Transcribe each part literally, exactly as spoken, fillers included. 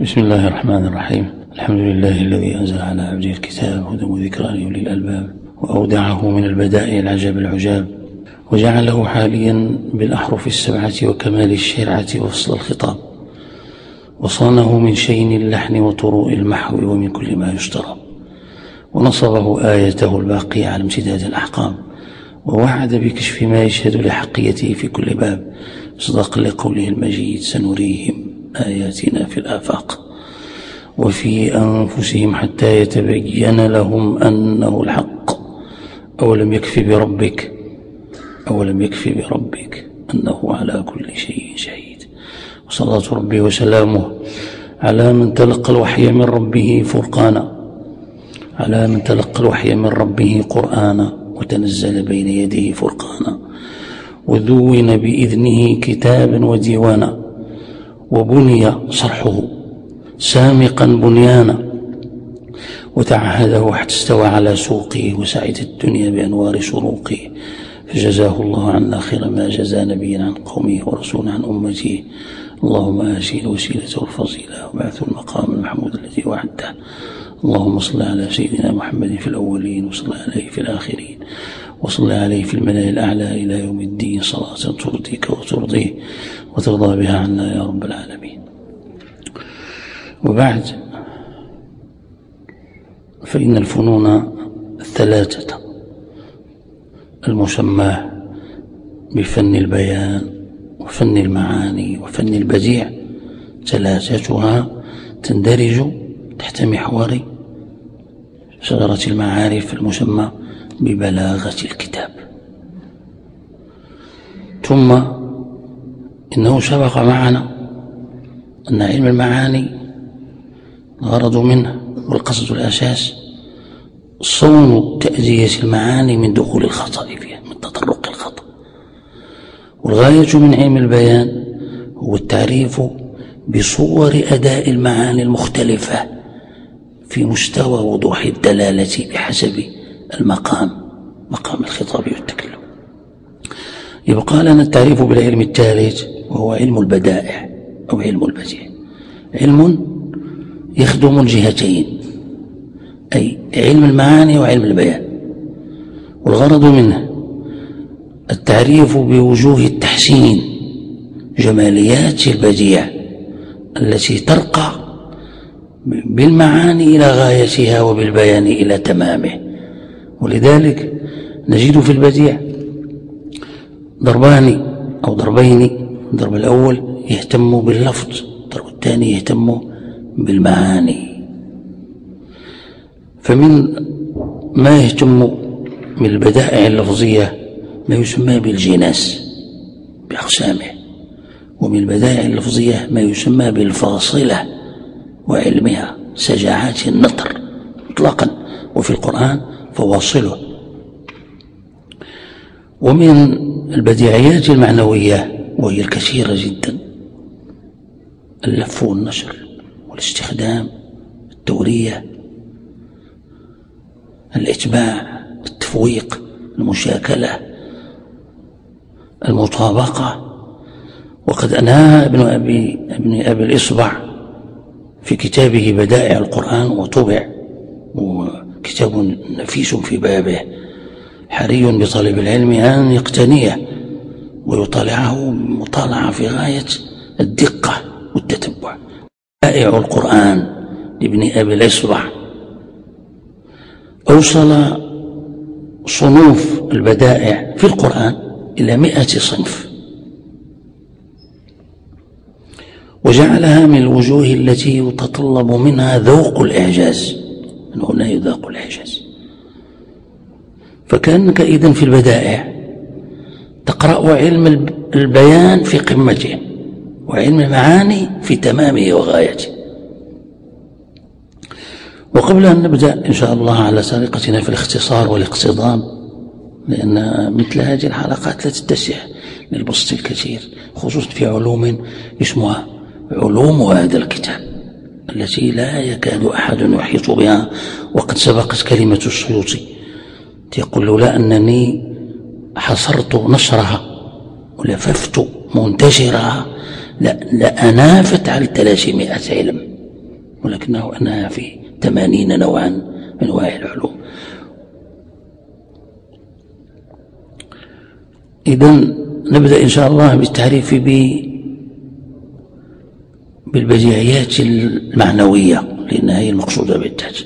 بسم الله الرحمن الرحيم. الحمد لله الذي أنزل على عبده الكتاب هدى وذكرى لأولي الألباب، وأودعه من البدائع العجب العجاب، وجعله حاليا بالأحرف السبعة وكمال الشرعة وفصل الخطاب، وصانه من شين اللحن وطروء المحو ومن كل ما يشترى، ونصبه آيته الباقية على امتداد الأحقام، ووعد بكشف ما يشهد لحقيته في كل باب، مصداقا لقوله المجيد: سنريهم آياتنا في الآفاق وفي أنفسهم حتى يتبين لهم أنه الحق، أولم يكفي بربك أولم يكفي بربك أنه على كل شيء شهيد. وصلاة ربي وسلامه على من تلقى الوحي من ربه فرقانا، على من تلقى الوحي من ربه قرآنا، وتنزل بين يديه فرقانا، وذون بإذنه كتابا وديوانا، وبني صرحه سامقا بنيانا، وتعهده حتى استوى على سوقه، وسعد الدنيا بأنوار شروقه، فجزاه الله عنا خير ما جزى نبيا عن قومه ورسولا عن أمته. اللهم آتي الوسيلة والفضيلة وبعثه المقام المحمود الذي وعده. اللهم صل على سيدنا محمد في الأولين، وصل عليه في الآخرين، وصل عليه في الملأ الأعلى إلى يوم الدين، صلاة ترضيك وترضيه وترضى بها عنا يا رب العالمين. وبعد، فإن الفنون الثلاثة المسماة بفن البيان وفن المعاني وفن البديع، ثلاثتها تندرج تحت محور شجرة المعارف المسمى ببلاغة الكتاب. ثم إنه سبق معنا أن علم المعاني الغرض منه والقصد الأساس صون تأذية المعاني من دخول الخطأ فيها، من تطرق الخطأ. والغاية من علم البيان هو التعريف بصور أداء المعاني المختلفة في مستوى وضوح الدلالة بحسب المقام، مقام الخطاب والتكلم. يبقى لنا التعريف بالعلم الثالث، وهو علم البدائع أو علم البديع، علم يخدم الجهتين، أي علم المعاني وعلم البيان. والغرض منه التعريف بوجوه التحسين، جماليات البديع التي ترقى بالمعاني إلى غايتها وبالبيان إلى تمامه. ولذلك نجد في البديع ضربان أو ضربين. الضرب الأول يهتم باللفظ، الضرب الثاني يهتم بالمعاني. فمن ما يهتم من البدائع اللفظية ما يسمى بالجناس بأقسامه، ومن البدائع اللفظية ما يسمى بالفاصلة وعلمها، سجاعات النطر مطلقا، وفي القرآن فواصله. ومن البديعيات المعنوية وهي الكثيرة جدا، اللف والنشر والاستخدام، التورية، الإتباع، التفويق، المشاكلة، المطابقة. وقد أنهاها ابن أبي, ابن أبي الإصبع في كتابه بدائع القرآن، وطبع، وكتاب نفيس في بابه، حري بطالب العلم أن يقتنيه ويطالعه مطالعة في غاية الدقة والتتبع. بدائع القرآن لابن أبي الإصبع أوصل صنوف البدائع في القرآن إلى مئة صنف، وجعلها من الوجوه التي يتطلب منها ذوق الإعجاز، من هنا يذاق الإعجاز. فكأنك إذن في البدائع تقرأ علم البيان في قمته، وعلم المعاني في تمامه وغايته. وقبل أن نبدأ إن شاء الله على طريقتنا في الاختصار والاقتصام، لأن مثل هذه الحلقات لا تتسع للبسط الكثير، خصوصا في علوم اسمها علوم هذا الكتاب التي لا يكاد أحد يحيط بها. وقد سبقت كلمة السيوطي يقول: لولا أنني حصرت نشرها ولففت منتشرها لأنافت على ثلاثمائة علم ولكنه أنها في ثمانين نوعا من أنواع العلوم. إذن نبدأ إن شاء الله بالتعريف بالبديهيات المعنوية، لأنها هي المقصودة بالتحت،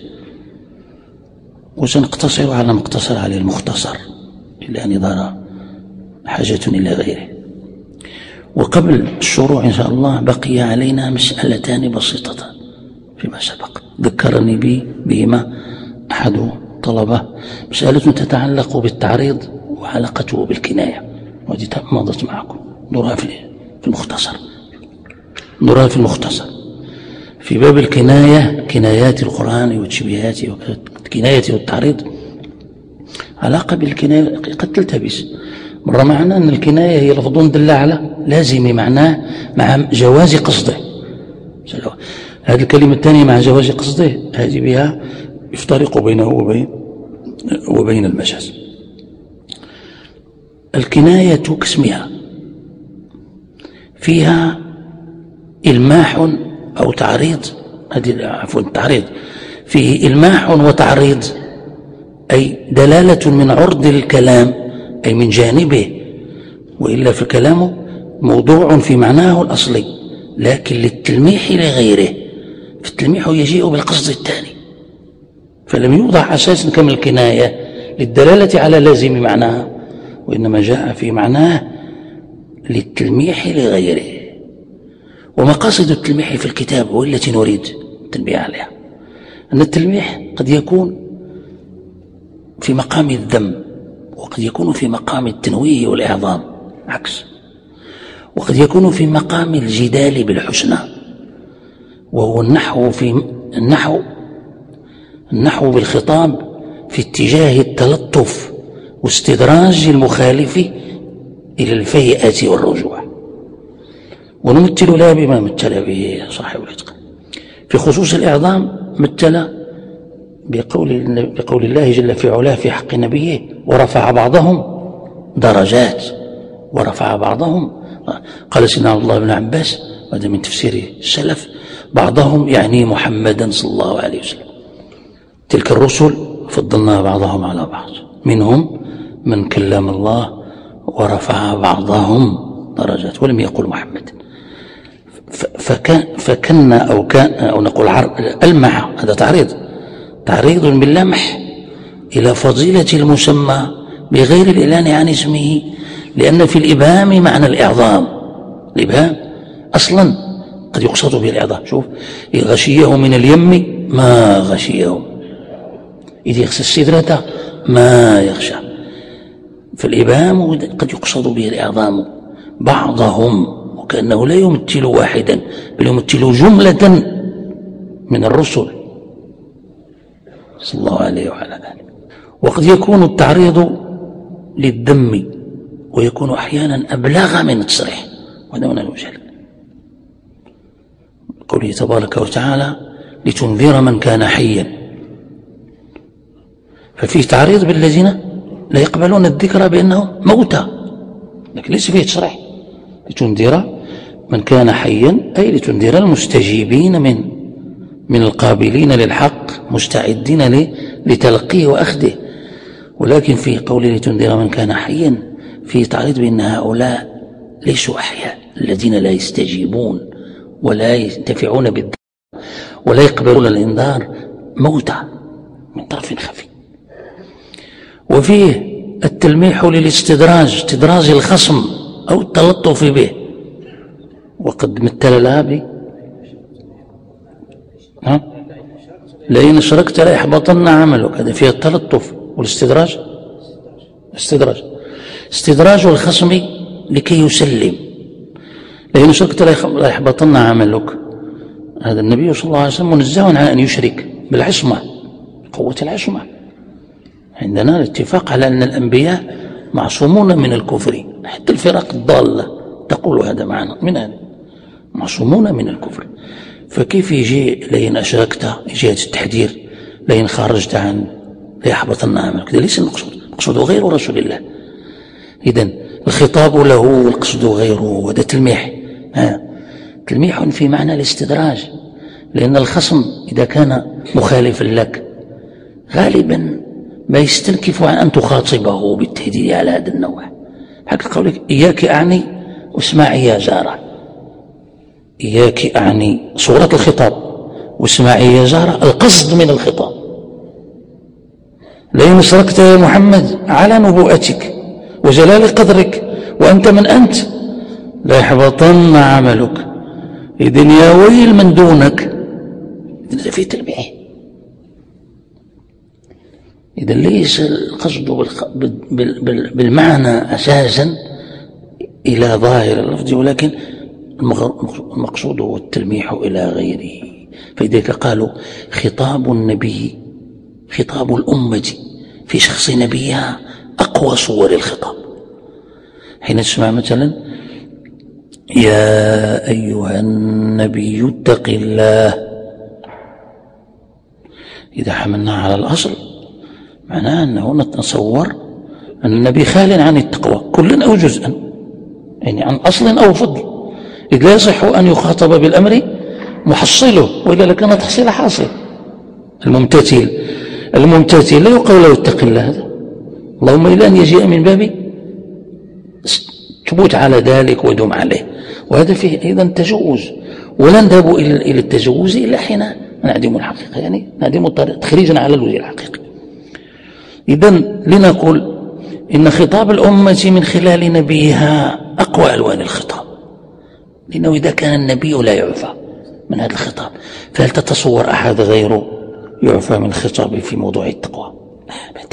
وسنقتصر على ما اقتصر عليه المختصر إلا أن يظهر حاجة إلى غيره. وقبل الشروع إن شاء الله بقي علينا مسألتان بسيطتان فيما سبق ذكرني بي بهما أحد طلبة، مسألة تتعلق بالتعريض وعلاقته بالكناية، وهذه مضت معكم نراها في المختصر نراها في المختصر في باب الكناية، كنايات القرآن وتشبيهاته والكناية والتعريض. علاقة بالكناية قد تلتبس، مرة معنى أن الكناية هي لفظ دل على لازم معناه مع جواز قصده، هذه الكلمة الثانية مع جواز قصده هذه بها يفترق بينه وبين وبين المجاز. الكناية كاسمها فيها إلماح أو تعريض، هذه عفوا التعريض فيه إلماح وتعريض، أي دلالة من عرض الكلام أي من جانبه، وإلا في كلامه موضوع في معناه الأصلي، لكن للتلميح لغيره، فالتلميح يجيء بالقصد الثاني، فلم يوضع أساسا كما الكناية للدلالة على لازم معناها، وإنما جاء في معناه للتلميح لغيره. ومقاصد التلميح في الكتاب والتي نريد التنبيه عليها أن التلميح قد يكون في مقام الذم، وقد يكون في مقام التنويه والإعظام عكس، وقد يكون في مقام الجدال بالحسنى، وهو النحو في النحو النحو بالخطاب في اتجاه التلطف واستدراج المخالف إلى الفيئة والرجوع. ونمثل لا بما مثل به صاحب الإتقان. في خصوص الإعظام مثل بقول, بقول الله جل في علاه في حق نبيه ورفع بعضهم درجات، ورفع بعضهم، قال سيدنا عبد الله بن عباس هذا من تفسير السلف، بعضهم يعني محمدا صلى الله عليه وسلم، تلك الرسل فضلنا بعضهم على بعض، منهم من كلم الله ورفع بعضهم درجات، ولم يقل محمد. فكان فكنا أو كان أو نقول ألمح، هذا تعريض تعريض باللمح إلى فضيلة المسمى بغير الإعلان عن اسمه، لأن في الإبهام معنى الإعظام. الإبهام أصلا قد يقصد به الإعظام. شوف، إذ غشيه من اليم ما غشيه، إذ يغشى السدرة ما يغشى، فالإبهام قد يقصد به الإعظام. بعضهم وكأنه لا يمثل واحدا بل يمثل جملة من الرسل صلى الله عليه وعلى آله. وقد يكون التعريض للذم ويكون أحيانا أبلغ من التصريح، وهذا من المجال. قوله تبارك وتعالى لتنذر من كان حيا، ففيه تعريض بالذين لا يقبلون الذكر بأنهم موتى، لكن ليس فيه تصريح. لتنذر من كان حيا أي لتنذر المستجيبين من من القابلين للحق مستعدين لتلقيه وأخذه. ولكن في قول لتنذر من كان حيا في تعريض بأن هؤلاء ليسوا أحياء، الذين لا يستجيبون ولا ينتفعون بالذكر ولا يقبلون الإنذار، موتى من طرف خفي. وفيه التلميح للاستدراج، استدراج الخصم أو التلطف به، وقد مثل لها ب ها لئن أشركت ليحبطن عملك، هذا فيها التلطف والاستدراج. استدراج استدراج الخصم لكي يسلم، لئن أشركت ليحبطن عملك، هذا النبي صلى الله عليه وسلم منزه عن أن يشرك بالعصمة، قوة العصمة. عندنا الاتفاق على أن الأنبياء معصومون من الكفر، حتى الفرق الضالة تقول هذا معنا من هذا، معصومون من الكفر. فكيف يجي لئن أشركت جهة التحذير، لئن خرجت عن ليحبطن عملك، هذا ليس المقصود، المقصود غير رسول الله. إذن الخطاب له والقصد غيره، وهذا تلميح. ها تلميح في معنى الاستدراج، لأن الخصم إذا كان مخالفا لك غالبا ما يستنكف عن أن تخاطبه بالتهديد على هذا النوع. حق قولك إياك أعني واسمعي يا جارة، إياك أعني صورة الخطاب واسمعي يا جارة القصد من الخطاب. لئن أشركت يا محمد على نبوءتك وجلال قدرك وأنت من أنت لا يحبطن عملك، إذن يا ويل من دونك. إذن في تلميح. إذن ليس القصد بالمعنى أساسا إلى ظاهر اللفظ، ولكن المقصود هو التلميح إلى غيره. فلذلك قالوا خطاب النبي، خطاب الأمة في شخص نبيها أقوى صور الخطاب. حين تسمع مثلا يا أيها النبي اتق الله، إذا حملنا على الأصل معناه أنه نتصور أن النبي خال عن التقوى كلا أو جزءا، يعني عن أصل أو فضل، إذ لا يصح أن يخاطب بالأمر محصله، وإلا لكان تحصيل حاصل. الممتثل الممتثل لا يقول له اتق الله، هذا اللهم إلا أن يجيء من باب ثبوت على ذلك ودم عليه، وهذا فيه أيضا تجوز، ولا نذهب إلى التجوز إلا حين نعدم الحقيقة، يعني نعدم الطريق تخريجا على الوجه الحقيقي. إذن لنقول إن خطاب الأمة من خلال نبيها أقوى ألوان الخطاب، لأنه إذا كان النبي لا يعفى من هذا الخطاب، فهل تتصور أحد غيره يعفى من الخطاب في موضوع التقوى؟ لا أبدا.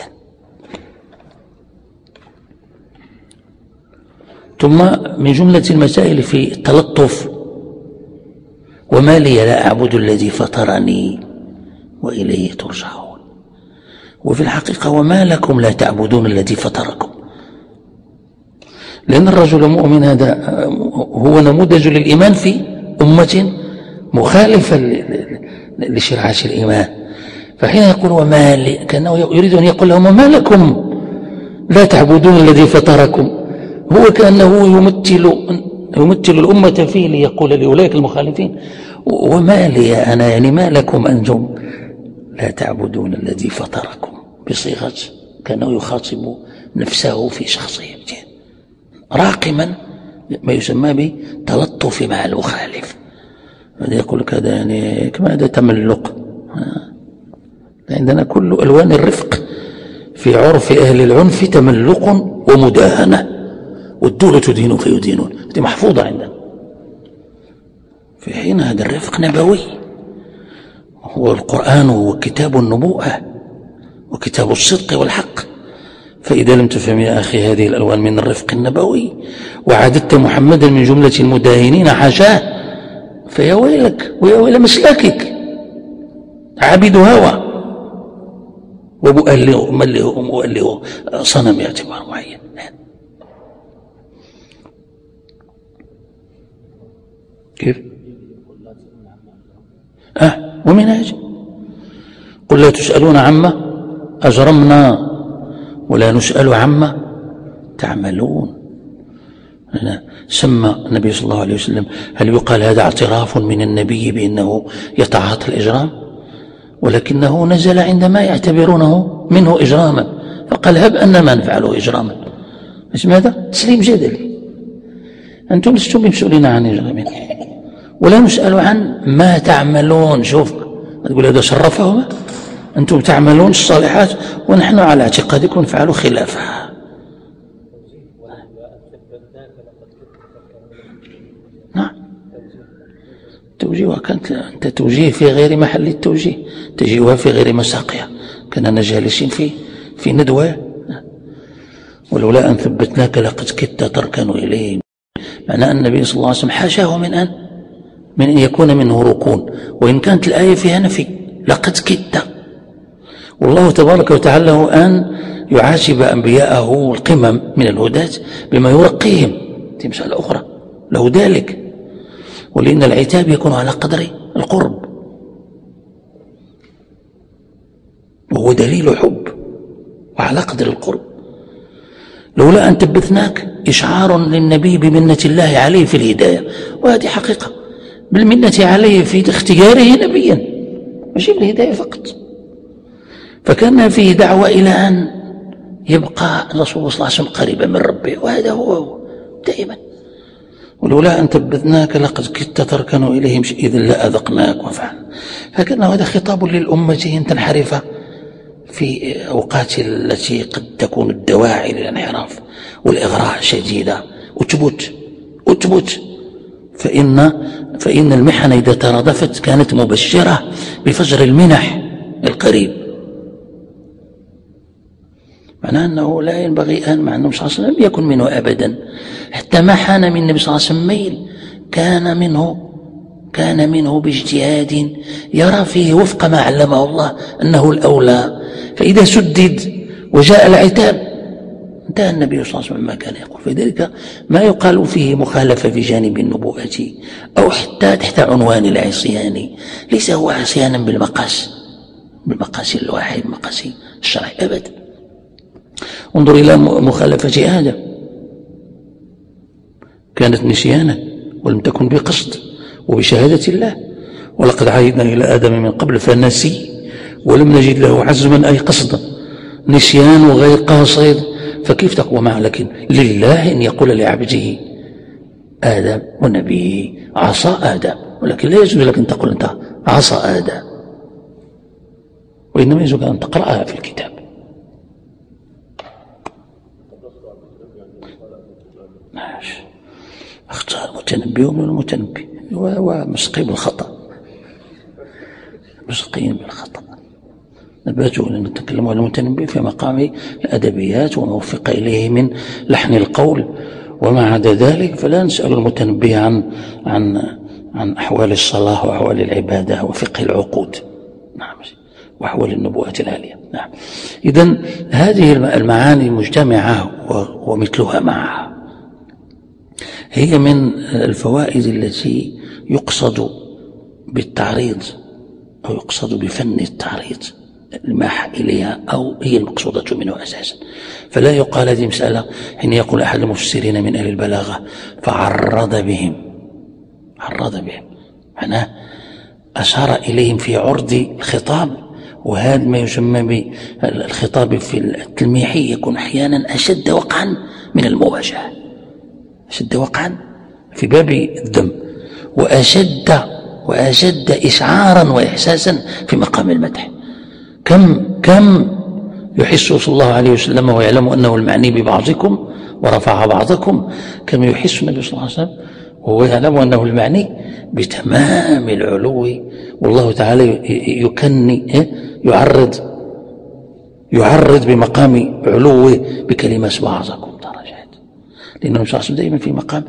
ثم من جملة المسائل في التلطف وما لي لا أعبد الذي فطرني وإليه ترجعون، وفي الحقيقة وما لكم لا تعبدون الذي فطركم، لأن الرجل المؤمن هذا هو نموذج للإيمان في أمة مخالفة لشرعة الإيمان. فحين يقول وما لي، كأنه يريد أن يقول لهم وما لكم لا تعبدون الذي فطركم، هو كأنه يمثل يمثل الأمة فيه ليقول لأولئك المخالفين وما لي أنا، يعني ما لكم أنتم لا تعبدون الذي فطركم، بصيغة كأنه يخاطب نفسه في شخصيته راقما ما يسمى بتلطف مع المخالف. هذا يقول لك هذا يعني كما هذا تملق. عندنا كل ألوان الرفق في عرف أهل العنف تملق ومداهنة، والدولة تدين فيدينون، هذه محفوظة عندنا. في حين هذا الرفق نبوي، هو القرآن هو كتاب النبوءة وكتاب الصدق والحق. فإذا لم تفهم يا أخي هذه الألوان من الرفق النبوي وعددت محمدا من جملة المداهنين حاشاه، فيا ويلك ويا ويل مسلكك، عبد هوى ومؤله مؤله صنم اعتبار معين. كيف؟ أه ومن أجل قل لا تسألون عما أجرمنا ولا نسأل عما تعملون. سمى النبي صلى الله عليه وسلم، هل يقال هذا اعتراف من النبي بأنه يتعاطى الإجرام؟ ولكنه نزل عندما يعتبرونه منه إجراما، فقال هب أن ما نفعله إجراما. اسم هذا تسليم جدلي، أنتم لستم بمسؤولين عن إجرامنا ولا نسأل عن ما تعملون. شوف تقول هذا شرفهما، أنتم تعملون الصالحات ونحن على اعتقادكم نفعل خلافها. نعم توجيه، كانت أنت توجيه في غير محل التوجيه، تجيئها في غير مساقها. كنا جالسين في في ندوة، ولولا أن ثبتناك لقد كدت تركن إليه. معنى أن النبي صلى الله عليه وسلم حاشاه من أن من أن يكون منه ركون، وإن كانت الآية فيها نفي لقد كدت. والله تبارك وتعالى هو أن يعاتب أنبياءه القمم من الهداة بما يرقيهم، دي مسألة أخرى له ذلك، ولأن العتاب يكون على قدر القرب، وهو دليل حب وعلى قدر القرب. لولا أن تبثناك إشعار للنبي بمنة الله عليه في الهداية، وهذه حقيقة بالمنة عليه في اختياره نبيا ماشي بالهداية فقط. فكان فيه دعوة إلى أن يبقى الرسول صلى الله عليه وسلم قريبا من ربه، وهذا هو دائما. ولولا أن ثبتناك لقد كدت تركن إليهم إذا لأذقناك وفعل. فكان هذا خطاب للأمة أن تنحرف في أوقات التي قد تكون الدواعي للانحراف والإغراء شديدة، وتبت وتبت فإن فإن المحن إذا ترادفت كانت مبشرة بفجر المنح القريب. معناه أنه لا ينبغي أن مع النبي صلى الله عليه وسلم لم يكن منه أبدا، حتى ما حان من النبي صلى الله عليه وسلم ميل كان منه كان منه باجتهاد يرى فيه وفق ما علمه الله أنه الأولى. فإذا سدد وجاء العتاب انتهى النبي صلى الله عليه وسلم ما كان يقول. فذلك ما يقال فيه مخالفة في جانب النبوءة أو حتى تحت عنوان العصيان ليس هو عصيانا بالمقاس بالمقاس الواحد مقاس الشرعي أبدا. انظر إلى مخالفة آدم، كانت نسيانا ولم تكن بقصد وبشهادة الله. ولقد عهدنا إلى آدم من قبل فنسي ولم نجد له عزما أي قصدا، نسيان وغير قاصد. فكيف تقوى معه؟ لكن لله أن يقول لعبده آدم ونبيه عصى آدم، ولكن لا يجوز لك أن تقول أنت عصى آدم، وإنما يجوز أن تقرأها في الكتاب. ماشي اختار متنبي ومن المتنبي ومسقي بالخطأ، مسقين بالخطأ. نباته أن نتكلم عن المتنبي في مقام الأدبيات وموفق إليه من لحن القول، وما عدا ذلك فلا نسأل المتنبي عن عن عن أحوال الصلاة وأحوال العبادة وفقه العقود، نعم، وأحوال النبوة العالية. نعم. إذن هذه المعاني مجتمعة ومثلها معها هي من الفوائد التي يقصد بالتعريض أو يقصد بفن التعريض الماح إليها، أو هي المقصودة منه أساسا. فلا يقال هذه مسألة حين يقول أحد المفسرين من أهل البلاغة فعرض بهم، عرض بهم معناه أشار إليهم في عرض الخطاب. وهذا ما يسمى بالخطاب في التلميحي يكون أحيانا أشد وقعا من المواجهة، أشد وقعا في باب الذم، وأشد وأشد إشعارا وإحساسا في مقام المدح. كم كم يحس صلى الله عليه وسلم ويعلم أنه المعني ببعضكم ورفع بعضكم، كم يحس النبي صلى الله عليه وسلم وهو يعلم أنه المعني بتمام العلو. والله تعالى يكني يعرض يعرض بمقام علوه بكلمة بعضكم درجات، لأن النبي صلى الله عليه وسلم دائما في مقام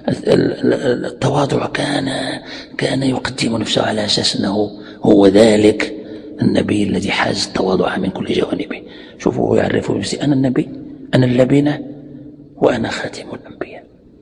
التواضع كان كان يقدم نفسه على أساس أنه هو ذلك النبي الذي حاز التواضع من كل جوانبه. شوفوا هو يعرف بنفسه أنا النبي، أنا اللبنة، وأنا خاتم الأنبياء.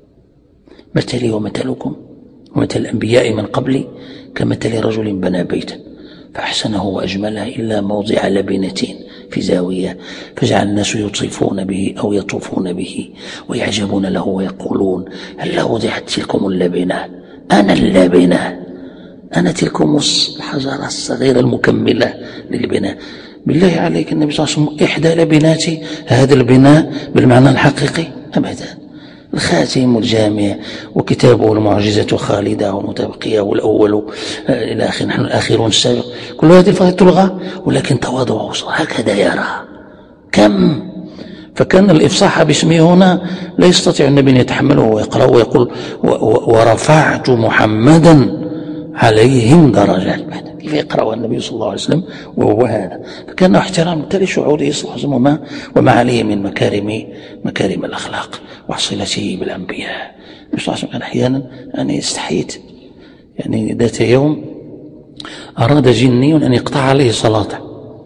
مثلي ومثلكم ومثل الأنبياء من قبلي كمثل رجل بنى بيتا فأحسنه وأجمله إلا موضع لبنتين في زاوية فجعل الناس يطيفون به أو يطوفون به ويعجبون له ويقولون هل وضعت تلكم اللبنة؟ أنا اللبنة، أنا تلكم الحجرة الصغيرة المكملة للبناء. بالله عليك النبي صلى الله عليه وسلم إحدى لبنات هذا البناء بالمعنى الحقيقي أبدا، الخاتم والجامع وكتابه المعجزة الخالدة والمتبقية والأول إلى آخر، نحن الآخرون السابق، كل هذه الفضائل تلغى، ولكن تواضعه هكذا يرى. كم فكان الإفصاح باسمه هنا لا يستطيع النبي أن يتحمله ويقرأ ويقول ورفعت محمدا عليهم درجات. كيف يقرأ النبي صلى الله عليه وسلم وهو هذا؟ فكان احترام لشعوره صلى الله عليه وسلم وما, وما عليه من مكارم مكارم الأخلاق وصلته بالأنبياء. النبي صلى الله عليه وسلم كان أحيانا يعني استحيت، يعني ذات يوم أراد جني أن يقطع عليه صلاته،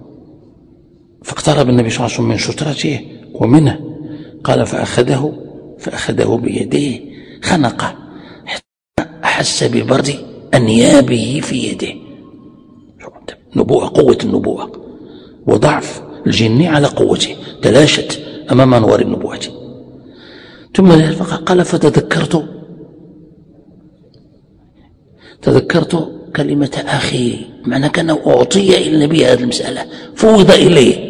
فاقترب النبي صلى الله عليه وسلم من سترته ومنه قال فأخذه فأخذه بيديه خنقه حتى أحس ببرد أنيابه في يده. نبوءة، قوة النبوة وضعف الجن على قوته تلاشت أمام أنوار النبوة. ثم قال فتذكرت تذكرت كلمة أخي، معنى كأنه أعطي إلى النبي هذه المسألة، فوض إليه،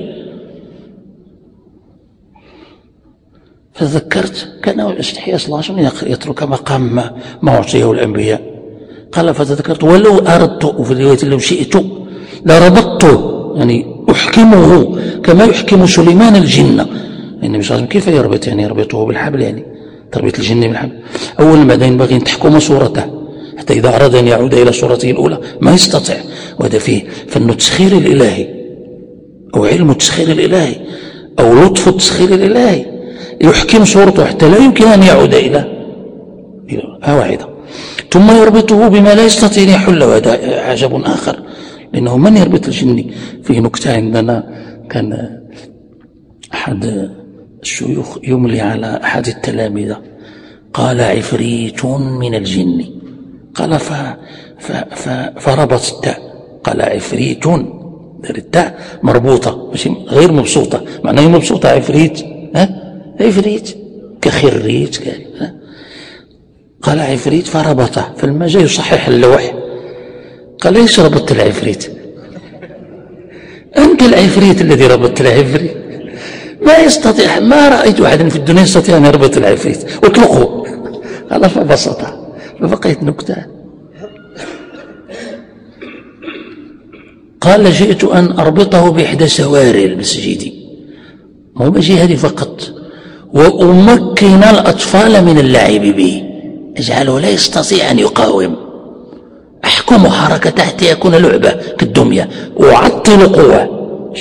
فذكرت كأنه يستحي صلى الله عليه وسلم يترك مقام ما, ما أعطيه الأنبياء. قال فتذكرت ولو أردت، وفي الرواية لو شئت لربطته، يعني أحكمه كما يحكم سليمان الجن. النبي صلى الله عليه وسلم كيف يربط؟ يعني يربطه بالحبل، يعني تربط الجن بالحبل. أولا بعد ينبغي أن تحكم صورته حتى إذا أراد أن يعود إلى صورته الأولى ما يستطيع، وهذا فيه فن التسخير الإلهي أو علم التسخير الإلهي أو لطف التسخير الإلهي، يحكم صورته حتى لا يمكن أن يعود إلى إلى واحدة، ثم يربطه بما لا يستطيع أن يحل، وهذا عجب آخر، لأنه من يربط الجن؟ فيه نكتة عندنا، كان أحد الشيوخ يملي على أحد التلاميذ، قال عفريت من الجن، قال ف... ف... ف... فربط التاء، قال عفريت، التاء مربوطة مش غير مبسوطة، معناه مبسوطة عفريت، ها عفريت كخريت ك... قال عفريت فربطه، فلما جاء يصحح اللوح قال ليش ربطت العفريت؟ أنت العفريت الذي ربطت العفريت، ما يستطيع، ما رأيت أحدا في الدنيا يستطيع أن يربط العفريت، اطلقه. قال فبسطه، فبقيت نكتة. قال جئت أن أربطه بإحدى سواري المسجد، مو بجهدي فقط، وأمكن الأطفال من اللعب به، اجعله لا يستطيع أن يقاوم، أحكم حركته حتى يكون لعبة كالدمية، وأعطل قوة،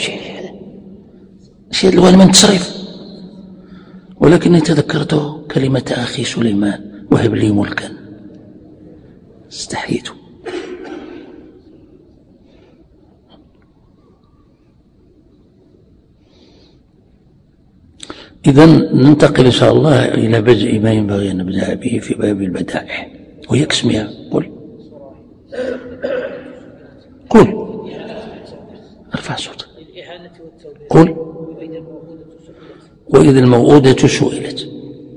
شيء الوالي من تصرف. ولكني تذكرت كلمة أخي سليمان وهب لي ملكا، استحييت. إذن ننتقل إن شاء الله إلى بدء ما ينبغي أن نبدأ به في باب البدائع، وهي كاسمها. قل قل ارفع صوتك. قل وإذا الموءودة سئلت.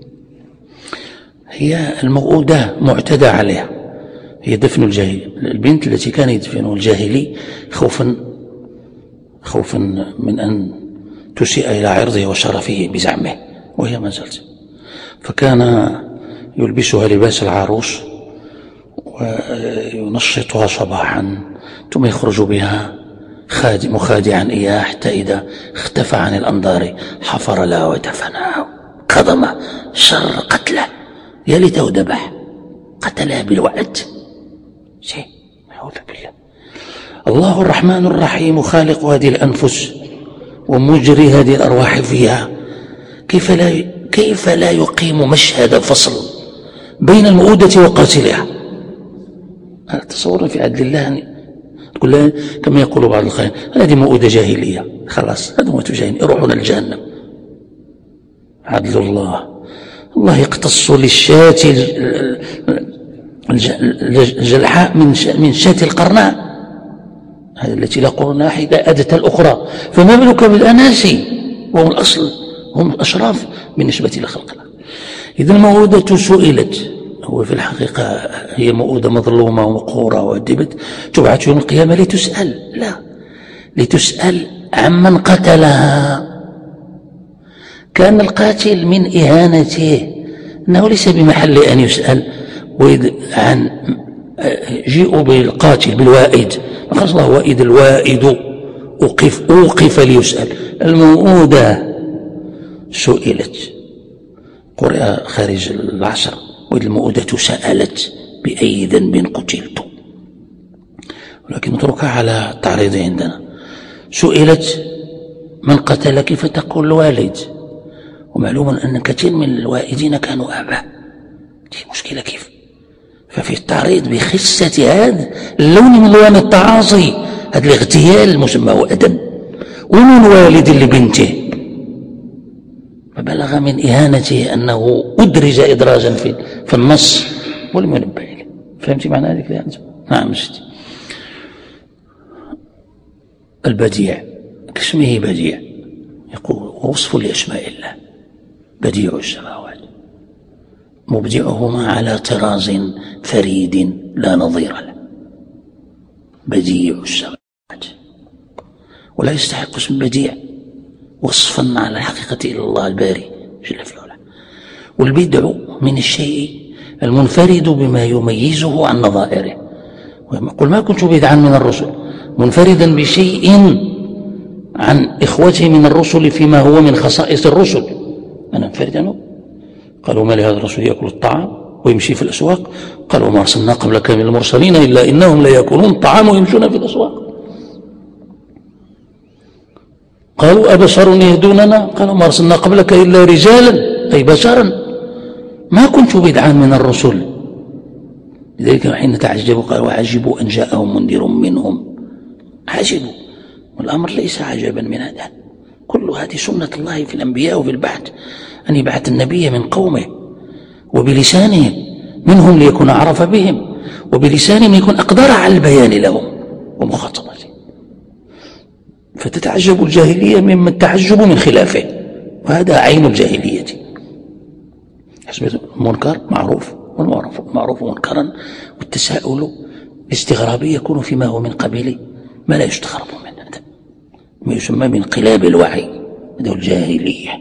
هي الموءودة معتدى عليها، هي دفن الجاهلي، البنت التي كان يدفنها الجاهلي خوفا خوفا من أن تسيء إلى عرضه وشرفه بزعمه، وهي ما زالت، فكان يلبسها لباس العروس وينشطها صباحا، ثم يخرج بها خادم مخادعا إياه، حتى إذا اختفى عن الأنظار حفر لها ودفنها، كظم شر قتله، يا ليته ذبح، قتلها بالوعد. شيء أعوذ بالله. الله الرحمن الرحيم خالق هذه الأنفس ومجري هذه الأرواح فيها، كيف لا كيف لا يقيم مشهد فصل بين المؤودة وقاتلها؟ تصور في عدل الله، تقول لها كما يقول بعض الخائن هذه مؤودة جاهلية، خلاص هذا موت جاهلية، يروحون الجهنم. عدل الله، الله يقتص للشاة الجلحاء من شاة القرناء، هذه التي لا قرناء إذا أدت الأخرى، فما بالك بالأناسي وهم الأصل، هم الأشراف بالنسبة لخلق الله. إذا الموءودة سئلت، هو في الحقيقة هي موءودة مظلومة ومقهورة وأدبت، تبعث يوم القيامة لتسأل، لا لتسأل عمن قتلها. كان القاتل من إهانته أنه ليس بمحل أن يسأل، وإذ عن جيء بالقاتل بالوائد، خلاص الله وائد الوائد أوقف أوقف ليسأل. الموءودة سئلت، قرأ خارج العصر، وإذ الموءودة سألت بأي ذنب قتلت، ولكن نتركها على التعريض عندنا. سئلت من قتلك فتقول الوالد، ومعلوم أن كثير من الوائدين كانوا آباء، دي مشكلة كيف؟ ففي التعريض بخسة هذا اللون من لون التعاصي، هذا الاغتيال المسمى هو أدب، ومن والد لبنته، فبلغ من إهانته أنه أدرج إدراجا في, في النص ولم ينبه إليه. فهمت معنى هذه الآية؟ نعم ستي. البديع كاسمه بديع، يقول وصف لأسماء الله، بديع السماوات مبدعهما على طراز فريد لا نظير له، بديع السماوات، ولا يستحق اسم بديع وصفا على الحقيقة إلا الله الباري جل في العلا. والبدع من الشيء المنفرد بما يميزه عن نظائره. قل ما كنت بدعا من الرسل، منفردا بشيء عن إخوته من الرسل فيما هو من خصائص الرسل. أنا منفرد عنه. قالوا ما لهذا الرسول يأكل الطعام ويمشي في الأسواق؟ قالوا وما أرسلنا قبلك من المرسلين إلا إنهم ليأكلون الطعام ويمشون في الأسواق. قالوا أبشر يهدوننا؟ قالوا ما أرسلنا قبلك إلا رجالا أي بشرا، ما كنت بدعا من الرسل. لذلك حين تعجبوا قالوا وعجبوا أن جاءهم منذر منهم. عجبوا، والأمر ليس عجبا من هذا، كل هذه سنة الله في الأنبياء وفي البعث، أن يبعث النبي من قومه وبلسانهم منهم ليكون أعرف بهم، وبلسانهم يكون أقدر على البيان لهم ومخاطبتهم. فتتعجب الجاهلية ممن تعجب من خلافه، وهذا عين الجاهلية. المنكر معروف والمعروف منكرا، والتساؤل الاستغرابي يكون فيما هو من قبيل ما لا يستغرب منه، هذا ما يسمى بانقلاب الوعي، هذا الجاهلية،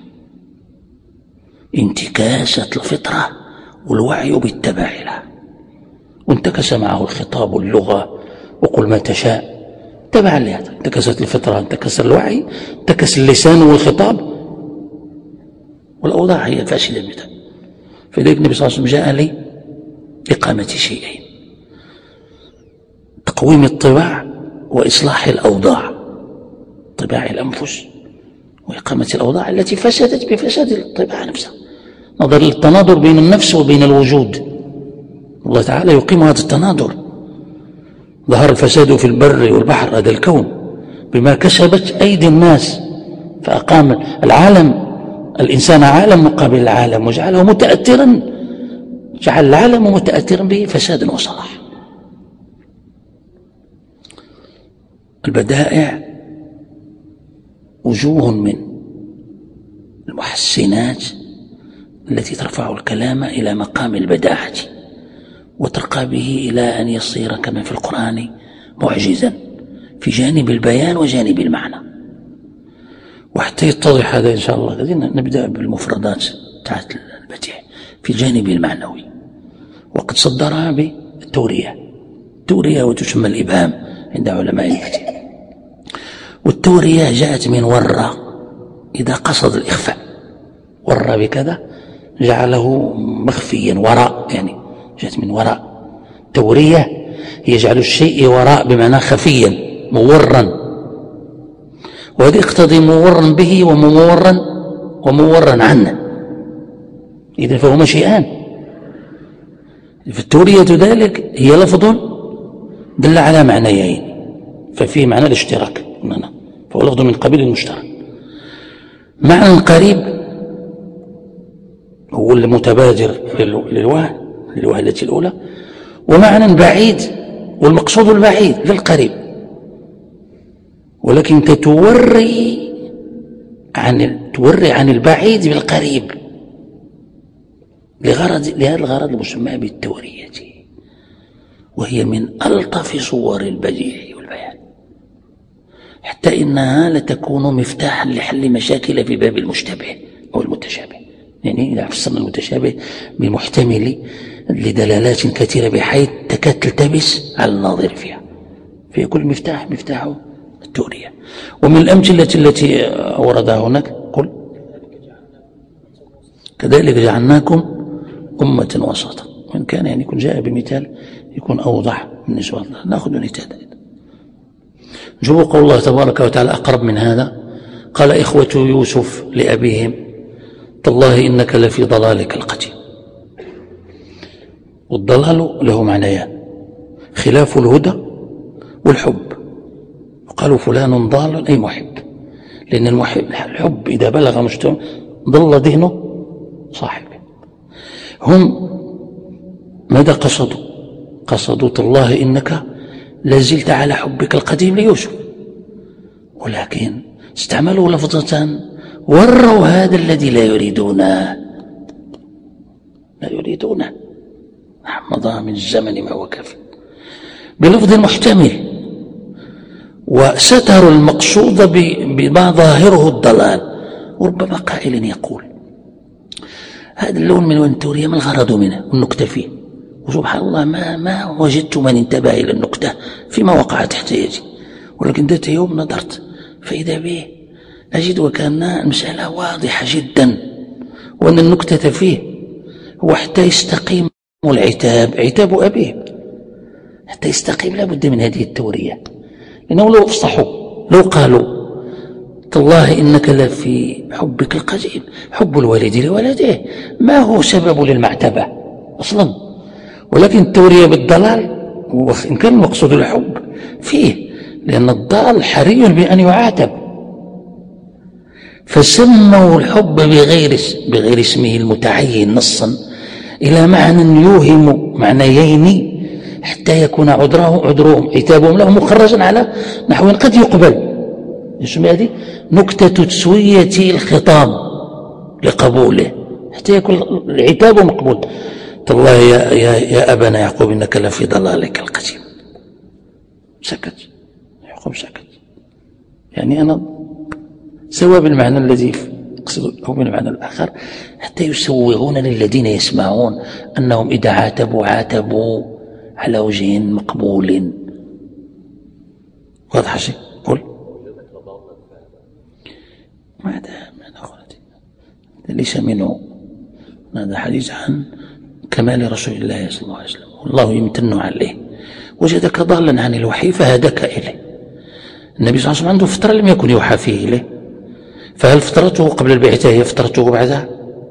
انتكاسة الفطرة والوعي بالتبع لها، وانتكس معه الخطاب واللغة وقل ما تشاء تبعا لهذا. انتكست الفطرة، انتكس الوعي، انتكس اللسان والخطاب، والأوضاع هي فاشلة بذلك. فلذلك النبي صلى الله عليه وسلم جاء لي إقامة شيئين: تقويم الطباع وإصلاح الأوضاع، طباع الأنفس وإقامة الأوضاع التي فسدت بفساد الطباع نفسها، نظرا للتناظر بين النفس وبين الوجود. الله تعالى يقيم هذا التناظر. ظهر الفساد في البر والبحر، هذا الكون بما كسبت أيدي الناس، فأقام العالم الإنسان عالم مقابل العالم، وجعله متأثرا، جعل العالم متأثرا به فسادا وصلاح. البدائع وجوه من المحسنات التي ترفع الكلام إلى مقام البداعة، وترقى به إلى أن يصير كما في القرآن معجزا في جانب البيان وجانب المعنى. وحتى يتضح هذا إن شاء الله نبدأ بالمفردات تحت البديع في الجانب المعنوي، وقد صدرها بالتورية. التورية وتسمى الإبهام عند علماء البديع. والتورية جاءت من ورى، إذا قصد الإخفاء، ورى بكذا جعله مخفيا، وراء يعني جاءت من وراء. تورية يجعل الشيء وراء بمعنى خفيا مورا، وهذا يقتضي مورا به ومورا ومورا عنه، إذن فهما شيئان. فالتورية ذلك هي لفظ دل على معنيين، ففيه معنى الاشتراك، فهو لفظ من قبيل المشترك. معنى قريب هو المتبادر للوهن للوهلة الأولى، ومعنى بعيد والمقصود البعيد للقريب، ولكن تتوري عن توري عن البعيد بالقريب لغرض لهذا الغرض المسمى بالتورية، وهي من ألطف صور البديع والبيان، حتى إنها لتكون مفتاحا لحل مشاكل في باب المشتبه أو المتشابه. يعني إذا فسرنا المتشابه بالمحتمل لدلالات كثيرة بحيث تكاد تلتبس على الناظر فيها، في كل مفتاح مفتاحه التورية. ومن الأمثلة التي أوردها هناك قل كذلك جعلناكم أمة وسطا، وإن كان يعني يكون جاء بمثال يكون أوضح من نسوة. نأخذ مثال نشوف قول الله تبارك وتعالى أقرب من هذا. قال إخوة يوسف لأبيهم تالله إنك لفي ضلالك القديم. والضلال له معنيان: خلاف الهدى والحب. وقالوا فلان ضال أي محب، لأن المحب الحب إذا بلغ مستوى ضل ذهنه صاحبه. هم ماذا قصدوا؟ قصدوا تالله إنك لازلت على حبك القديم ليوسف، ولكن استعملوا لفظة وروا هذا الذي لا يريدونه لا يريدونه مضى من الزمن ما هو كاف، بلفظ محتمل، وستر المقصود بما ظاهره الضلال. وربما قائل يقول هذا اللون من التورية ما الغرض منه والنكتة فيه؟ وسبحان الله ما, ما وجدت من انتبه إلى النكتة فيما وقع تحت يدي، ولكن ذات يوم نظرت فإذا به أجد وكأن المسألة واضحة جدا، وأن النكتة فيه هو حتى يستقيم العتاب، عتاب أبيه حتى يستقيم لابد من هذه التورية، لأنه لو افصحوا لو قالوا تالله إنك لفي حبك القديم، حب الوالد لولده ما هو سبب للمعتبة أصلا، ولكن التورية بالضلال وإن كان المقصود الحب فيه، لأن الضال حري بأن يعاتب، فسموا الحب بغير بغير اسمه المتعين نصا إلى معنى يوهم معنيين حتى يكون عذره عذرهم عتابهم له مخرجا على نحو قد يقبل. يسمى هذه نكتة تسوية الخطاب لقبوله حتى يكون العتاب مقبول. تالله يا, يا, يا أبانا يعقوب إنك لفي ضلالك القديم. سكت يعقوب سكت، يعني أنا سواء بالمعنى الذي أقصد أو بالمعنى الآخر، حتى يسوغون للذين يسمعون أنهم إذا عاتبوا عاتبوا على وجه مقبول. واضح شيء؟ قل ماذا من أخواتي ليس منه، هذا حديث عن كمال رسول الله صلى الله عليه وسلم، والله يمتن عليه. وجدك ضالا عن الوحي فهدك إليه. النبي صلى الله عليه وسلم عنده فترة لم يكن يوحى فيه إليه، فهل فترته قبل البعثة هي فترته بعدها؟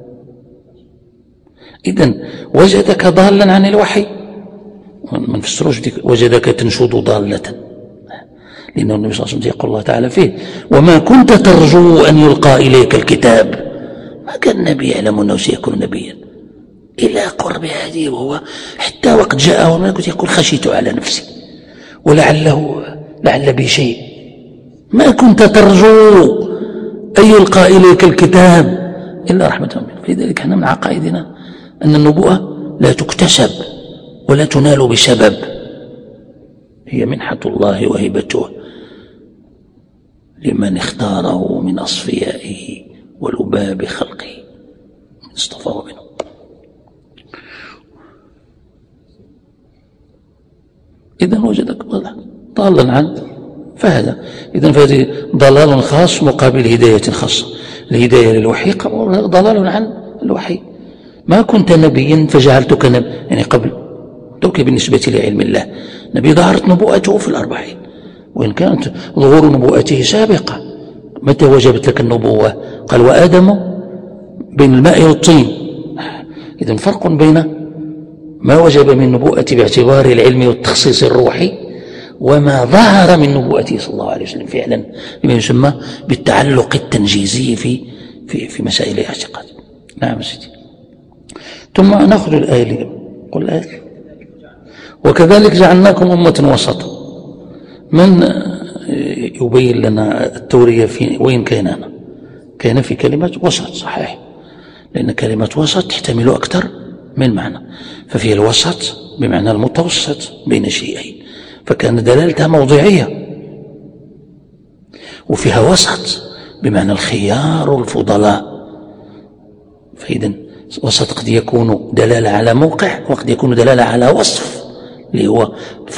إذن وجدك ضالا عن الوحي، من فسروش وجدك تنشد ضالة، لأنه النبي صلى الله عليه وسلم يقول الله تعالى فيه وما كنت ترجو أن يلقى إليك الكتاب، ما كان النبي يعلم أنه سيكون نبيا إلى قرب هذه، وهو حتى وقت جاءه الملك يقول خشيت على نفسي ولعله لعل بي شيء، ما كنت ترجو أن يلقى إليك الكتاب إلا رحمة منه. فلذلك احنا من عقائدنا أن النبوءة لا تكتسب ولا تنال بسبب، هي منحة الله وهبته لمن اختاره من أصفيائه ولباب خلقه من اصطفاه منه. إذن وجدك ضالا عن فهذا، إذن فهذه ضلال خاص مقابل هداية خاصة. الهداية للوحي ضلال عن الوحي. ما كنت نبيا فجعلتك نبي، يعني قبل توك بالنسبة لعلم الله نبي ظهرت نبوءته في الأربعين، وإن كانت ظهور نبوءته سابقة. متى وجبت لك النبوة؟ قال وآدم بين الماء والطين. إذن فرق بين ما وجب من نبوءته باعتبار العلم والتخصيص الروحي وما ظهر من نبوءته صلى الله عليه وسلم فعلا بما يسمى بالتعلق التنجيزي في في في مسائل الاعتقاد. نعم سيدي. ثم نأخذ الآية اللي قل الآية وكذلك جعلناكم أمة وسطا. من يبين لنا التورية في وين كان أنا كان في كلمة وسط صحيح، لأن كلمة وسط تحتمل أكثر من معنى، ففي الوسط بمعنى المتوسط بين شيئين، فكان دلالتها موضعية، وفيها وسط بمعنى الخيار والفضلاء. فإذا وسط قد يكون دلالة على موقع وقد يكون دلالة على وصف اللي هو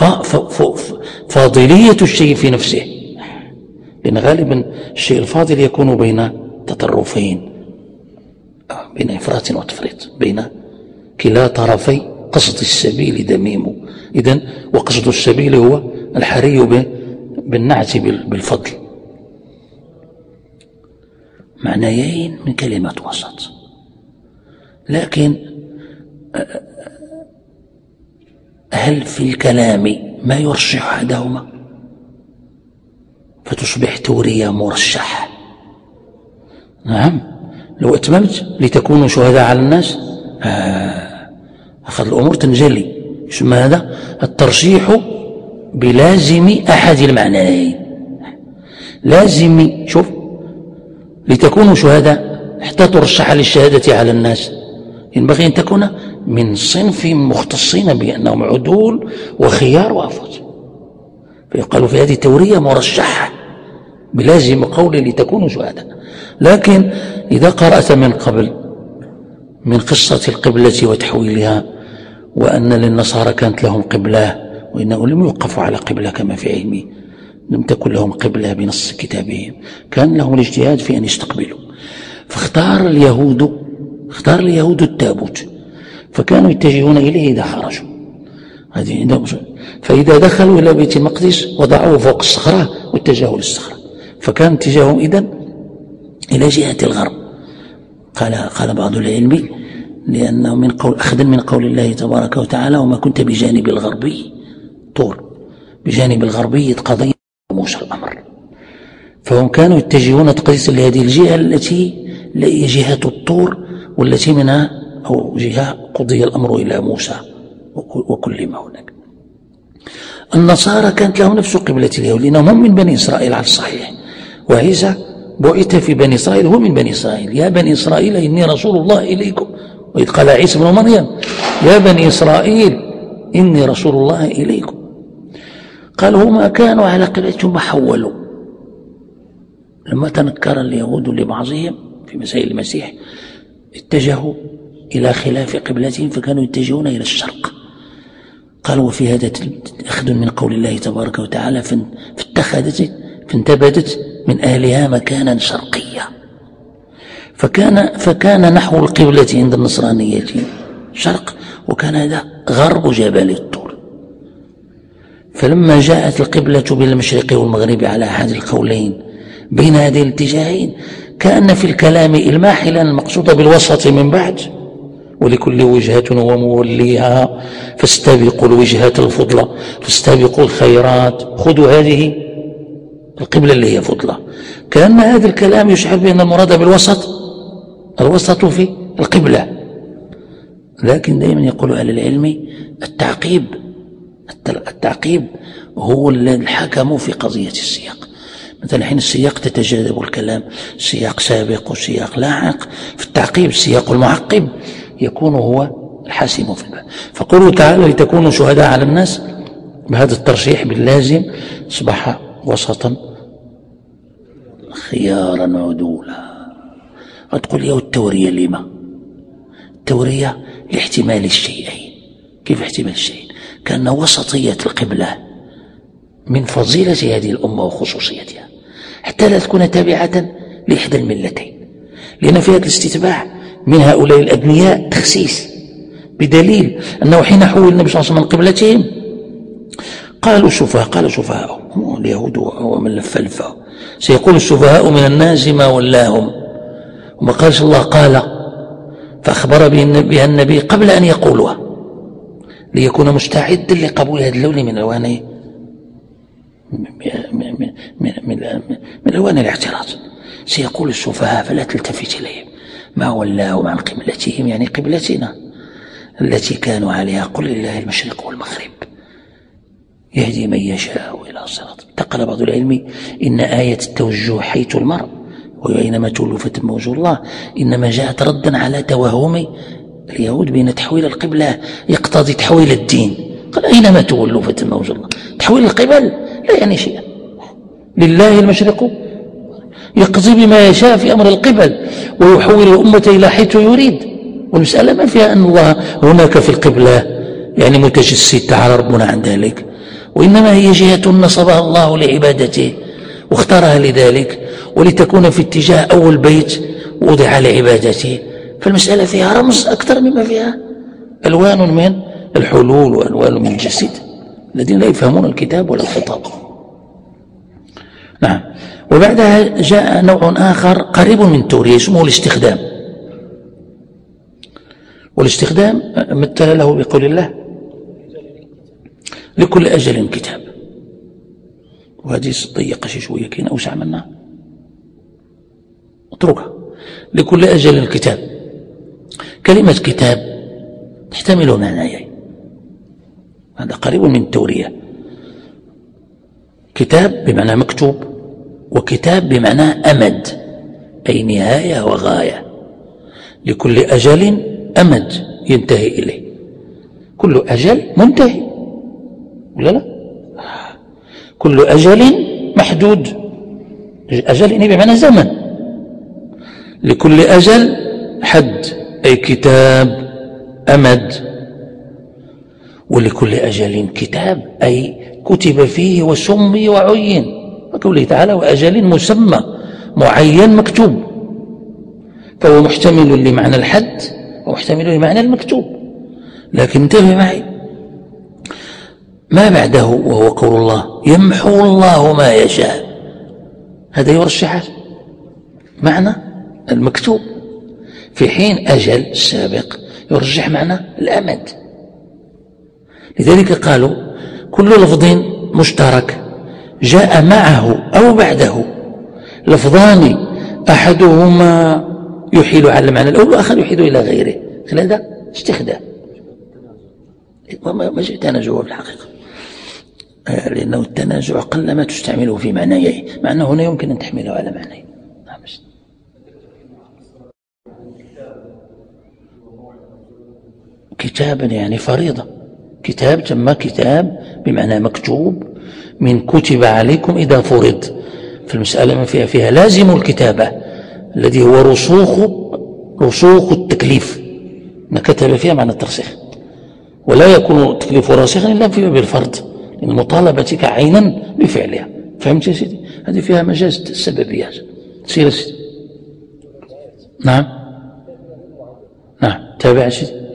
فاضلية الشيء في نفسه، لأن غالبا الشيء الفاضل يكون بين تطرفين، بين إفراط وتفريط، بين كلا طرفي قصد السبيل دميم. إذن وقصد السبيل هو الحري بالنعت بالفضل. معنيين من كلمة وسط، لكن هل في الكلام ما يرشح أحدهما فتصبح تورية مرشح؟ نعم، لو أتممت لتكونوا شهداء على الناس آه أخذ الأمور تنجلي. يسمى هذا الترشيح بلازم أحد المعنيين. لازم شوف لتكونوا شهداء حتى ترشح للشهادة على الناس، ينبغي أن تكون من صنف مختصين بأنهم عدول وخيار وأفضل، فيقال في هذه تورية مرشحة بلازم قول لتكونوا شهداء. لكن إذا قرأت من قبل من قصة القبلة وتحويلها، وأن للنصارى كانت لهم قبلة وإنهم لم يوقفوا على قبلة كما في علمي، لم تكن لهم قبلة بنص كتابهم، كان لهم الاجتهاد في أن يستقبلوا، فاختار اليهود اختار اليهود التابوت، فكانوا يتجهون إليه إذا خرجوا. هذه فإذا دخلوا إلى بيت المقدس وضعوه فوق الصخرة واتجهوا للصخرة، فكان اتجاههم إذن إلى جهة الغرب. قال قال بعض العلم لأنه من قول أخذا من قول الله تبارك وتعالى: وما كنت بجانب الغربي طور، بجانب الغربي قضي موسى الأمر. فهم كانوا يتجهون تقديسا لهذه الجهة التي هي جهة الطور، والتي منها أو جهة قضي الأمر إلى موسى وكل ما هناك. النصارى كانت لهم نفس قبلة اليهود، لأنهم هم من بني إسرائيل على الصحيح، وعيسى بعث في بني إسرائيل، هو من بني إسرائيل. يا بني إسرائيل إني رسول الله إليكم، وإذ قال عيسى بن مريم يا بني إسرائيل إني رسول الله إليكم. قالوا هما كانوا على قبلتهم حولوا، لما تنكر اليهود لبعضهم في مسائل المسيح اتجهوا إلى خلاف قبلتهم، فكانوا يتجهون إلى الشرق. قالوا وفي هذا أخذ من قول الله تبارك وتعالى: فاتخذت فانتبذت من أهلها مكانا شرقيا. فكان فكان نحو القبلة عند النصرانية شرق، وكان هذا غرب جبل الطور. فلما جاءت القبلة بين المشرق والمغرب على أحد القولين بين هذه الاتجاهين، كأن في الكلام إلماح لأن المقصود بالوسط من بعد: ولكل وجهة وموليها فاستبقوا الوجهات الفضلى فاستبقوا الخيرات، خذوا هذه القبلة اللي هي فضلى. كأن هذا الكلام يشعر بأن المراد بالوسط الوسط في القبلة. لكن دائما يقول أهل العلم التعقيب التعقيب هو الحكم في قضية السياق. مثلا حين السياق تتجاذب الكلام، سياق سابق وسياق لاحق، في التعقيب السياق المعقب يكون هو الحاسم في الباب. فقوله تعالى: لتكونوا شهداء على الناس، بهذا الترشيح باللازم أصبح وسطا خيارا عدولا. وتقول يا التورية لما؟ التورية لاحتمال الشيئين. كيف احتمال الشيئين؟ كأن وسطية القبلة من فضيلة هذه الأمة وخصوصيتها، حتى لا تكون تابعة لإحدى الملتين، لأن في هذا الاستتباع من هؤلاء الأبنياء تخسيس، بدليل أنه حين حول النبي صلى الله عليه وسلم من قبلتهم قالوا السفهاء قالوا السفهاء اليهود ومن لف لفه سيقول السفهاء من الناس ما ولاهم، وما قالش الله قال، فأخبر بها النبي قبل أن يقولها ليكون مستعدا لقبول هذا اللون من ألوان من, من, من, من ألوان الاعتراض. سيقول السفهاء فلا تلتفت إليهم ما ولاهم عن قبلتهم، يعني قبلتنا التي كانوا عليها، قل لله المشرق والمغرب يهدي من يشاء إلى صراط. انتقل بعض العلم إن آية التوجه حيث المرء وأينما تولوا فتم وجه الله إنما جاءت ردا على توهم اليهود بأن تحويل القبلة يقتضي تحويل الدين. قال أينما تولوا فتم وجه الله، تحويل القبل لا يعني شيئا، لله المشرق يقضي بما يشاء في أمر القبل ويحول الأمة إلى حيث يريد. والمسألة ما فيها أن الله هناك في القبلة يعني متجسد تعالى ربنا عن ذلك، وإنما هي جهة نصبها الله لعبادته واختارها لذلك ولتكون في اتجاه أول بيت وضع لعبادته. فالمسألة فيها رمز أكثر مما فيها ألوان من الحلول وألوان من الجسد الذين لا يفهمون الكتاب ولا الخطاب. نعم. وبعدها جاء نوع آخر قريب من التورية اسمه الاستخدام. والاستخدام مثل له بقول الله: لكل أجل كتاب. وهذه ضيقة شوية كين أوسع منها، اتركها. لكل أجل كتاب، كلمة كتاب تحتمل معنيين، هذا قريب من التورية. كتاب بمعنى مكتوب، وكتاب بمعنى أمد أي نهاية وغاية. لكل أجل أمد ينتهي إليه. كل أجل منتهي ولا لا؟ كل أجل محدود. أجل يعني بمعنى زمن. لكل أجل حد أي كتاب أمد، ولكل أجل كتاب أي كتب فيه وسمي وعين، وقوله تعالى وأجل مسمى معين مكتوب، فهو محتمل لمعنى الحد ومحتمل لمعنى المكتوب. لكن انتبه معي، ما بعده وهو قول الله يمحو الله ما يشاء، هذا يرشح معنى المكتوب، في حين أجل السابق يرجح معنى الأمد. لذلك قالوا كل لفظ مشترك جاء معه أو بعده لفظان أحدهما يحيل على المعنى الأول والآخر يحيل إلى غيره، هذا استخدام ما جاء تنازع في الحقيقة، لأنه التنازع قل ما تستعمله في معنيين، معنى هنا يمكن أن تحمله على معنيين. كتابا يعني فريضة، كتاب تم كتاب بمعنى مكتوب، من كتب عليكم إذا فرض. في المسألة ما فيها فيها لازم الكتابة الذي هو رسوخ رسوخ التكليف، ما كتب فيها معنى الترسيخ، ولا يكون التكليف راسخا إلا في باب الفرض، لأن مطالبتك عينا بفعلها. فهمت يا سيدي؟ هذه فيها مجاز السببيات. سير سيدي. نعم نعم تابع سيدي.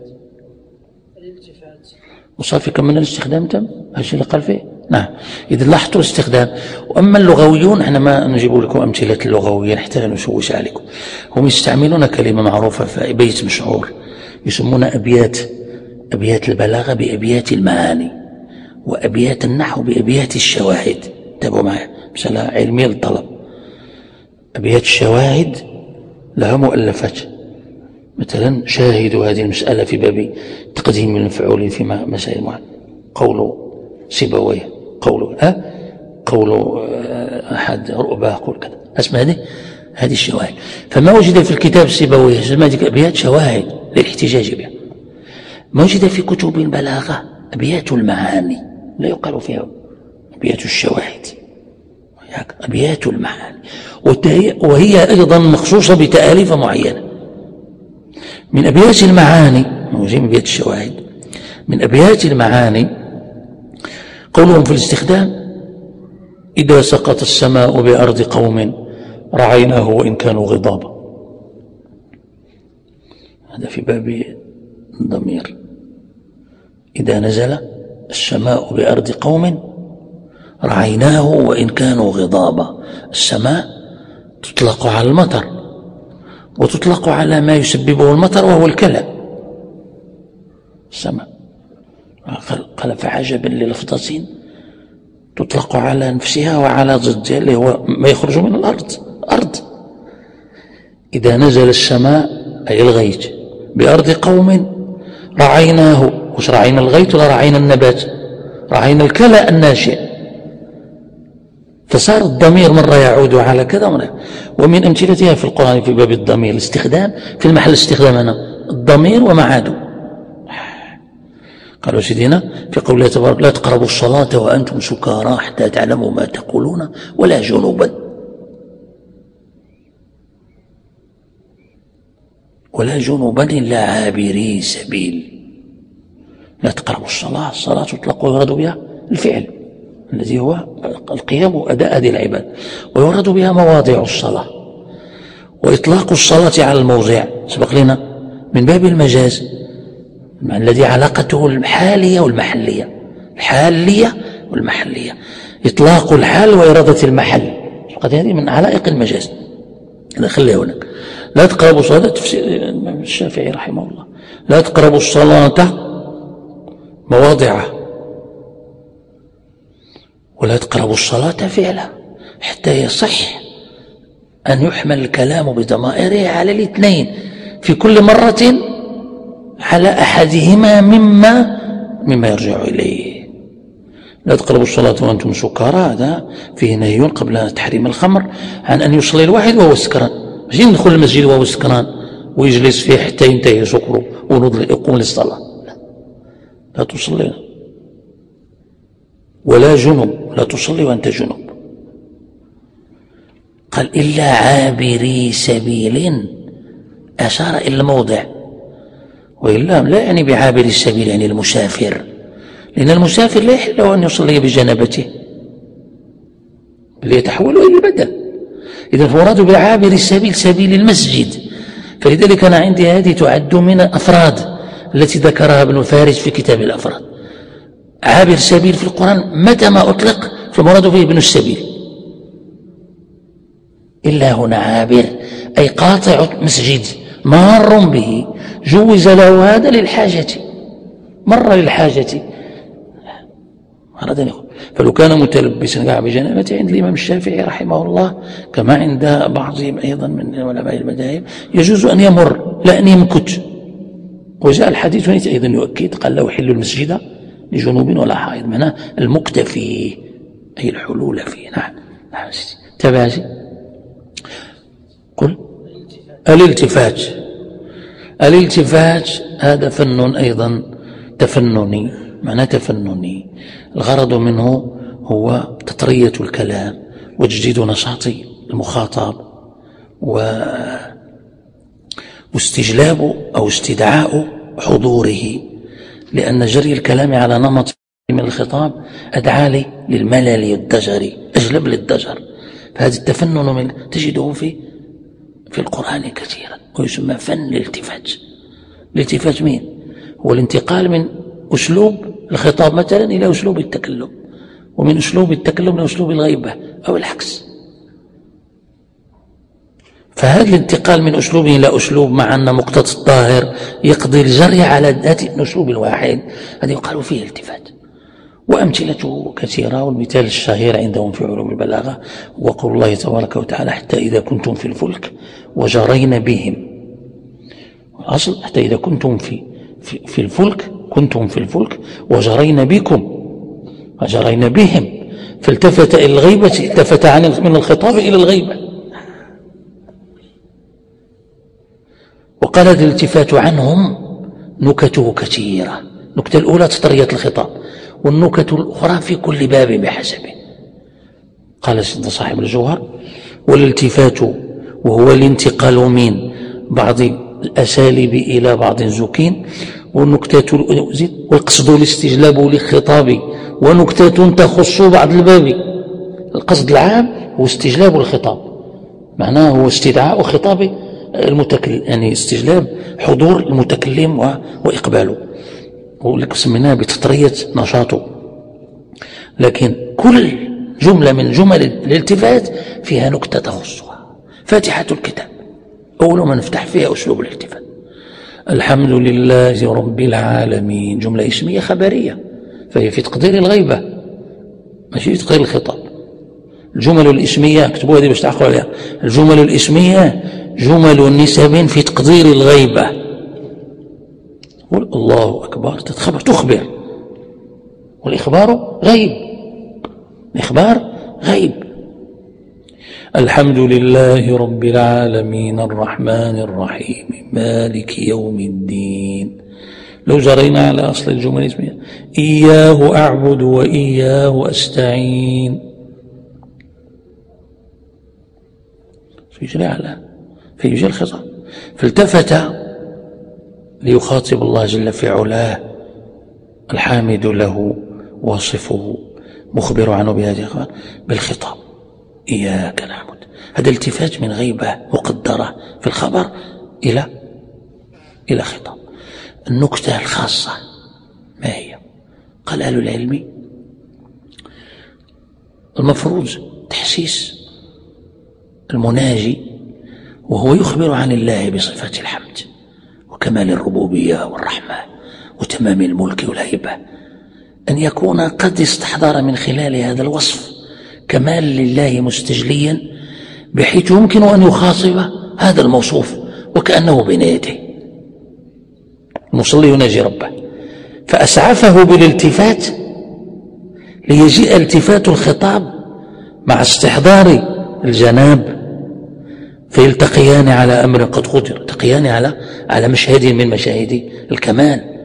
وصافي كم من الاستخدام تم هالشيء اللي قال فيه. نعم إذا لاحظتوا الاستخدام. وأما اللغويون احنا ما نجيب لكم أمثلة اللغويين حتى لا نشوش عليكم، هم يستعملون كلمة معروفة في بيت مشهور يسمون أبيات أبيات البلاغة بأبيات المعاني، وأبيات النحو بأبيات الشواهد. تابعوا معي مسألة علمية للطلب. أبيات الشواهد لها مؤلفات، مثلا شاهدوا هذه المسألة في باب تقديم المفعول في مسائل معينة، قول سيبويه، قول أه قول أحد رؤباه، قول كذا، اسمع هذه هذه الشواهد. فما وجد في الكتاب سيبويه اسمها هذه أبيات شواهد للاحتجاج بها. ما وجد في كتب البلاغة أبيات المعاني، لا يقال فيها أبيات الشواهد، أبيات المعاني، وهي أيضا مخصوصة بتآليف معينة. من أبيات المعاني موجود من أبيات الشواهد، من أبيات المعاني قولهم في الاستخدام إذا سقط السماء بأرض قوم رعيناه وإن كانوا غضابا، هذا في باب الضمير. إذا نزل السماء بأرض قوم رعيناه وإن كانوا غضابا. السماء تطلق على المطر وتطلق على ما يسببه المطر وهو الكلى. السماء قال فعجبا للفظة تطلق على نفسها وعلى ضدها اللي هو ما يخرج من الأرض، أرض. إذا نزل السماء أي الغيث بأرض قوم رعيناه، وش رعينا الغيث ولا رعينا النبات؟ رعينا الكلى الناشئ. فصار الضمير مرة يعود على كذا مرة. ومن أمثلتها في القرآن في باب الضمير الاستخدام في المحل الاستخدام هنا الضمير ومعاده. قالوا سيدنا في قوله تبارك لا تقربوا الصلاة وأنتم سكارى حتى تعلموا ما تقولون ولا جنوبا ولا جنوبا إلا عابري سبيل. لا تقربوا الصلاة، الصلاة تطلق ويراد بها الفعل الذي هو القيام وأداء هذه العبادة، ويراد بها مواضع الصلاة. وإطلاق الصلاة على الموضع سبق لنا من باب المجاز الذي علاقته الحالية والمحلية، الحالية والمحلية، إطلاق الحال وإرادة المحل، فقد هذه من علائق المجاز. خليها هناك. لا تقربوا الصلاة، تفسير الشافعي رحمه الله، لا تقربوا الصلاة مواضعه ولا تقربوا الصلاة فعلا حتى يصح أن يحمل الكلام بضمائره على الاثنين في كل مرة على أحدهما مما مما يرجع إليه. لا تقربوا الصلاة وأنتم سكارى، هذا فيه نهي قبل تحريم الخمر عن أن يصلي الواحد وهو سكران، مش يدخل المسجد وهو سكران ويجلس فيه حتى ينتهي سكره ونوض يقوم للصلاة. لا, لا تصلي ولا جنب، لا تصلي وأنت جنب. قال إلا عابري سبيل، أشار إلى الموضع، وإلا لا يعني بعابر السبيل يعني المسافر، لأن المسافر لا يحل له أن يصلي بجنبته بل يتحول إلى البدن. إذا فمراد بعابر السبيل سبيل المسجد. فلذلك أنا عندي هذه تعد من الأفراد التي ذكرها ابن فارس في كتاب الأفراد. عابر السبيل في القرآن متى ما أطلق فالمراد فيه ابن السبيل، إلا هنا عابر أي قاطع مسجد مار به، جوز له هذا للحاجة، مر للحاجة. فلو كان متلبسا بجنابته عند الإمام الشافعي رحمه الله كما عند بعضهم أيضا من علماء المذاهب يجوز أن يمر لا أن يمكت. وجاء الحديث أيضا يؤكد قال لا يحل المسجد لجنوب ولا حائض، معناه المكتفي أي الحلول فيه. نعم نعم تابع قل الالتفات. الالتفات هذا فن أيضا تفنني، معناه تفنني، الغرض منه هو تطرية الكلام وتجديد نشاط المخاطب واستجلاب أو استدعاء حضوره، لأن جري الكلام على نمط من الخطاب أدعى للملل والضجر، أجلب للضجر. فهذا التفنن من تجده في في القرآن كثيرا، ويسمى فن الالتفات. الالتفات مين؟ هو الانتقال من أسلوب الخطاب مثلا إلى أسلوب التكلم، ومن أسلوب التكلم إلى أسلوب الغيبة أو العكس. فهذا الانتقال من أسلوب إلى أسلوب مع أن مقتضى الظاهر يقضي الجري على ذات الأسلوب الواحد، هذا يقال فيه التفات. وأمثلته كثيرة، والمثال الشهير عندهم في علوم البلاغة وقول الله تبارك وتعالى حتى إذا كنتم في الفلك وجرين بهم. الأصل حتى إذا كنتم في, في, في الفلك كنتم في الفلك وجرين بكم وجرين بهم، فالتفت إلى الغيبة، التفت عن من الخطاب إلى الغيبة. وقال الالتفات عنهم نكته كثيرة. النكتة الأولى تطرية الخطاب، والنكت الأخرى في كل باب بحسبه. قال سيدنا صاحب الجوهر والالتفات وهو الانتقال من بعض الأساليب إلى بعض الزكين، والنكتة والقصد الاستجلاب للخطاب ونكتة تخص بعض الباب. القصد العام هو استجلاب الخطاب، معناه هو استدعاء خطاب المتكلم، يعني استجلاب حضور المتكلم وإقباله، ولك سميناه بتطرية نشاطه. لكن كل جملة من جمل الالتفات فيها نكتة تخصها. فاتحة الكتاب أول ما نفتح فيها أسلوب الالتفات. الحمد لله رب العالمين جملة اسمية خبرية، فهي في تقدير الغيبة ماشي في تقدير الخطاب. الجمل الاسمية اكتبوها دي باش تعقلوا عليها. الجمل الاسمية جمل نسب في تقدير الغيبة. قل الله أكبر تتخبر تخبر، والإخبار غيب، الإخبار غيب. الحمد لله رب العالمين الرحمن الرحيم مالك يوم الدين. لو جرينا على أصل الجمل الاسمية إياه أعبد وإياه أستعين، فيجري على فيجري الخطاب. فالتفت ليخاطب الله جل في علاه الحامد له واصفه مخبر عنه بهذه الخبر بالخطاب إياك نعبد. هذا التفات من غيبة مقدرة في الخبر إلى إلى خطاب. النكتة الخاصة ما هي؟ قال أهل العلم المفروض تحسيس المناجي وهو يخبر عن الله بصفات الحمد وكمال الربوبية والرحمة وتمام الملك والهيبة، أن يكون قد استحضر من خلال هذا الوصف كمال لله مستجليا، بحيث يمكن أن يخاطب هذا الموصوف وكأنه بين يديه. المصلي يناجي ربه فأسعفه بالالتفات ليجيء التفات الخطاب مع استحضار الجناب فيلتقيان على أمر قد قدر، يلتقيان على على مشهد من مشاهد الكمال.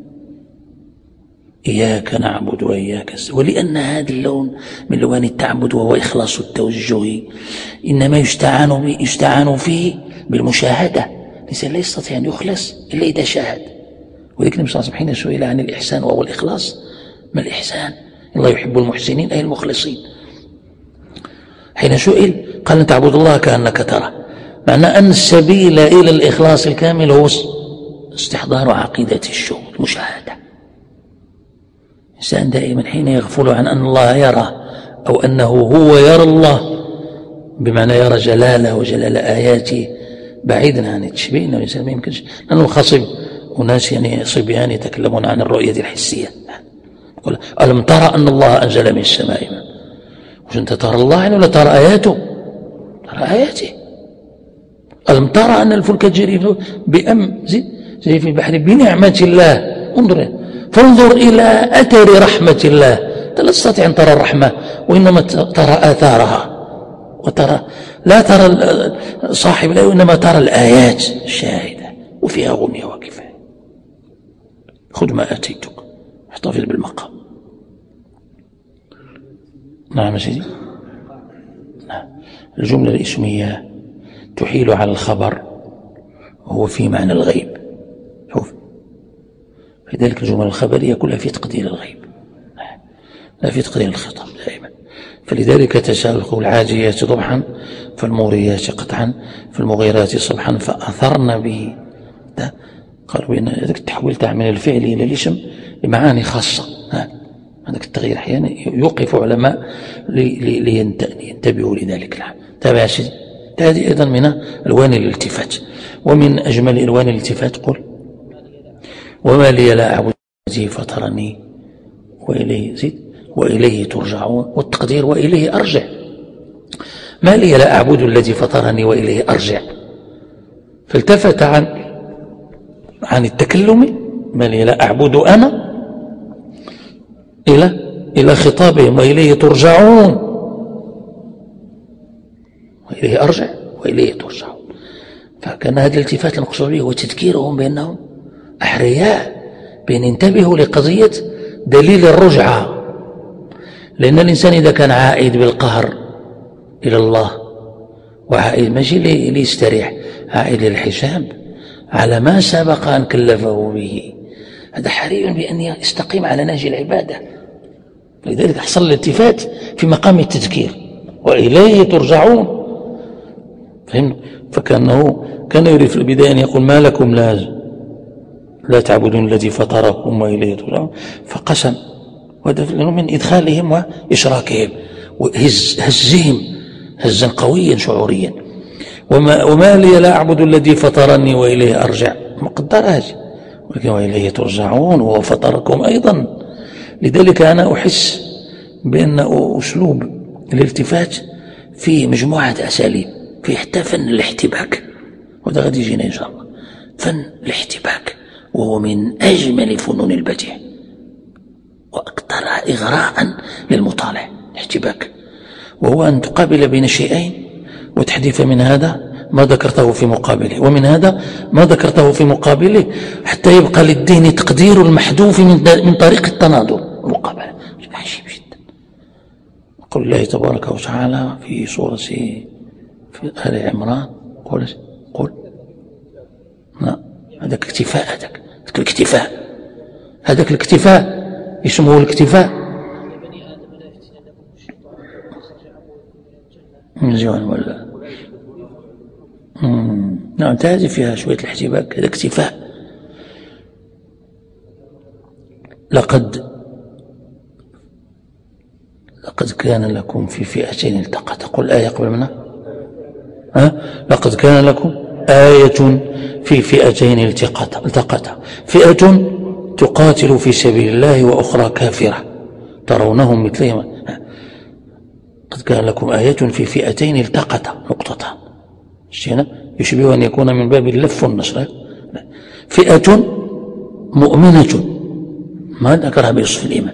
إياك نعبد وإياك نستعين. ولأن هذا اللون من لوان التعبد وهو إخلاص التوجه إنما يستعان يستعان فيه بالمشاهدة. الإنسان لا يستطيع أن يخلص إلا إذا شاهد. ولكن النبي صلى الله عليه وسلم حين سئل عن الإحسان وهو الإخلاص: ما الإحسان؟ الله يحب المحسنين أي المخلصين. حين سئل قال: أن تعبد الله كأنك تراه. معنى أن السبيل إلى الإخلاص الكامل هو استحضار عقيدة الشهود، المشاهدة. الإنسان دائما حين يغفل عن أن الله يرى أو أنه هو يرى الله، بمعنى يرى جلاله وجلال آياته، بعيدا عن التشبيه. إنه الإنسان ما يمكنش، لأنه خصب وناس يعني صبيان يتكلمون عن الرؤية الحسية. يقول: ألم ترى أن الله أنزل من السماء ماء؟ وش أنت ترى الله يعني ولا ترى آياته؟ ترى آياته. ألم ترى أن الفلك تجري بأم زي, زي في البحر بنعمة الله؟ انظر فانظر إلى أثر رحمة الله. أنت لا تستطيع أن ترى الرحمة وإنما ترى آثارها، وترى لا ترى صاحب الآية وإنما ترى الآيات الشاهدة وفيها غنية وكفاية. خذ ما آتيتك احتفظ بالمقام. نعم سيدي. نعم. الجملة الاسمية تحيل على الخبر وهو في معنى الغيب. شوف، لذلك الجمل الخبرية كلها في تقدير الغيب لا في تقدير الخطاب دائما. فلذلك تساءل العاجيات ضبحا فالموريات قطعا فالمغيرات صبحا فأثرن به. قالوا بأن هذاك التحويل تاع من الفعل إلى الاسم لمعاني خاصة. هذاك التغيير أحيانا يوقف علماء لينتبهوا لذلك. نعم. تابع سيدي. هذه أيضا من ألوان الالتفات. ومن أجمل ألوان الالتفات قل: وما لي لا أعبد الذي فطرني وإليه زيد وإليه ترجعون. والتقدير وإليه أرجع. ما لي لا أعبد الذي فطرني وإليه أرجع. فالتفت عن عن التكلم: ما لي لا أعبد أنا، إلى إلى خطابهم: وإليه ترجعون. وإليه أرجع وإليه ترجعون. فكان هذا الالتفات المقصود به هو تذكيرهم بأنهم أحرياء، بأن ينتبهوا لقضية دليل الرجعة. لأن الإنسان إذا كان عائد بالقهر إلى الله وعائد ماشي ليستريح، عائد للحساب على ما سبق أن كلفه به، هذا حري بأن يستقيم على نهج العبادة. لذلك حصل الالتفات في مقام التذكير: وإليه ترجعون. فهمنا؟ فكأنه كان يريد في البداية أن يقول: ما لكم لا لا تعبدون الذي فطركم وإليه ترجعون، فقسم. وهذا من إدخالهم وإشراكهم وهزهم هزا قويا شعوريا. وما, وما لي لا أعبد الذي فطرني وإليه أرجع، مقدرات، ولكن وإليه ترجعون وهو فطركم أيضا. لذلك أنا أحس بأن أسلوب الالتفات فيه مجموعة أساليب، فيه حتى فن الاحتباك، وهذا غادي يجينا إن شاء الله. فن الاحتباك وهو من أجمل فنون البديع وأكثرها إغراء للمطالع. الاحتباك وهو أن تقابل بين شيئين وتحذف من هذا ما ذكرته في مقابله ومن هذا ما ذكرته في مقابله، حتى يبقى للدين تقدير المحذوف من طريق التناظر والمقابلة. عجيب جدا. قل الله تبارك وتعالى في سورة في آل عمران: قل قل لا هذاك اكتفاء، هذاك الاكتفاء هذاك الاكتفاء اسمه الاكتفاء من زمان ولا نعم. هذه فيها شوية الاحتباك، هذا اكتفاء. لقد لقد كان لكم في فئتين التقتا. قل آية قبل منها. ها؟ لقد كان لكم آية في فئتين التقتا التقتا فئة تقاتل في سبيل الله وأخرى كافرة ترونهم مثلهم. قد كان لكم آية في فئتين التقتا نقطتان. يشبه أن يكون من باب اللف والنشر. فئة مؤمنة ما ذكرها بوصف الإيمان،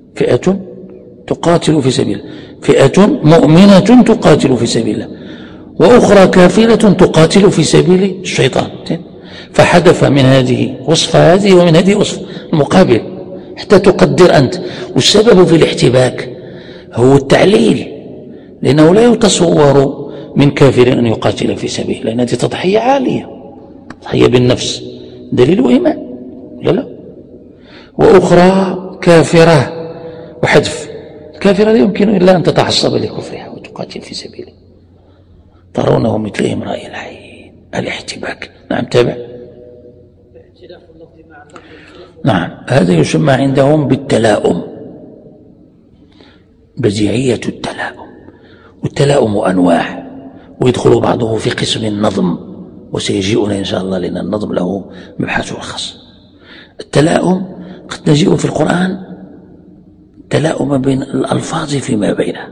فئة تقاتل في سبيل الله، فئة مؤمنة تقاتل في سبيل الله، وأخرى كافرة تقاتل في سبيل الشيطان. فحدث من هذه وصف هذه ومن هذه وصف المقابل حتى تقدر أنت. والسبب في الاحتباك هو التعليل، لأنه لا يتصور من كافر أن يقاتل في سبيل، لأن هذه تضحية عالية، تضحية بالنفس، دليل إيمان لا لا. وأخرى كافرة وحذف، الكافرة لا يمكن إلا أن تتعصب لكفرها وتقاتل في سبيله. ترونه مثلهم رأي العين، الاحتباك. نعم تابع. نعم هذا يسمى عندهم بالتلاؤم، بديعية التلاؤم. والتلاؤم أنواع، ويدخل بعضه في قسم النظم، وسيجيئنا إن شاء الله لأن النظم له مبحثه الخاص. التلاؤم قد نجيء في القرآن تلاؤم بين الألفاظ فيما بينها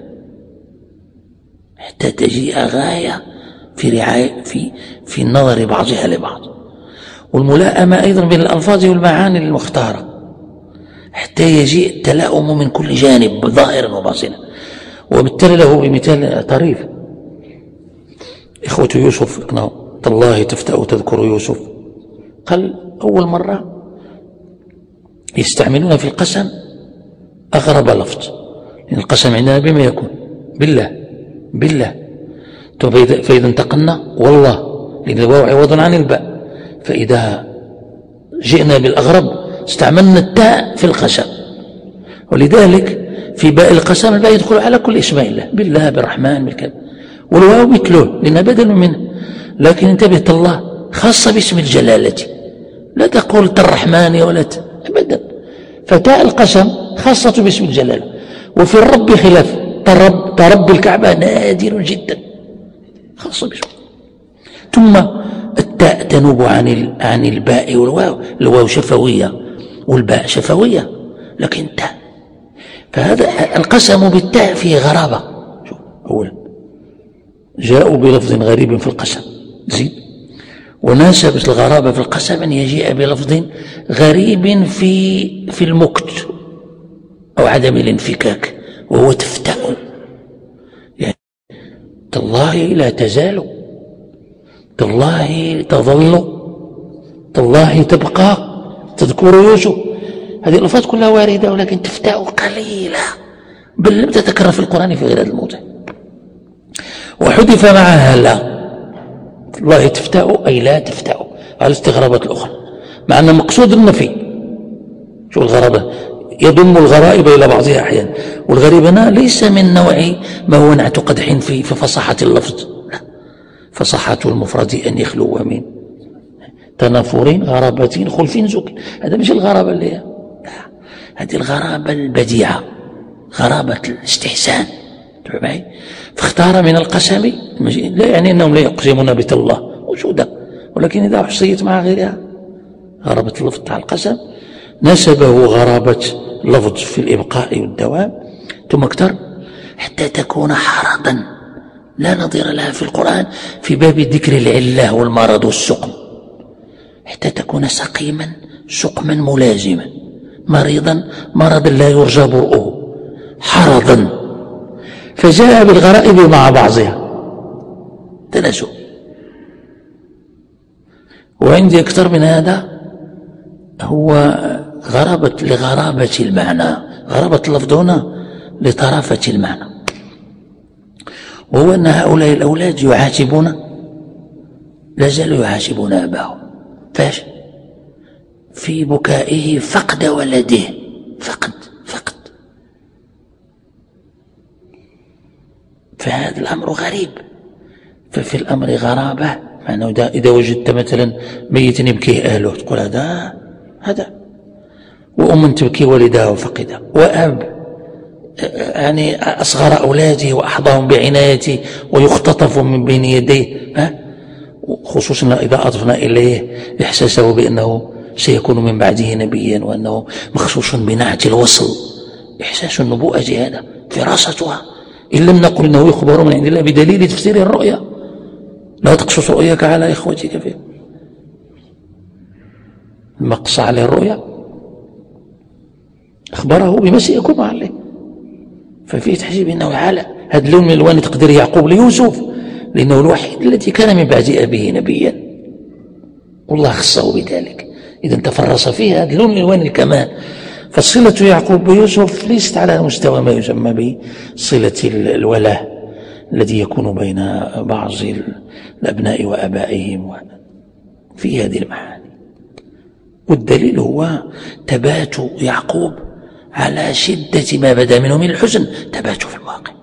حتى تجيء غاية في رعاية في في النظر بعضها لبعض، والملائمة أيضا بين الألفاظ والمعاني المختارة حتى يجيء التلاؤم من كل جانب ظاهرا وباطنا. وبالتالي له بمثال طريف، إخوة يوسف تالله تفتأ تذكر يوسف، قال أول مرة يستعملون في القسم أغرب لفظ، لأن القسم عندنا بما يكون بالله بالله، فإذا انتقلنا والله، لأن الواو عوض عن الباء، فإذا جئنا بالأغرب استعملنا التاء في القسم. ولذلك في باء القسم الباء يدخل على كل اسماء الله، بالله بالرحمن بالكذا، والواو مثله لأنها بدل منه. لكن انتبه الله خاصة باسم الجلالة، لا تقول الرحمن ولا أبدا، فتاء القسم خاصة باسم الجلالة. وفي الرب خلاف، ترب, ترب الكعبة نادر جدا خاصة باسم. ثم التاء تنوب عن عن الباء والواو، الواو شفوية والباء شفوية لكن تاء، فهذا القسم بالتاء فيه غرابة. شوف أولا جاءوا بلفظ غريب في القسم، زيد وناسبت الغرابة في القسم أن يجيء بلفظ غريب في في المكت أو عدم الانفكاك، وهو تفتأ، يعني تالله لا تزال، تالله تظل، تالله تبقى، تذكر يوسف، هذه الألفاظ كلها واردة، ولكن تفتأ قليلة، بل لم تتكرر في القرآن في غير هذا الموضع. وحذف معها لا، الله تفتأ أي لا تفتأ، على الاستغرابات الأخرى، مع أن مقصود النفي. شو الغرابة؟ يضم الغرائب إلى بعضها أحيانا، والغريب هنا ليس من نوع ما هو نعت قدح في في فصاحة اللفظ، لا، فصاحة المفرد أن يخلو من تنافرين غرابتين خلفين زك، هذا مش الغرابة اللي هي، لا، هذه الغرابة البديعة، غرابة الاستحسان. معي؟ فاختار من القسم، لا يعني أنهم لا يقسمون بالله وجودا، ولكن إذا حصيت مع غيرها غرابة اللفظ تاع القسم نسبه غرابة اللفظ في الإبقاء والدوام. ثم اكتر حتى تكون حرضا لا نظير لها في القرآن في باب ذكر العلة والمرض والسقم، حتى تكون سقيما سقما ملازما، مريضا مرضا لا يرجى برؤه، حرضا، فجاء بالغرائب مع بعضها تناسب. وعندي أكثر من هذا، هو غرابة لغرابة المعنى، غرابة اللفظ هنا لطرافة المعنى، وهو أن هؤلاء الأولاد يعاتبون، لا زالوا يعاتبون أباهم، فاش في بكائه فقد ولده، فقد فقد فهذا الأمر غريب. ففي الأمر غرابة، معناه إذا وجدت مثلا ميت يبكيه أهله تقول هذا هذا، وأم تبكي والدها وفقدها، وأب يعني أصغر أولاده وأحظاهم بعنايته ويختطف من بين يديه، ها؟ خصوصا إذا أضفنا إليه إحساسه بأنه سيكون من بعده نبيا، وأنه مخصوص بنعت الوصل، إحساس النبوءة هذا فراستها، إن لم نقل إنه يخبر من عند الله بدليل تفسير الرؤيا. لا تقصص رؤياك على إخوتك فيه، المقص على الرؤيا أخبره بما سيكون عليه، ففيه تحجيب أنه على هذا اللون من الوان تقدير يعقوب ليوسف لأنه الوحيد الذي كان من بعد أبيه نبيا والله خصه بذلك. إذا تفرس فيها هذا لون من ألوان الكمال. فصلة يعقوب بيوسف ليست على مستوى ما يسمى بصلة الولاء الذي يكون بين بعض الأبناء وأبائهم في هذه المعاني. والدليل هو تبات يعقوب على شدة ما بدا منه من الحزن، تبات في الواقع.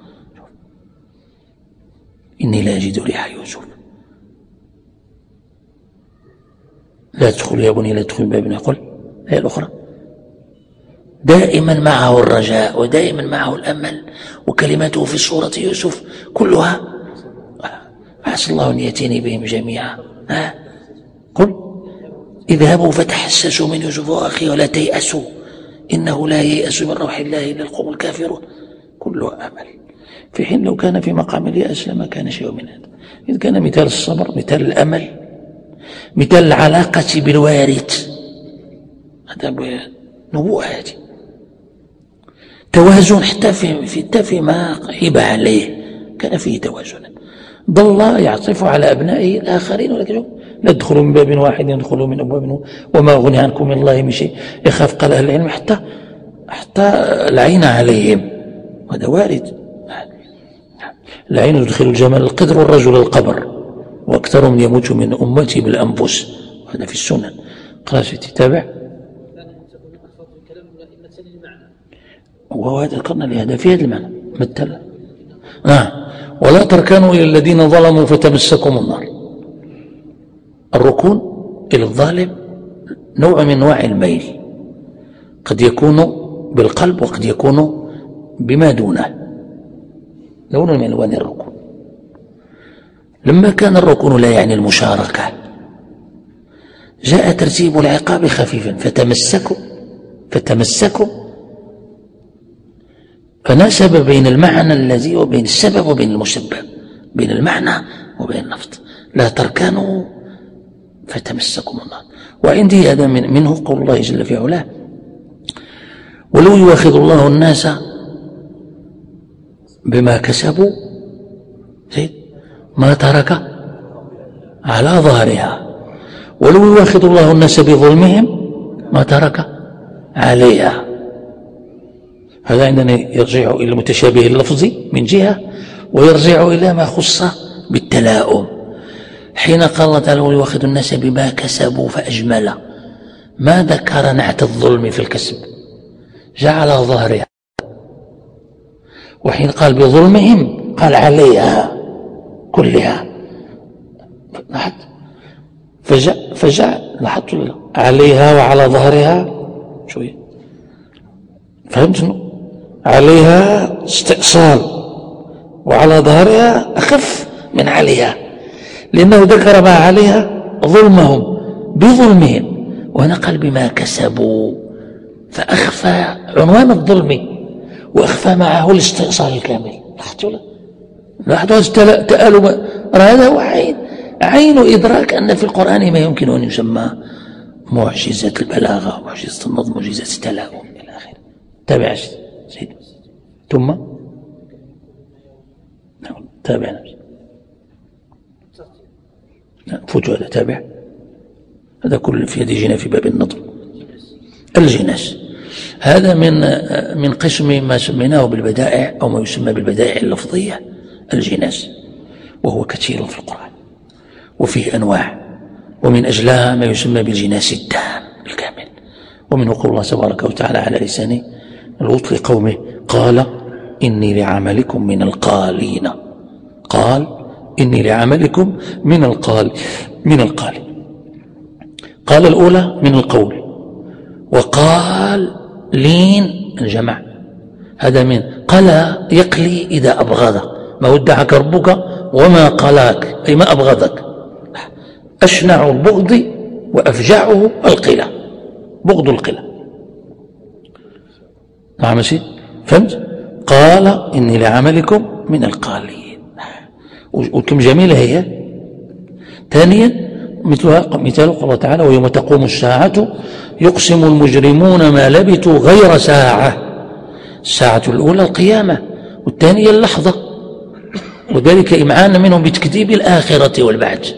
إني لا أجد ريح يوسف، لا تدخل يا بني لا تدخل باب يقول الآية الأخرى. دائما معه الرجاء ودائما معه الأمل، وكلماته في سورة يوسف كلها عسى الله أن يأتيني بهم جميعا. ها قل اذهبوا فتحسسوا من يوسف وأخيه ولا تيأسوا إنه لا ييأس من روح الله إلا القوم الكافرون. كله أمل، في حين لو كان في مقام اليأس لما كان شيء من هذا. إذ كان مثال الصبر، مثال الأمل، مثال العلاقة بالوارث، هذا نبوءة هذه، توازن حتى في حتى فيما عيب عليه كان فيه توازن. ظل يعطف على أبنائه الآخرين، ولكن لا تدخلوا من باب واحد يدخلوا من أبواب وما أغني عنكم من الله من شيء. يخاف قال أهل العلم حتى حتى العين عليهم، وهذا وارد. العين يدخل الجمال القدر والرجل القبر، وأكثرهم يموت من أمتي بالأنفس، وهذا في السنن. قال تتابع وهذا ذكرنا لهذا في هذا المعنى مثل آه. ولا تركنوا إلى الذين ظلموا فتمسكم النار. الركون إلى الظالم نوع من أنواع الميل، قد يكون بالقلب وقد يكون بما دونه، لون من ألوان الركون. لما كان الركون لا يعني المشاركة جاء ترتيب العقاب خفيفا، فتمسكوا فتمسكوا فناسب بين المعنى الذي وبين السبب وبين المسبب، بين المعنى وبين اللفظ. لا تركنوا فتمسكوا النار. وعندي هذا من منه قول الله جل في علاه ولو يؤاخذ الله الناس بما كسبوا زيد ما ترك على ظهرها، ولو يؤاخذ الله الناس بظلمهم ما ترك عليها. هذا عندنا يرجع إلى المتشابه اللفظي من جهة، ويرجع إلى ما خص بالتلاؤم. حين قال الله تعالى ويؤاخذ الناس بما كسبوا فأجمل، ما ذكر نعت الظلم في الكسب، جعل ظهرها. وحين قال بظلمهم قال عليها كلها. فجاء فجاء لاحظت عليها وعلى ظهرها شوية، فهمت؟ عليها استئصال وعلى ظهرها أخف من عليها، لأنه ذكر ما عليها ظلمهم بظلمهم، وهنا قال بما كسبوا، فأخفى عنوان الظلم وأخفى معه الاستئصال الكامل. لاحظوا هذا تألم. هذا هو عين عين إدراك أن في القرآن ما يمكن أن يسمى معجزة البلاغة، معجزة النظم، معجزة التلاؤم إلى آخره. تابع سيد ثم تابع فوتوا هذا تابع. هذا كل في هذه جينا في باب النظم. الجناس هذا من من قسم ما سميناه بالبدائع أو ما يسمى بالبدائع اللفظية، الجناس، وهو كثير في القرآن وفيه أنواع، ومن أجلها ما يسمى بالجناس التام الكامل. ومنه قول الله تبارك وتعالى على لسان لوط لقومه قال إني لعملكم من القالين، قال إني لعملكم من القال من القال قال الأولى من القول، وقال لين الجمع، هذا من قلى يقلي إذا أبغض، ما ودعك ربك وما قلاك، أي ما أبغضك. أشنع البغض وأفجعه القلى، بغض القلى. نعم سيد فهمت؟ قال إني لعملكم من القالين، وكم جميلة هي. ثانيا مثلها مثال قال الله تعالى ويوم تقوم الساعة يقسم المجرمون ما لبثوا غير ساعة. الساعة الأولى القيامة، والثانية اللحظة. وذلك إمعانا منهم بتكذيب الآخرة والبعث.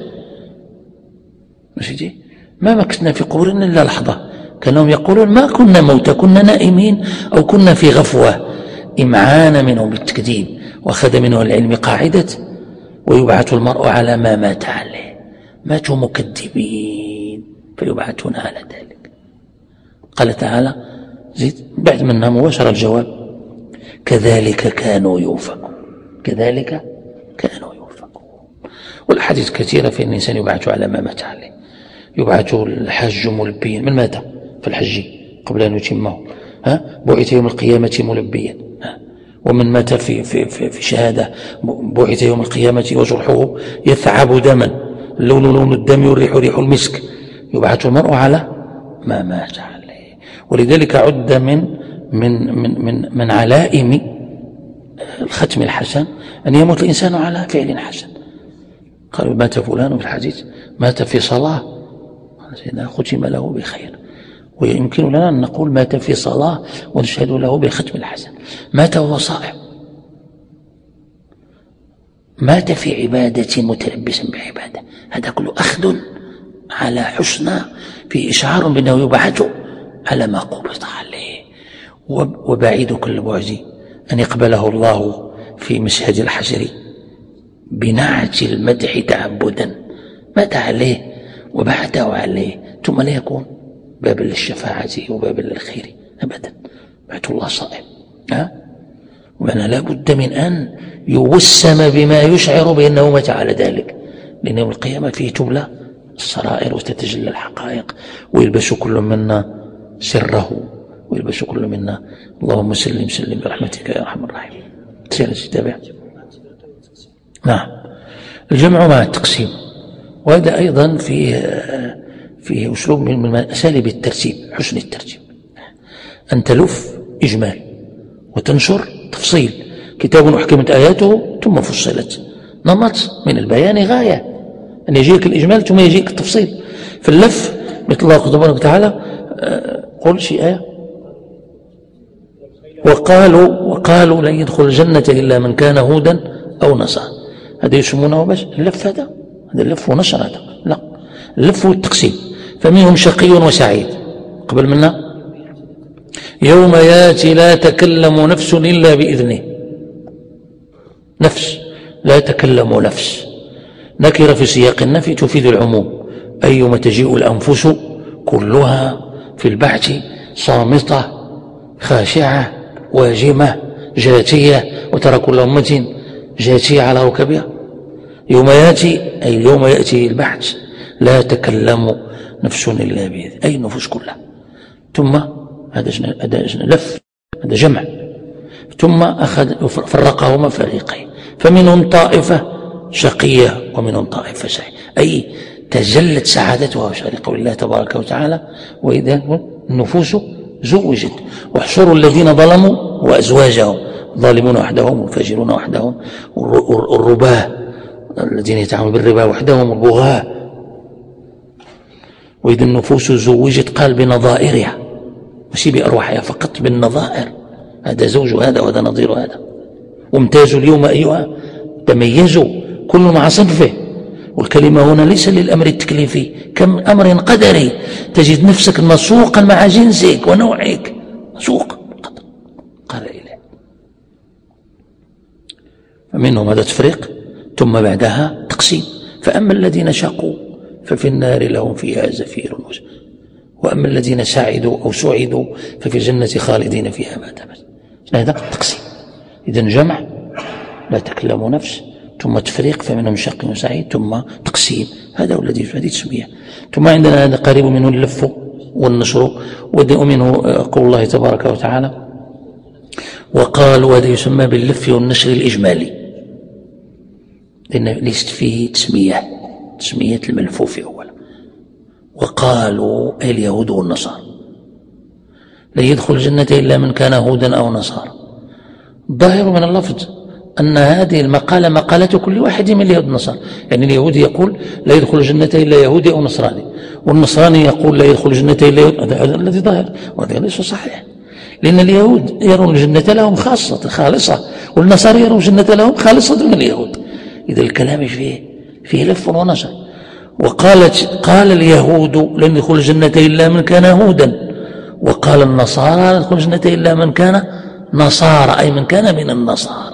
ماشي ما مكثنا في قبورنا إلا لحظة، كانهم يقولون ما كنا موتى، كنا نائمين أو كنا في غفوة، إمعانا منهم بالتكذيب. وأخذ منه العلم قاعدة ويبعث المرء على ما مات عليه، ماتوا مكذبين فيبعثون على ذلك. قال تعالى زيد بعد منها مباشرة الجواب كذلك كانوا يؤفكون، كذلك كانوا يؤفكون. والحديث كثيرة في أن الإنسان يبعث على ما مات عليه. يبعث الحج ملبيا، من مات في الحج قبل أن يتمه ها بعث يوم القيامة ملبيا، ومن مات في, في, في, في شهادة بعث يوم القيامة وجرحه يثعب دما، اللون لون الدم والريح ريح المسك. يبعث المرء على ما مات عليه. ولذلك عد من من من من, من علائم الختم الحسن أن يموت الإنسان على فعل حسن. قالوا مات فلان في الحديث مات في صلاة ختم له بخير، ويمكن لنا أن نقول مات في صلاة ونشهد له بالختم الحسن. مات وهو صائم، مات في عبادة متلبسا بعبادة، هذا كله أخذ على حسنى في إشعار بأنه يبعث على ما قبض عليه. وبعيد كل بعد أن يقبله الله في مشهد الحشر بنعت المدح تعبدا، مات عليه وبعده عليه، ثم لا يكون باب للشفاعة وباب للخير أبدا. بعث الله صائم ها، وأنا لا بد من أن يوسم بما يشعر بأنه مات على ذلك، لأن يوم القيامة فيه تبلى السرائر وتتجلى الحقائق، ويلبس كل منا سره، ويلبس كل منا. اللهم سلم سلم برحمتك يا أرحم الراحمين. سير تتابع. نعم الجمع مع التقسيم، وهذا أيضا فيه فيه أسلوب من أساليب الترتيب، حسن الترتيب، أن تلف إجمال وتنشر تفصيل. كتاب أحكمت آياته ثم فصلت، نمط من البيان غاية أن يجيك الإجمال ثم يجيك التفصيل. في اللف مثل الله سبحانه وتعالى قل شيء آية وقالوا وقالوا لن يدخل الجنة إلا من كان هودا أو نصارى. هذا يسمونه بس اللف، هذا هذا اللف ونشر، هذا لا، اللف والتقسيم. فمنهم شقي وسعيد قبل منا يوم ياتي لا تكلم نفس إلا بإذنه، نفس لا تكلم نفس نكر في سياق النفي تفيد العموم، أيما تجيء الأنفس كلها في البعث صامتة خاشعة واجمة جاثية، وترى كل أمة جاثية على ركبها. يوم ياتي أي يوم يأتي البعث لا تكلم نفس إلا بإذن، أي النفوس كلها. ثم هذا لف، هذا جمع، ثم أخذ فرقهما فريقين، فمنهم طائفة شقية ومنهم طائفة سعيدة، أي تجلت سعادتها وشأن قول الله تبارك وتعالى وإذا النفوس زوجت واحشروا الذين ظلموا وأزواجهم، الظالمون وحدهم والفاجرون وحدهم والرباه الذين يتعاملون بالربا وحدهم والبغاة. وإذا النفوس زوجت قال بنظائرها، مش بأرواحها فقط، بالنظائر، هذا زوج هذا وهذا نظير هذا. وامتازوا اليوم أيها، تميزوا كل مع صنفه. والكلمة هنا ليس للأمر التكليفي، كم أمر قدري تجد نفسك مسوقا مع جنسك ونوعك، مسوق قال إليه. فمنهم هذا تفريق، ثم بعدها تقسيم. فأما الذين شقوا ففي النار لهم فيها زفير وشهيق، وأما الذين سعدوا أو سعدوا ففي الجنة خالدين فيها ما دامت. هذا تقسيم. إذن جمع لا تكلم نفس، ثم تفريق فمنهم شق وسعيد، ثم تقسيم، هذا هو الذي هذه تسمية. ثم عندنا هذا قريب منه اللف والنشر، ومنه قول الله تبارك وتعالى وقالوا، هذا يسمى باللف والنشر الإجمالي، لأن ليست فيه تسمية، تسمية الملفوف أولا. وقالوا أي اليهود والنصارى لا يدخل الجنة إلا من كان هودا أو نصارى. ظاهر من اللفظ أن هذه المقالة مقالة كل واحد من اليهود والنصارى، يعني اليهودي يقول لا يدخل الجنة إلا يهودي أو نصراني، والنصراني يقول لا يدخل الجنة إلا يهودي. هذا الذي ظاهر، وهذا ليس صحيح، لأن اليهود يرون الجنة لهم خاصة خالصة، والنصارى يرون الجنة لهم خالصة دون اليهود. إذا الكلام فيه فيه لف ونشر. وقالت قال اليهود لن يدخل الجنة إلا من كان هودا، وقال النصارى لن يدخل الجنة إلا من كان نصارى، أي من كان من النصارى.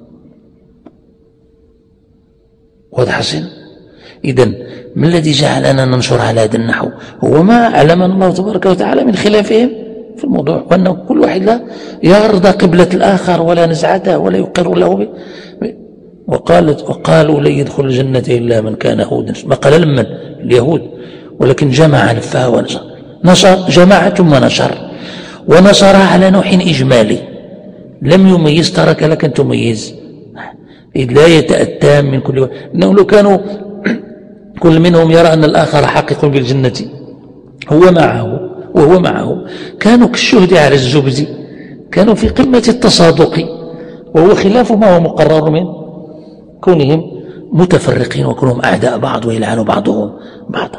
واضح حسن؟ إذن ما الذي جعلنا ننشر على هذا النحو؟ هو ما علمنا الله تبارك وتعالى من خلافهم في الموضوع، وأن كل واحد لا يرضى قبلة الآخر ولا نزعته ولا يقر له به. وقالت وقالوا لن يدخل الجنة إلا من كان هودا، ما قال لمن اليهود، ولكن جمع لفها ونشر، نشر جمع ثم نشر، ونشر على نوع إجمالي لم يميز، ترك لك أن تميز، إذ لا يتأتى من كل واحد. إنه لو كانوا كل منهم يرى أن الآخر حقيق بالجنة هو معه وهو معه، كانوا كالشهد على الزبد، كانوا في قمة التصادق، وهو خلاف ما هو مقرر من كونهم متفرقين وكونهم أعداء بعض ويلعن بعضهم بعضا.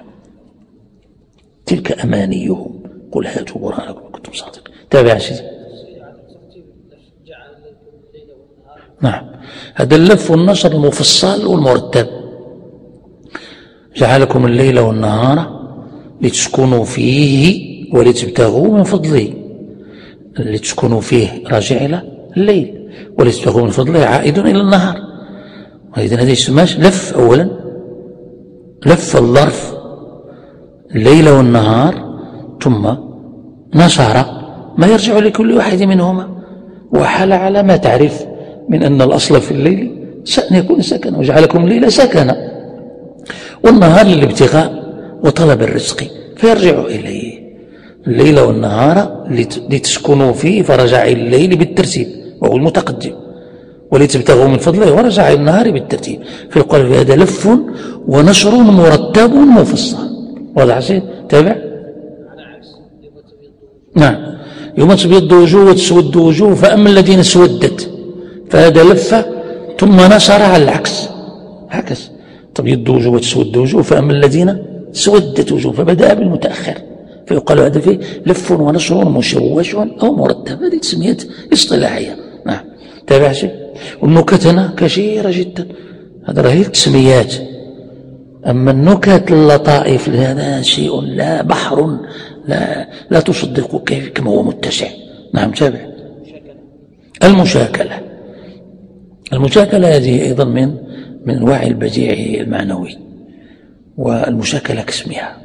تلك أمانيهم قل هاتوا برهانكم إن كنتم صادقين. تابع سيدي. نعم، هذا اللف والنشر المفصل والمرتب. جعلكم الليل والنهار لتسكنوا فيه ولتبتغوا من فضله. لتسكنوا فيه راجع إلى الليل، ولتبتغوا من فضله عائد إلى النهار. وإذن هذا يسماش لف. أولا لف الظرف الليل والنهار، ثم نشر ما يرجع لكل واحد منهما، وحال على ما تعرف من أن الأصل في الليل أن يكون سكنا، وجعلكم الليل سكنا والنهار للابتغاء وطلب الرزق فيرجع إليه. الليل والنهار لتسكنوا فيه فرجع إلى الليل بالترتيب وهو المتقدم، ولتبتغوا من فضله ورجع إلى النهار بالترتيب. فيقال في هذا لف ونشر مرتب مفصل. واضح شيء؟ تابع. نعم، يوم تبيض وجوه وتسود وجوه، فأما الذين اسودت فهذا لف ثم نشر على العكس، عكس تبيض وجوه وتسود وجوه، فأما الذين سودت وجوه فبدأ بالمتأخر، فيقال هذا فيه لف ونشر مشوش أو مرتب. هذه تسميات اصطلاحية. نعم، تابع شيء. والنكت هنا كثيرة جدا، هذا رهي التسميات. أما النكت اللطائف هذا شيء لا بحر لا لا تصدق كيف كما هو متسع. نعم، تابع. المشاكلة. المشاكلة هذه أيضا من من وعي البديع المعنوي. والمشاكلة كاسمها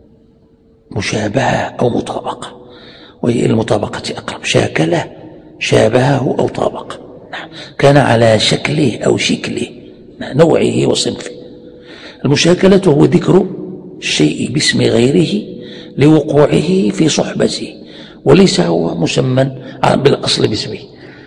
مشابهة أو مطابقة، وهي المطابقة أقرب. شاكله شابهه أو طابق. نعم، كان على شكله أو شكله، نوعه وصنفه. المشاكلة هو ذكر الشيء باسم غيره لوقوعه في صحبته، وليس هو مسمى بالأصل باسمه.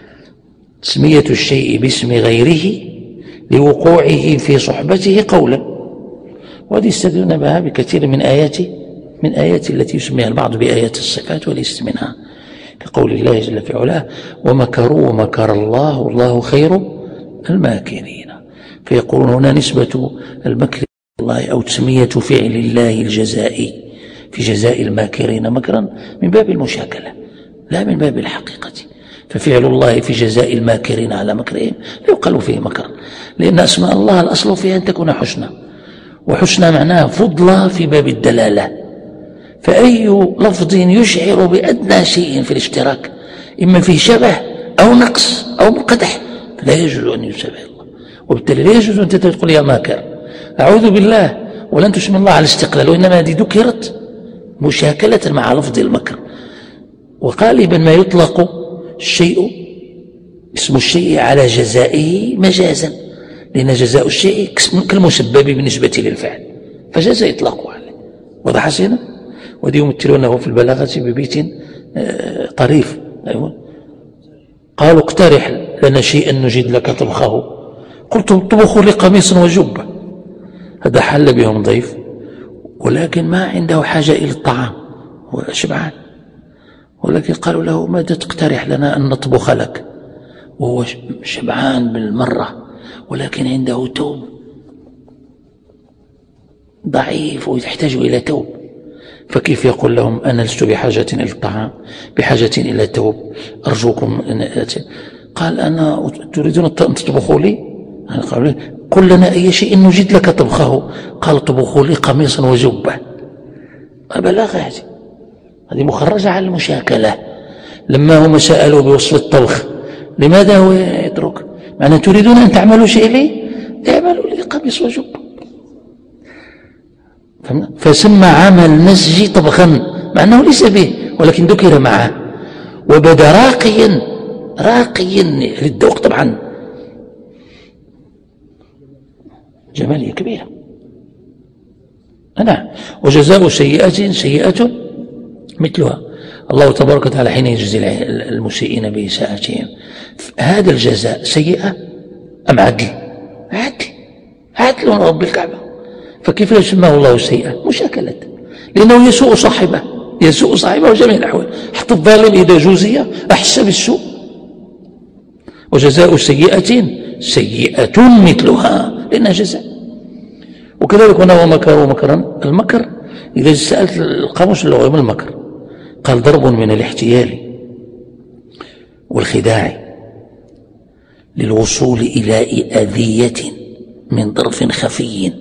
تسمية الشيء باسم غيره لوقوعه في صحبته قولا، وهذه يستدلون بها بكثير من آيات من آيات التي يسميها البعض بآيات الصفات وليست منها، كقول الله جل في علاه ومكروا ومكر الله والله خير الماكرين. فيقولون هنا نسبة المكر الله أو تسمية فعل الله الجزائي في جزاء الماكرين مكرا من باب المشاكلة لا من باب الحقيقة. ففعل الله في جزاء الماكرين على مكرهم لا يقال فيه مكرا، لأن أسماء الله الأصل فيها أن تكون حسنى، وحسنى معناها فضلة في باب الدلالة. فأي لفظ يشعر بأدنى شيء في الاشتراك إما فيه شبه أو نقص أو قدح لا يجوز أن يشبه الله، وبالتالي لا يجوز أن تقول يا ماكر أعوذ بالله ولن تسمي الله على الاستقلال، وإنما هذه ذكرت مشاكلة مع لفظ المكر. وغالبا ما يطلق الشيء اسم الشيء على جزائه مجازا، لأن جزاء الشيء كالمسبب بالنسبة للفعل، فجزاء يطلق عليه. واضح هنا؟ وذي يمثلونه في البلاغة ببيت طريف. أيوة. قالوا اقترح لنا شيئا نجد لك طبخه، قلت طبخوا لي قميص وجبة. هذا حل بهم ضيف ولكن ما عنده حاجة إلى الطعام وشبعان، ولكن قالوا له ماذا تقترح لنا أن نطبخ لك، وهو شبعان بالمرة ولكن عنده توب ضعيف ويحتاج إلى توب، فكيف يقول لهم أنا لست بحاجة إلى الطعام بحاجة إلى توب أرجوكم أن أتي. قال أنا تريدون أن تطبخوا لي قل لنا أي شيء نجد لك طبخه، قال طبخوا لي قميصا وجبة. بلاغة هذه هذه مخرجة على المشاكلة. لما هم سألوا بوصف الطبخ لماذا هو يترك؟ معنى تريدون أن تعملوا شيء لي؟ اعملوا لي قميص وجبة. فسمى عمل نسجي طبخا مع أنه ليس به، ولكن ذكر معه وبدا راقيا راقيا للذوق طبعا، جمالية كبيرة. نعم. وجزاء سيئة سيئة مثلها. الله تبارك وتعالى حين يجزي المسيئين بإساءتهم، هذا الجزاء سيئة أم عدل؟ عدل عدل من رب الكعبة. فكيف يسماه الله سيئة؟ مشاكلة، لأنه يسوء صاحبه يسوء صاحبه وجميع الأحوال، حتى الظالم إذا جوزي أحس بالسوء. وجزاء سيئة سيئة مثلها، لأنها جزاء. وكذلك هنا ومكروا مكرا. المكر إذا سألت القاموس اللغوي ما المكر؟ قال ضرب من الاحتيال والخداع للوصول إلى أذية من طرف خفي،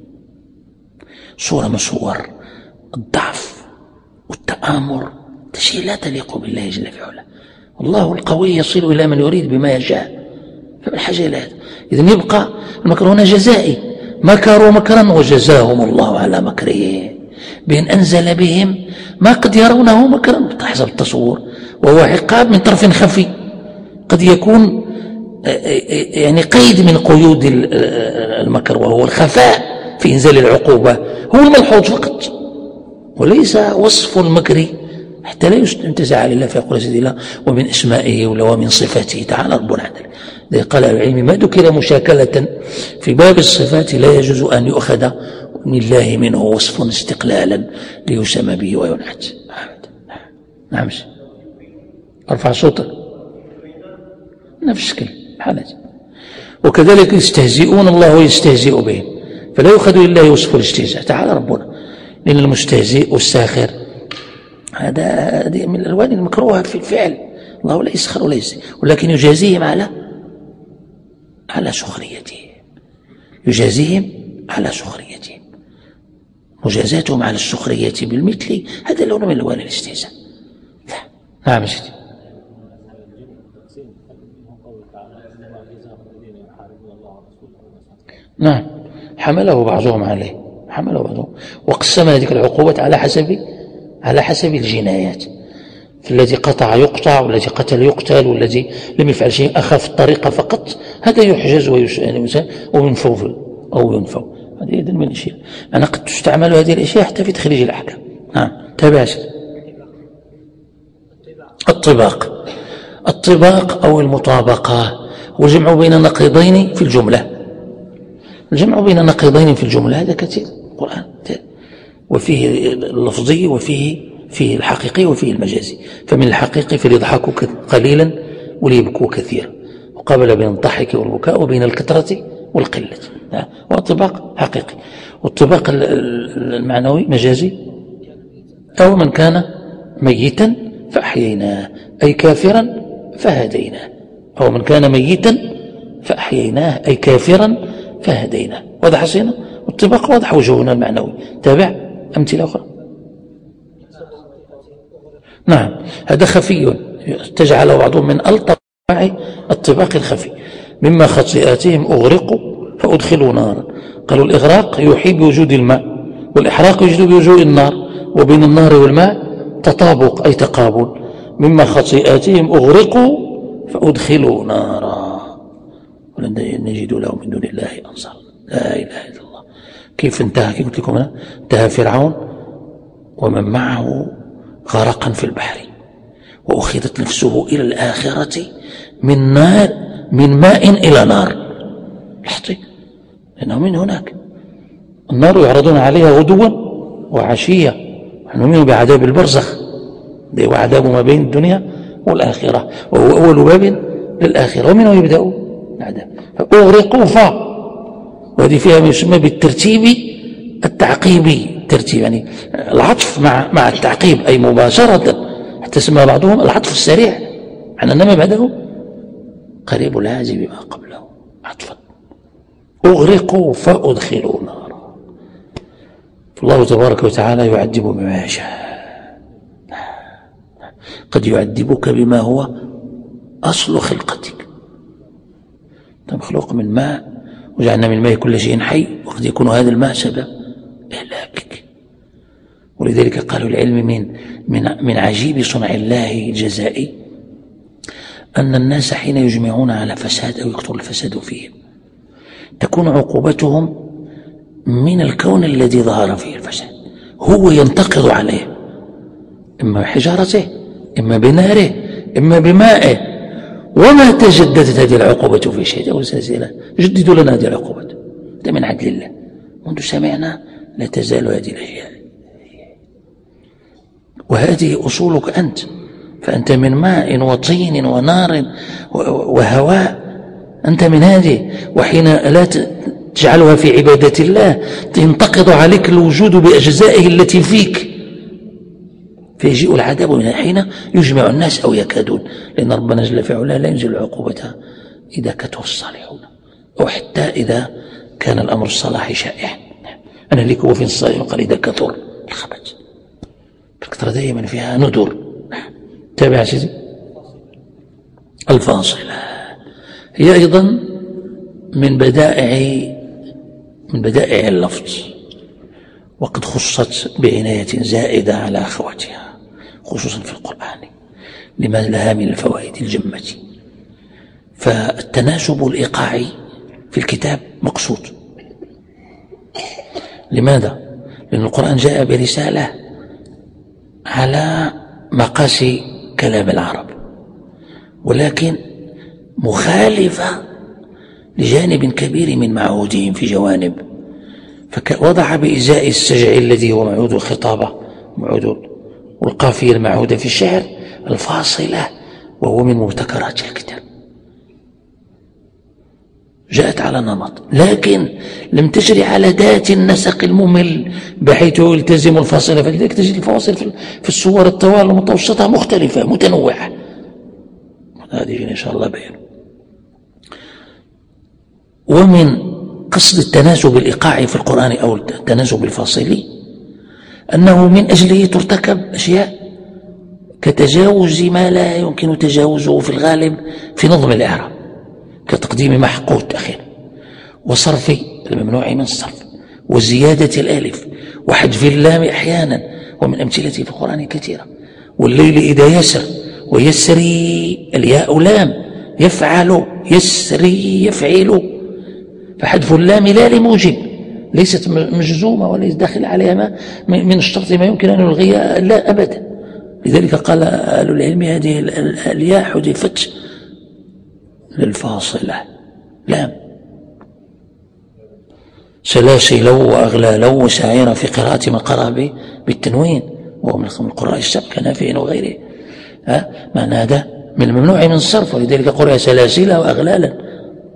صورة من صور الضعف والتآمر، شيء لا تليق بالله جل في علاه. الله القوي يصل إلى من يريد بما يشاء، فبالحاجة إلى هذا. إذن يبقى المكر هنا جزائي، مكروا مكرا وجزاهم الله على مكره بأن أنزل بهم ما قد يرونه مكرا حسب التصور، وهو عقاب من طرف خفي قد يكون يعني قيد من قيود المكر، وهو الخفاء في إنزال العقوبة، هو الملحوظ فقط وليس وصف المكر، حتى لا ينتزع لله فيقول سيدي الله ومن اسمائه ومن صفاته تعالى ربنا عن ذلك. قال العلم ما ذكر مشاكلة في باب الصفات لا يجوز أن يؤخذ من الله منه وصف استقلالا ليسمى به وينعت. نعم. ارفع صوتك. نفس الشكل حالات. وكذلك يستهزئون الله ويستهزئ بهم، فلا يؤخذ لله وصف الاستهزاء تعالى ربنا، لأن المستهزئ والساخر هذا هذه من الألوان المكروهة في الفعل. الله لا يسخر ولا يستهزئ، ولكن يجازيهم على على سخريته، يجازيهم على سخريته، مجازاتهم على السخرية بالمثل هذا لون من ألوان الاستهزاء. نعم سيدي. نعم. حمله بعضهم عليه، حمله بعضهم، وقسم هذه العقوبات على حسب على حسب الجنايات. الذي قطع يقطع، والذي قتل يقتل، والذي لم يفعل شيء أخف الطريقة فقط هذا يحجز وينفو أو ينفو. هذه إذن من الأشياء. أنا قد تستعمل هذه الأشياء حتى في تخريج الأحكام. نعم. تابع. الطباق الطباق أو المطابقة هو الجمع بين نقيضين في الجملة. الجمع بين نقيضين في الجملة هذا كثير القرآن، وفيه اللفظي وفيه فيه الحقيقي وفيه المجازي. فمن الحقيقي فليضحكوا قليلا وليبكوا كثيرا، وقابل بين الضحك والبكاء وبين الكثرة والقلة. والطباق حقيقي. والطباق المعنوي مجازي، أو من كان ميتا فأحييناه أي كافرا فهديناه، أو من كان ميتا فأحييناه أي كافرا فهديناه. واضح حسينا؟ والطباق واضح وجهنا المعنوي. تابع أمثلة أخرى. نعم. هذا خفي تجعله بعضهم من ألطف الطباق الخفي. مما خطيئاتهم أغرقوا فأدخلوا نارا. قالوا الإغراق يوحي بوجود الماء، والإحراق يوجد بوجود النار، وبين النار والماء تطابق أي تقابل. مما خطيئاتهم أغرقوا فأدخلوا نارا ولن نجد له من دون الله أنصار. لا إله إلا الله. كيف انتهى؟ كيف قلت لكم أنا انتهى فرعون ومن معه غرقا في البحر، وأخذت نفسه إلى الآخرة من نار من ماء إلى نار. لاحظوا لأنه من هناك النار يعرضون عليها غدوا وعشية، نحن نؤمن بعذاب البرزخ وعذاب ما بين الدنيا والآخرة، وهو أول باب للآخرة ومنه يبدأ العذاب. فأغرقوا فا، وهذه فيها ما يسمى بالترتيب التعقيبي. ترتيب يعني العطف مع مع التعقيب، أي مباشرة، حتى سمى بعضهم العطف السريع، معنى أن ما بعده قريب الهاجي بما قبله عطفا. أغرقوا فأدخلوا نارا. الله تبارك وتعالى يعذب بما يشاء، قد يعذبك بما هو أصل خلقتك. أنت مخلوق من ماء، وجعلنا من الماء كل شيء حي، وقد يكون هذا الماء سبب إهلاكك. ولذلك قالوا العلم من من من عجيب صنع الله الجزائي أن الناس حين يجمعون على فساد أو يكثر الفساد فيهم تكون عقوبتهم من الكون الذي ظهر فيه الفساد، هو ينتقض عليه إما بحجارته إما بناره إما بمائه، وما تجددت هذه العقوبة في شيء. أو سلسلة جددوا لنا هذه العقوبة، هذا من عدل الله، منذ سمعنا لا تزال هذه الأشياء. وهذه أصولك أنت، فأنت من ماء وطين ونار وهواء، أنت من هذه. وحين لا تجعلها في عبادة الله ينتقض عليك الوجود بأجزائه التي فيك، فيجيء العذاب من حين يجمع الناس أو يكادون، لأن ربنا جل في علاه لا ينزل عقوبتها إذا كثر الصالحون، أو حتى إذا كان الأمر الصلاحي شائعا. أنا لك وفي الصالحين قال إذا كثر الخبث، الكثرة دائما فيها ندر. تابع سيدي. الفاصلة هي أيضا من بدائع من بدائع اللفظ، وقد خصت بعناية زائدة على أخواتها خصوصا في القرآن لما لها من الفوائد الجمة. فالتناسب الإيقاعي في الكتاب مقصود. لماذا؟ لأن القرآن جاء برسالة على مقاسي كلام العرب، ولكن مخالفة لجانب كبير من معهودهم في جوانب، فوضع بإزاء السجع الذي هو معهود الخطابة معهود والقافية المعهودة في الشعر الفاصلة، وهو من مبتكرات الكتاب، جاءت على نمط، لكن لم تجري على ذات النسق الممل بحيث يلتزم الفاصلة. فلذلك تجد الفواصل في الصور الطوال المتوسطة مختلفة متنوعة، هذه إن شاء الله بيان. ومن قصد التناسب الإيقاعي في القرآن أو التناسب الفاصلي أنه من أجله ترتكب أشياء كتجاوز ما لا يمكن تجاوزه في الغالب في نظم الإعراب، كتقديم محقوق أخيرا، وصرف الممنوع من الصرف، وزيادة الألف، وحذف اللام أحيانا، ومن أمثلته في القرآن كثيرة. والليل إذا يسر ويسري الياء لام، يفعل يسري يفعل، فحذف اللام لا لموجب، ليست مجزومة وليس داخل عليها ما من الشرط ما يمكن أن يلغيها، لا أبدا. لذلك قال أهل العلم هذه الياء حذفت للفاصلة لام. سلاسل وأغلال وسعير في قراءة من قرأ بالتنوين، وهو من القراء السبع كنافع وغيره. ها معنى هذا من الممنوع من الصرف، ولذلك قرأ سلاسل وأغلالا،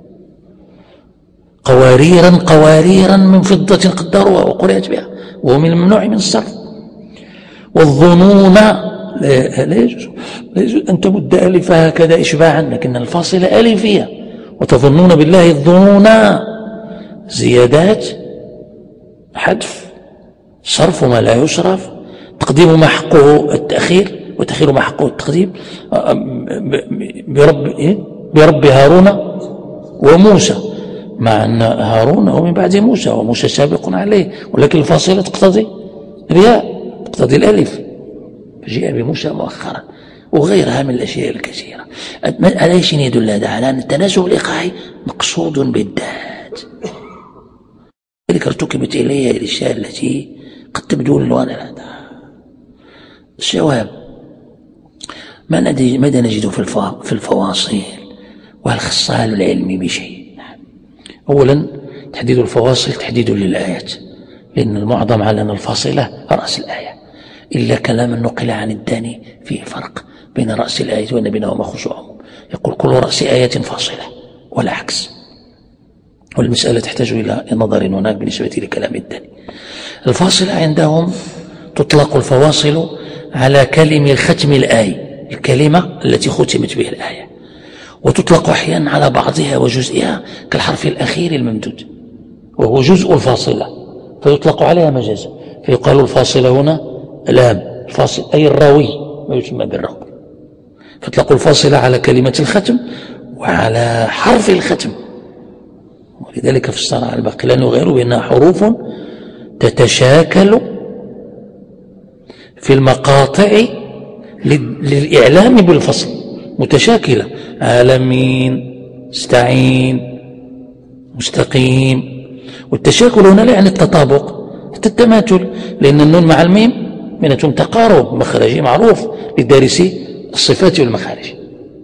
قواريرا قواريرا من فضة قدروها وقرأت بها، وهو من الممنوع من الصرف. والظنون لا, لا يجوز لا يجوز أن تمد ألفها هكذا إشباعا، لكن الفاصلة ألفية. وتظنون بالله الظنون، زيادات، حذف، صرف ما لا يصرف، تقديم محقه التأخير وتأخير محقه التقديم، برب إيه؟ برب هارون وموسى، مع أن هارون هو من بعد موسى وموسى سابق عليه، ولكن الفاصلة تقتضي الياء، تقتضي الألف، فجاء بموسى مؤخرا، وغيرها من الأشياء الكثيرة. على ايش يدل هذا؟ على أن التناسب الإيقاعي مقصود بالذات. ذلك ارتكبت إليها الأشياء التي قد تبدو للوان هذا. الجواب: ماذا نجد في الفواصل؟ وهل خص أهل العلم بشيء؟ أولا تحديد الفواصل تحديد للآيات، لأن المعظم على أن الفاصلة رأس الآية، إلا كلام نقل عن الداني فيه فرق بين رأس الآية وأن بينهما خشوع. يقول كل رأس آية فاصلة ولا عكس، والمسألة تحتاج إلى نظر هناك بالنسبة لكلام الداني. الفاصلة عندهم تطلق الفواصل على كلمة ختم الآية، الكلمة التي ختمت به الآية، وتطلق أحيانا على بعضها وجزئها كالحرف الأخير الممدود وهو جزء الفاصلة فيطلق عليها مجازا، فيقال الفاصلة هنا لام الفاصل أي الراوي ما يسمى بالراوي، فاطلقوا الفاصلة على كلمة الختم وعلى حرف الختم، ولذلك فسر على الباقي لأنه غيره بأنها حروف تتشاكل في المقاطع للإعلام بالفصل، متشاكلة عالمين استعين مستقيم. والتشاكل هنا لا يعني التطابق، حتى التماثل، لأن النون مع الميم من تقارب مخرجي معروف لدارسي الصفات والمخارج.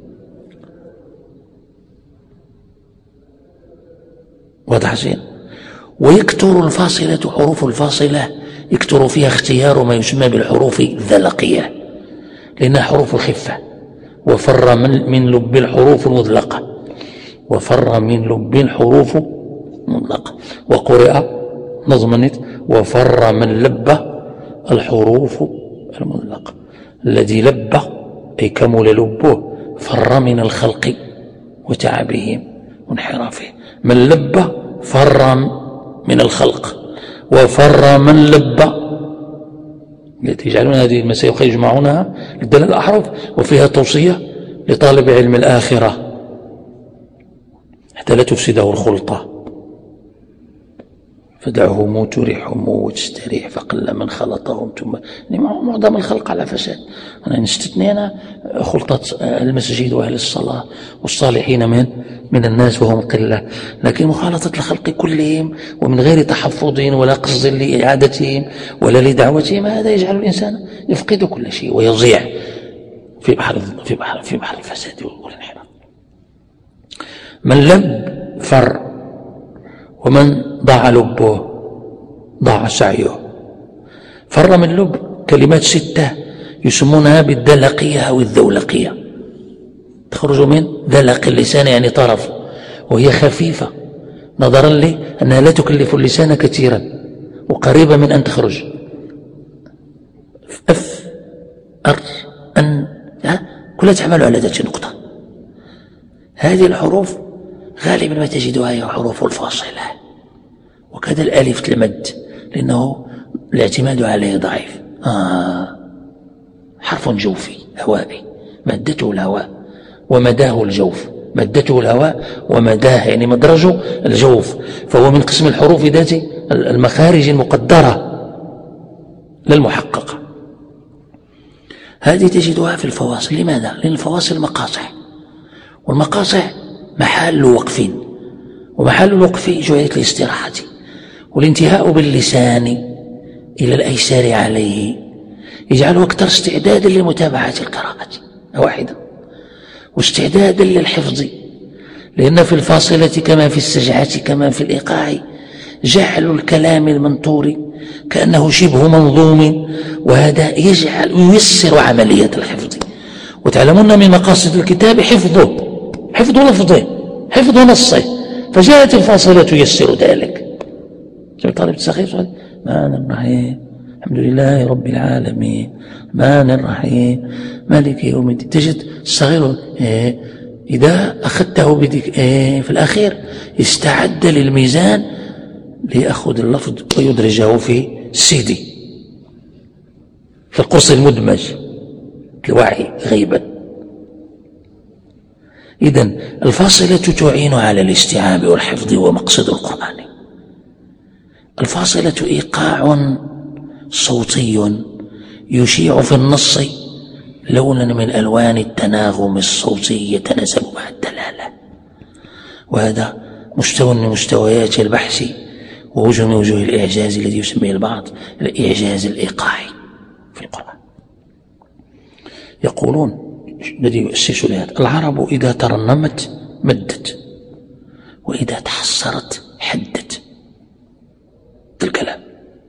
واضح زين. ويكثر الفاصلة حروف الفاصلة يكثر فيها اختيار ما يسمى بالحروف الذلقية لأنها حروف الخفة. وفر من, من لب الحروف المطلقة وفر من لب الحروف مطلقة. وقرئ نظمنت وفر من لب الحروف المطلقة. الذي لب أي كمل لبه فر من الخلق وتعبهم وانحرافهم. من لب فر من الخلق وفر من لب، يجعلون هذه المسائل يجمعونها للدلالة الأحرف وفيها توصية لطالب علم الآخرة حتى لا تفسده الخلطة. فدعهم تريحهم وتستريح فقل من خلطهم ثم يعني معظم الخلق على فساد. أنا نستثني أنا خلطة المسجد وأهل الصلاة والصالحين من من الناس وهم قلة، لكن مخالطة الخلق كلهم ومن غير تحفظ ولا قصد لإعادتهم ولا لدعوتهم هذا يجعل الإنسان يفقد كل شيء ويضيع في بحر في بحر في بحر الفساد والانحراف. من لب فر ومن ضاع لبه ضاع سعيه. فر من لب كلمات ستة يسمونها بالدلقية أو الذولقية، تخرج من ذلق اللسان يعني طرف، وهي خفيفة نظرا لأنها لا تكلف اللسان كثيرا وقريبة من أن تخرج. أف أر أن كلها تعمل على ذات نقطة. هذه الحروف غالبا ما تجدها هي حروف الفاصلة، وكذا الألف المد لأنه الاعتماد عليه ضعيف. آه حرف جوفي هوائي مدته الهواء ومداه الجوف، مدته الهواء ومداه يعني مدرجه الجوف، فهو من قسم الحروف ذات المخارج المقدرة لا المحققة. هذه تجدها في الفواصل. لماذا؟ لأن الفواصل مقاطع، والمقاطع محل وقف، ومحل الوقف جعلت الاستراحة والانتهاء باللسان إلى الأيسار عليه يجعله أكثر استعدادا لمتابعة القراءة واحدة واستعدادا للحفظ، لأن في الفاصلة كما في السجعة كما في الإيقاع جعل الكلام المنطور كأنه شبه منظوم، وهذا يجعل وييسر عملية الحفظ. وتعلمون من مقاصد الكتاب حفظه حفظ لفظه حفظ نصه، فجاءت الفاصلة تيسر ذلك. شوف طالب الصغير الرحمن الرحيم الحمد لله رب العالمين الرحمن الرحيم مالك يوم الدين، تجد الصغير إيه إذا أخذته بدك إيه في الأخير استعد للميزان ليأخذ اللفظ ويدرجه في السيدي في القرص المدمج الوعي غيبا. إذن الفاصلة تعين على الاستيعاب والحفظ ومقصد القرآن. الفاصلة إيقاع صوتي يشيع في النص لونا من ألوان التناغم الصوتي يتناسب مع الدلالة، وهذا مستوى من مستويات البحث ووجه من وجوه الإعجاز الذي يسميه البعض الإعجاز الإيقاعي في القرآن. يقولون الذي يؤسس لهذا العرب إذا ترنمت مدت وإذا تحسرت حدت الكلام.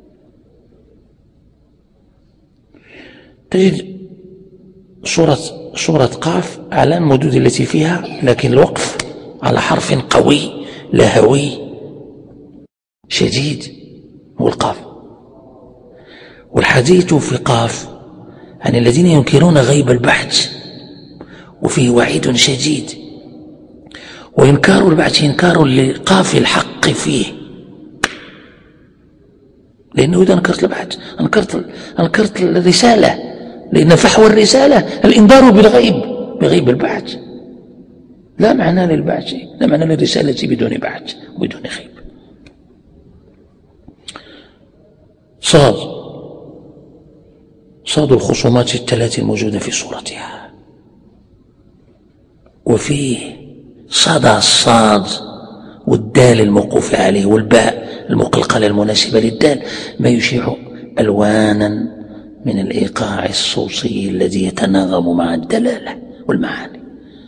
تجد صورة صورة قاف على المدود التي فيها، لكن الوقف على حرف قوي لهوي شديد هو القاف. والحديث في قاف عن الذين ينكرون غيب البحث وفيه وعيد شديد، وإنكار البحث إنكار لقاف الحق فيه لأنه إذا أنكرت البحث أنكرت, أنكرت الرسالة، لأن فحوى الرسالة الإنذار بالغيب، بغيب البحث. لا معنى للبحث، لا معنى للرسالة بدون بحث وبدون غيب. صاد صاد الخصومات الثلاث الموجودة في صورتها. وفيه صدى الصاد والدال الموقوف عليه والباء المقلقلة المناسبة للدال ما يشيع ألوانا من الإيقاع الصوصي الذي يتناغم مع الدلالة والمعاني،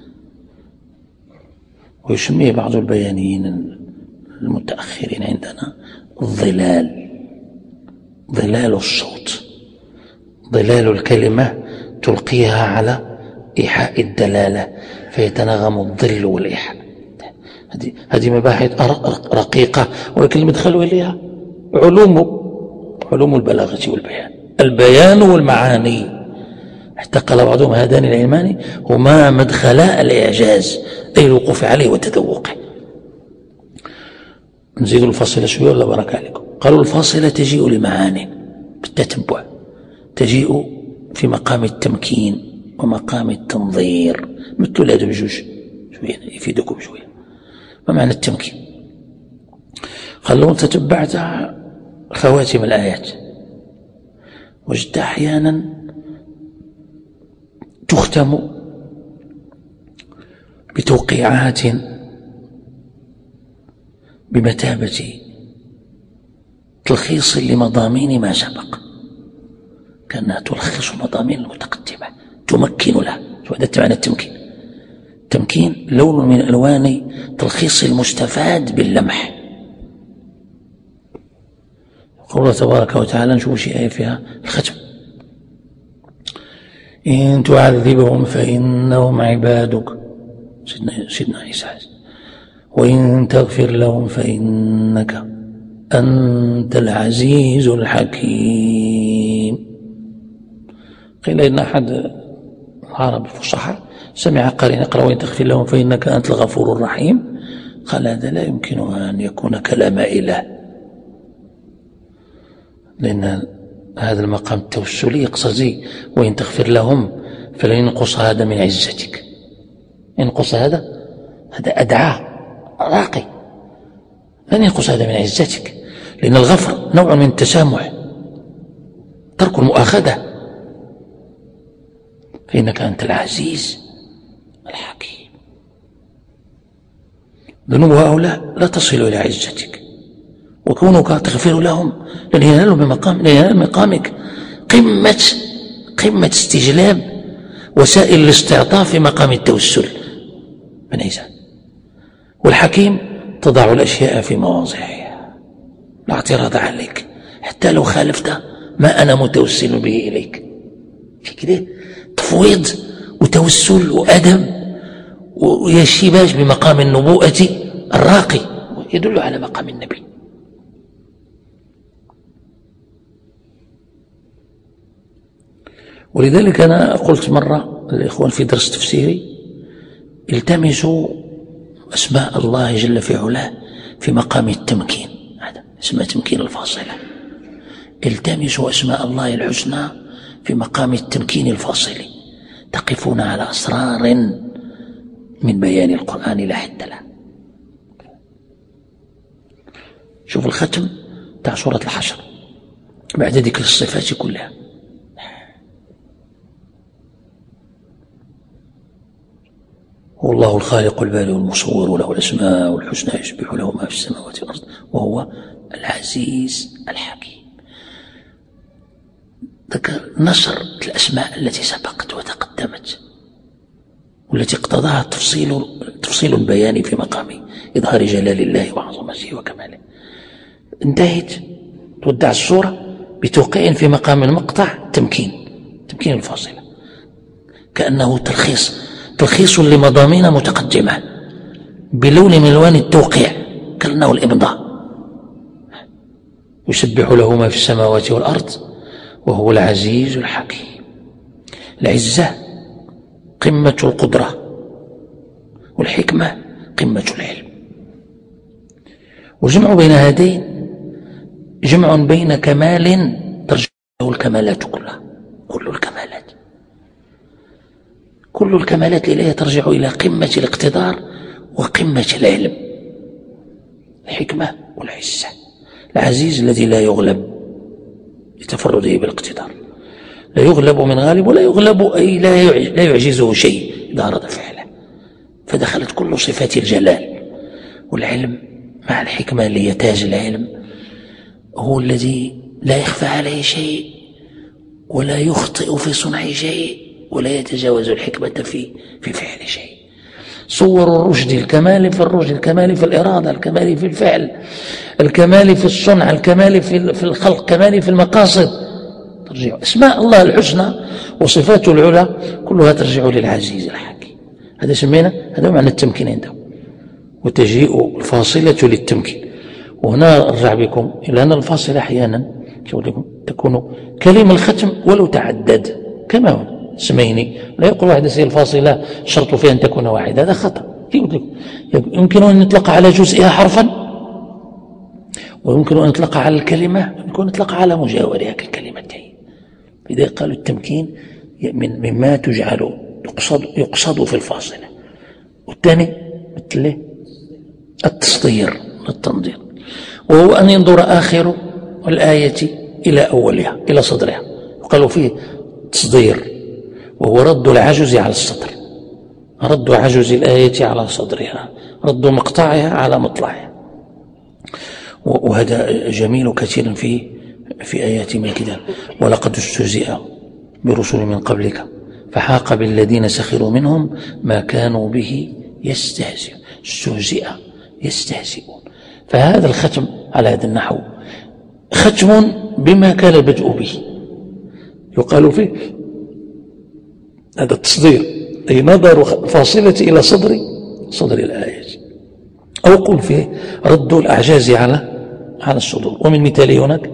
ويسميه بعض البيانيين المتأخرين عندنا الظلال، ظلال الصوت، ظلال الكلمة تلقيها على إيحاء الدلالة فيتناغم الظل والإيحاء. هذه هذه مباحث رقيقة، ولكن المدخل إليها علوم علوم البلاغة والبيان، البيان والمعاني. حتى قال بعضهم هذان العلمان هما مدخلا الإعجاز، أي الوقوف عليه وتذوقه. نزيد الفاصلة شوية ولا بركة عليكم؟ قالوا الفاصلة تجيء لمعاني بالتتبع، تجيء في مقام التمكين ومقام التنظير، مثل هذا بجوج شوية يفيدكم شوية. ما معنى التمكين؟ قال لو تتبعت خواتم الآيات وجدت أحيانا تختم بتوقيعات بمثابة تلخيص لمضامين ما سبق، كأنها تلخص مضامين المتقدمة تمكن لها. هذا معنى التمكين. التمكين لون من ألوان تلخيص المستفاد باللمح. قوله تبارك وتعالى، نشوف شيء آية فيها الختم: إن تعذبهم فإنهم عبادك، سيدنا, سيدنا عيسى، وإن تغفر لهم فإنك أنت العزيز الحكيم. قيل إن أحد العرب الفصحاء سمع قارئ يقرأ وإن تغفر لهم فإنك أنت الغفور الرحيم، قال هذا لا يمكن أن يكون كلام إله، لأن هذا المقام التوسلي يقتضي وإن تغفر لهم فلن ينقص هذا من عزتك. ينقص هذا هذا أدعى راقي، لن ينقص هذا من عزتك، لأن الغفر نوع من التسامح، ترك المؤاخذة. فإنك أنت العزيز الحكيم. ذنوب هؤلاء لا تصل إلى عزتك، وكونك تغفر لهم لن ينالوا بمقام لن ينال مقامك قمة قمة استجلاب وسائل الاستعطاف في مقام التوسل من عيسى. والحكيم تضع الأشياء في مواضعها، لا اعتراض عليك حتى لو خالفت ما أنا متوسل به إليك. في كده تفويض وتوسل وأدب ويشيباج بمقام النبوءة الراقي، يدل على مقام النبي. ولذلك أنا قلت مرة الإخوان في درس تفسيري: التمسوا أسماء الله جل في علاه في مقام التمكين، هذا اسمه تمكين الفاصلة. التمسوا أسماء الله الحسنى في مقام التمكين الفاصلي، تقفون على أسرار من بيان القرآن لا حد له. شوف الختم تاع سورة الحشر بعد ذكر الصفات كلها: هو الله الخالق البارئ المصور وله الأسماء الحسنى يسبح له ما في السماوات والأرض وهو العزيز الحكيم. ذكر نشر الأسماء التي سبقت وتقدمت والتي اقتضاها تفصيل تفصيل البيان في مقام إظهار جلال الله وعظمته وكماله. انتهت تودع الصورة بتوقيع في مقام المقطع تمكين تمكين الفاصلة، كأنه تلخيص تلخيص لمضامين متقدمة بلون من ألوان التوقيع، كأنه الإبضاء: يسبح له ما في السماوات والأرض وهو العزيز الحكيم. العزة قمة القدرة، والحكمة قمة العلم، والجمع بين هذين جمع بين كمال ترجع له الكمالات كلها، كل الكمالات كل الكمالات إليها ترجع إلى قمة الاقتدار وقمة العلم، الحكمة والعزة. العزيز الذي لا يغلب لتفرده بالاقتدار، لا يغلب من غالب ولا يغلب أي لا يعجزه شيء إذا أراد فعله، فدخلت كل صفات الجلال. والعلم مع الحكمة اللي هي تاج العلم هو الذي لا يخفى عليه شيء ولا يخطئ في صنع شيء ولا يتجاوز الحكمة في في فعل شيء. صور الرشد الكمال في الرشد، الكمال في الإرادة، الكمال في الفعل، الكمال في الصنع، الكمال في في الخلق، الكمال في المقاصد. ترجع اسماء الله الحسنى وصفاته العلى كلها ترجع للعزيز الحكيم. هذا سمينا، هذا معنى التمكين عنده، وتجيء الفاصلة للتمكين. وهنا أرجع بكم إلى أن الفاصلة أحيانا تكون كلمة الختم ولو تعدد كما هو اسمين، لا يقول واحد هي الفاصلة شرط فيها أن تكون واحدة، هذا خطأ. يمكن أن يطلق على جزئها حرفا، ويمكن أن يطلق على الكلمة، يمكن أن يطلق على مجاورها كالكلمتين. إذا قالوا التمكين من مما تجعل يقصد, يقصد في الفاصلة. والثاني مثل التصدير التنظير، وهو أن ينظر آخر الآية إلى أولها إلى صدرها، وقالوا فيه تصدير، وهو رد العجز على السطر، رد عجز الآية على صدرها، رد مقطعها على مطلعها. وهذا جميل كثيرا في في آيات من الكتاب. ولقد استهزئ برسل من قبلك فحاق بالذين سخروا منهم ما كانوا به يستهزئون. استهزئ يستهزئون. فهذا الختم على هذا النحو ختم بما كان البدء به، يقال فيه هذا التصدير، أي نظر فاصلة إلى صدر صدر الآية، أو قل فيه رد الأعجاز على على الصدور. ومن مثاله هناك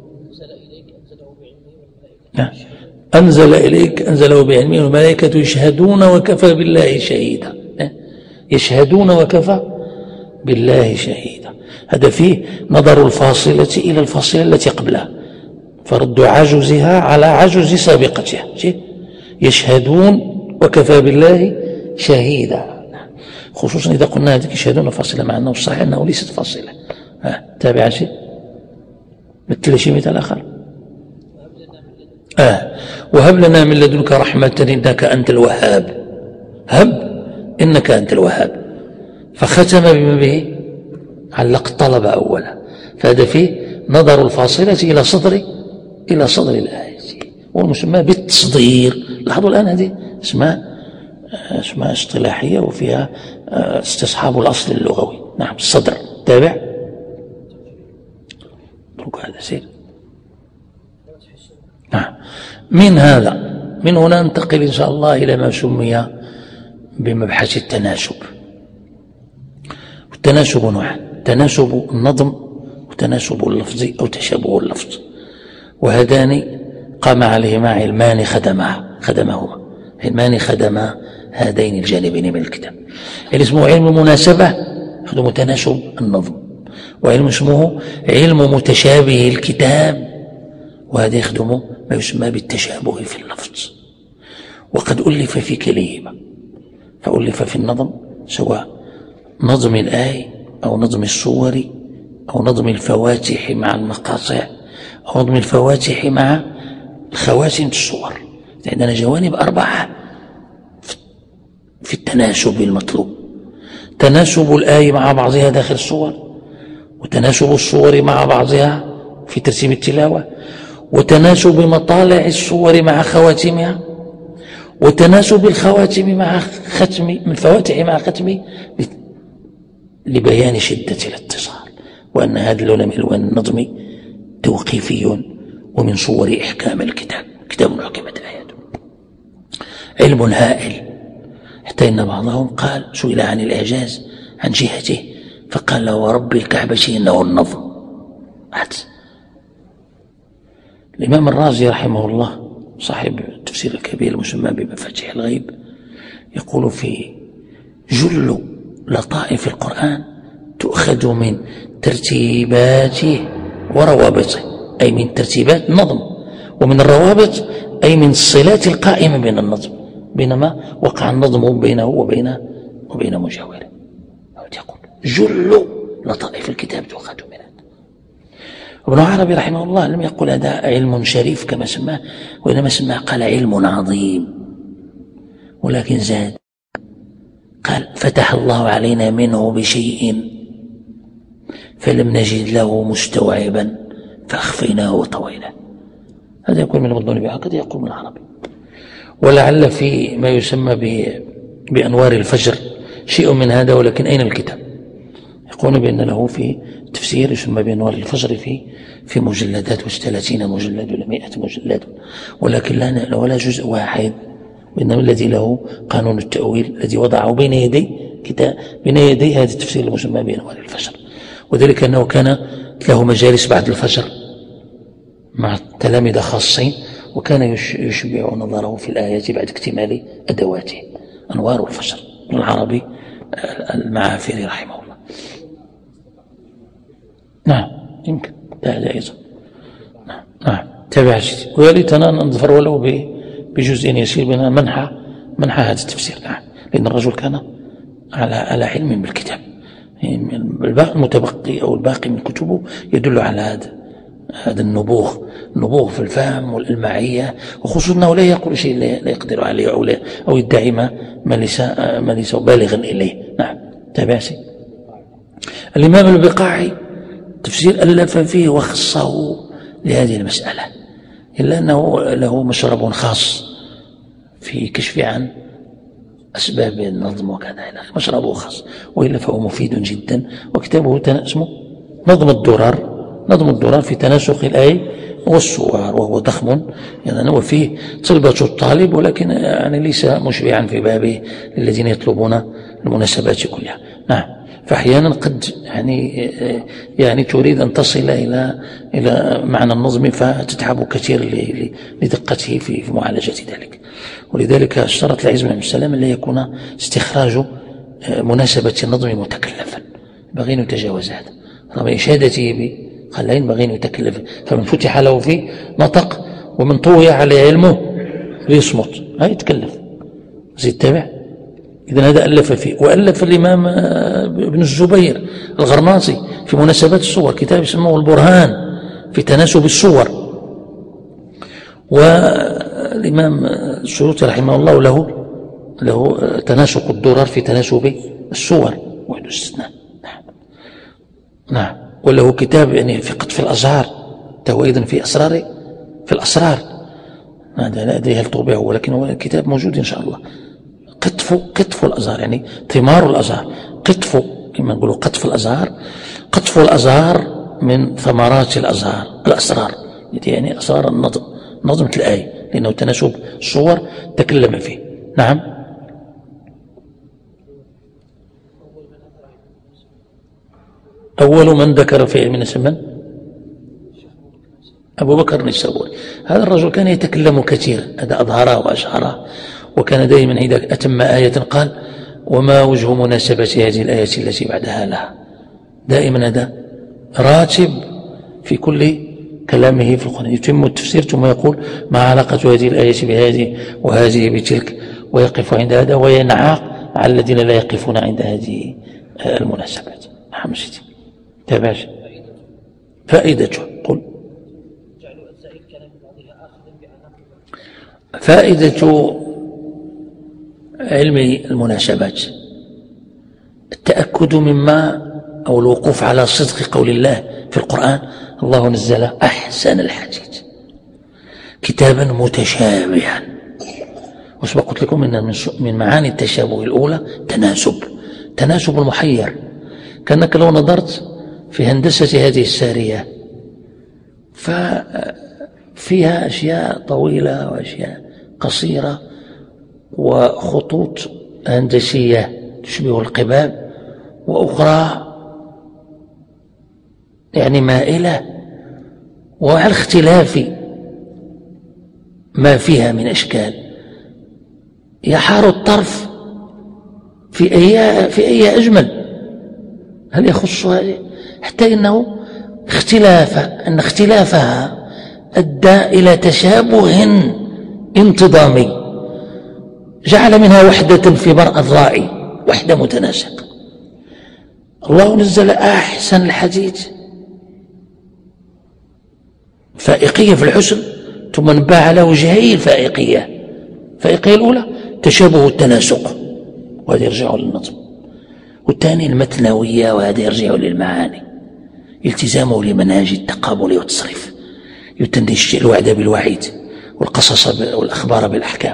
أنزل إليك أنزله بعلمه والملائكة يشهدون وكفى بالله شهيدا. يشهدون وكفى بالله شهيدا. هذا فيه نظر الفاصلة إلى الفاصلة التي قبلها، فرد عجزها على عجز سابقتها. يشهدون وكفى بالله شهيدا، خصوصا إذا قلنا هذه يشهدون فاصلة، مع أنه الصحيح أنه ليست فاصلة. تابع شيء مثل شيء مثل آخر. آه وهب لنا من لدنك رحمة إنك أنت الوهاب. هب إنك أنت الوهاب، فختم بما به علق الطلب أولا. فهذا فيه نظر الفاصلة إلى صدر إلى صدر الآية، والمسمى بالتصدير. لاحظوا الآن هذه اسماء اسماء اصطلاحية وفيها استصحاب الأصل اللغوي. نعم الصدر. تابع اترك هذا سير. نعم من هذا من هنا ننتقل إن شاء الله إلى ما سمي بمبحث التناسب. والتناسب نوعان: تناسب النظم وتناسب اللفظ أو تشابه اللفظ. وهذان قام عليهما علمان خدمها خدمهما علمان خدما هذين الجانبين من الكتاب. اللي اسمه علم المناسبة يخدم تناسب النظم، وعلم اسمه علم متشابه الكتاب، وهذا يخدم ما يسمى بالتشابه في اللفظ. وقد ألف في كليهما، فألف في النظم سواء نظم الآية أو نظم الصور أو نظم الفواتح مع المقاطع أو نظم الفواتح مع الخواتم الصور. عندنا جوانب أربعة في التناسب المطلوب: تناسب الآية مع بعضها داخل الصور، وتناسب الصور مع بعضها في ترتيب التلاوة، وتناسب مطالع الصور مع خواتمها، وتناسب الخواتم مع ختم من الفواتح مع ختم لبيان شدة الاتصال، وأن هذا اللون من ألوان النظم توقيفي ومن صور إحكام الكتاب، كتاب حكمت آياته. علم هائل، حتى إن بعضهم قال سئل عن الإعجاز عن جهته فقال له ورب الكعبة إنه النظم. الإمام الرازي رحمه الله صاحب التفسير الكبير المسمى بمفاتيح الغيب يقول في جل لطائف القرآن تؤخذ من ترتيباته وروابطه، أي من ترتيبات النظم، ومن الروابط أي من الصلات القائمة بين النظم، بينما وقع النظم بينه وبين وبين مجاوره. يقول جل لطائف الكتاب تؤخذ من هذا. ابن عربي رحمه الله لم يقل هذا علم شريف كما سماه، وإنما سماه قال علم عظيم، ولكن زاد قال فتح الله علينا منه بشيء فلم نجد له مستوعبا فأخفيناه وطويناه. هذا يقول من المظنون به، هكذا يقول من العربي. ولعل في ما يسمى بأنوار الفجر شيء من هذا، ولكن أين الكتاب؟ يقول بأن له في تفسير يسمى بأنوار الفجر في في مجلدات وثلاثين مجلد ولا مئة مجلد، ولكن لا ولا جزء واحد، وإنما الذي له قانون التأويل الذي وضعه بين يدي كتاب بين يدي هذا التفسير المسمى بأنوار الفجر. وذلك أنه كان له مجالس بعد الفجر مع تلاميذ خاصين، وكان يشبع نظره في الآيات بعد اكتمال أدواته. أنوار الفجر من العربي المعافري رحمه الله. نعم يمكن هذا أيضا. نعم نعم تابع سيدي، ويا ليتنا نظفر ولو بجزء يسير بنا منحى منحى هذا التفسير. نعم، لأن الرجل كان على على علم بالكتاب. المتبقي أو الباقي من كتبه يدل على هذا هذا النبوغ النبوغ في الفهم والإلماعية، وخصوصا أنه لا يقول شيء لا يقدر عليه أو, أو يدعي ما ليس ما ليس بالغا إليه. نعم تابعسي. الإمام البقاعي تفسير ألف فيه وخصه لهذه المسألة، إلا أنه له مشرب خاص في كشف عن أسباب النظم وكذا، مشربه خاص، وإلا فهو مفيد جدا. وكتابه اسمه نظم الدرر نظم الدرر في تناسخ الآي والصور، وهو ضخم يعني، وفيه طلبة الطالب، ولكن يعني ليس مشبعا في بابه للذين يطلبون المناسبات كلها. نعم، فأحيانا قد يعني يعني تريد أن تصل إلى إلى معنى النظم فتتعب كثير لدقته في معالجة ذلك. ولذلك اشترط العز بن السلام أن لا يكون استخراج مناسبة النظم متكلفا، ينبغي أن يتجاوز هذا رغم إشادته به، قال لا ينبغي أن يتكلف، فمن فتح له فيه نطق ومن طوي عليه علمه ليصمت لا يتكلف. زيد تابع. إذن هذا ألف فيه. وألف الإمام ابن الزبير الغرناطي في مناسبات الصور كتاب يسموه البرهان في تناسب الصور. والإمام السيوطي رحمه الله له له تناسق الدرر في تناسب الصور وحده استثناء. نعم نعم. وله كتاب يعني في قطف الأزهار، هو أيضا في أسرار في الأسرار. هذا لا أدري هل طبعه، ولكن هو الكتاب موجود إن شاء الله. قطف قطف الأزهار يعني ثمار الأزهار، قطف كما نقولوا قطف الأزهار، قطف الأزهار من ثمرات الأزهار الأسرار، يعني أسرار النظم نظمة الآية، لأنه تناسب الصور تكلم فيه. نعم. أول من ذكر في علم من؟ أبو بكر النيسابوري. هذا الرجل كان يتكلم كثيرا، هذا أظهره وأشعره، وكان دائما إذا أتم آية قال وما وجه مناسبة هذه الآية التي بعدها لها. دائما هذا راتب في كل كلامه في القرآن، يتم التفسير ثم يقول ما علاقة هذه الآية بهذه وهذه بتلك، ويقف عند هذا وينعاق على الذين لا يقفون عند هذه المناسبات. حمشتي تابعش فائدته. قل فائدة علم المناسبات التأكد مما أو الوقوف على صدق قول الله في القرآن الله نزل أحسن الحديث كتابا متشابها. وسبق قلت لكم إن من معاني التشابه الأولى تناسب تناسب المحير، كأنك لو نظرت في هندسة هذه السارية ففيها أشياء طويلة وأشياء قصيرة وخطوط هندسية تشبه القباب، وأخرى يعني مائلة، وعلى اختلاف ما فيها من أشكال يحار الطرف في أي في أي أجمل، هل يخص هذه؟ حتى إنه اختلاف أن اختلافها أدى إلى تشابه انتظامي جعل منها وحدة في مرأى الراعي، وحدة متناسقة. الله نزل أحسن الحديث فائقية في الحسن، ثم نبه على وجهي الفائقية. الفائقية الأولى تشابه التناسق، وهذا يرجع للنظم، والثاني المتنوية، وهذا يرجع للمعاني. التزامه لمنهج التقابل والتصريف، يتندي الوعد بالوعيد والقصص والأخبار بالأحكام،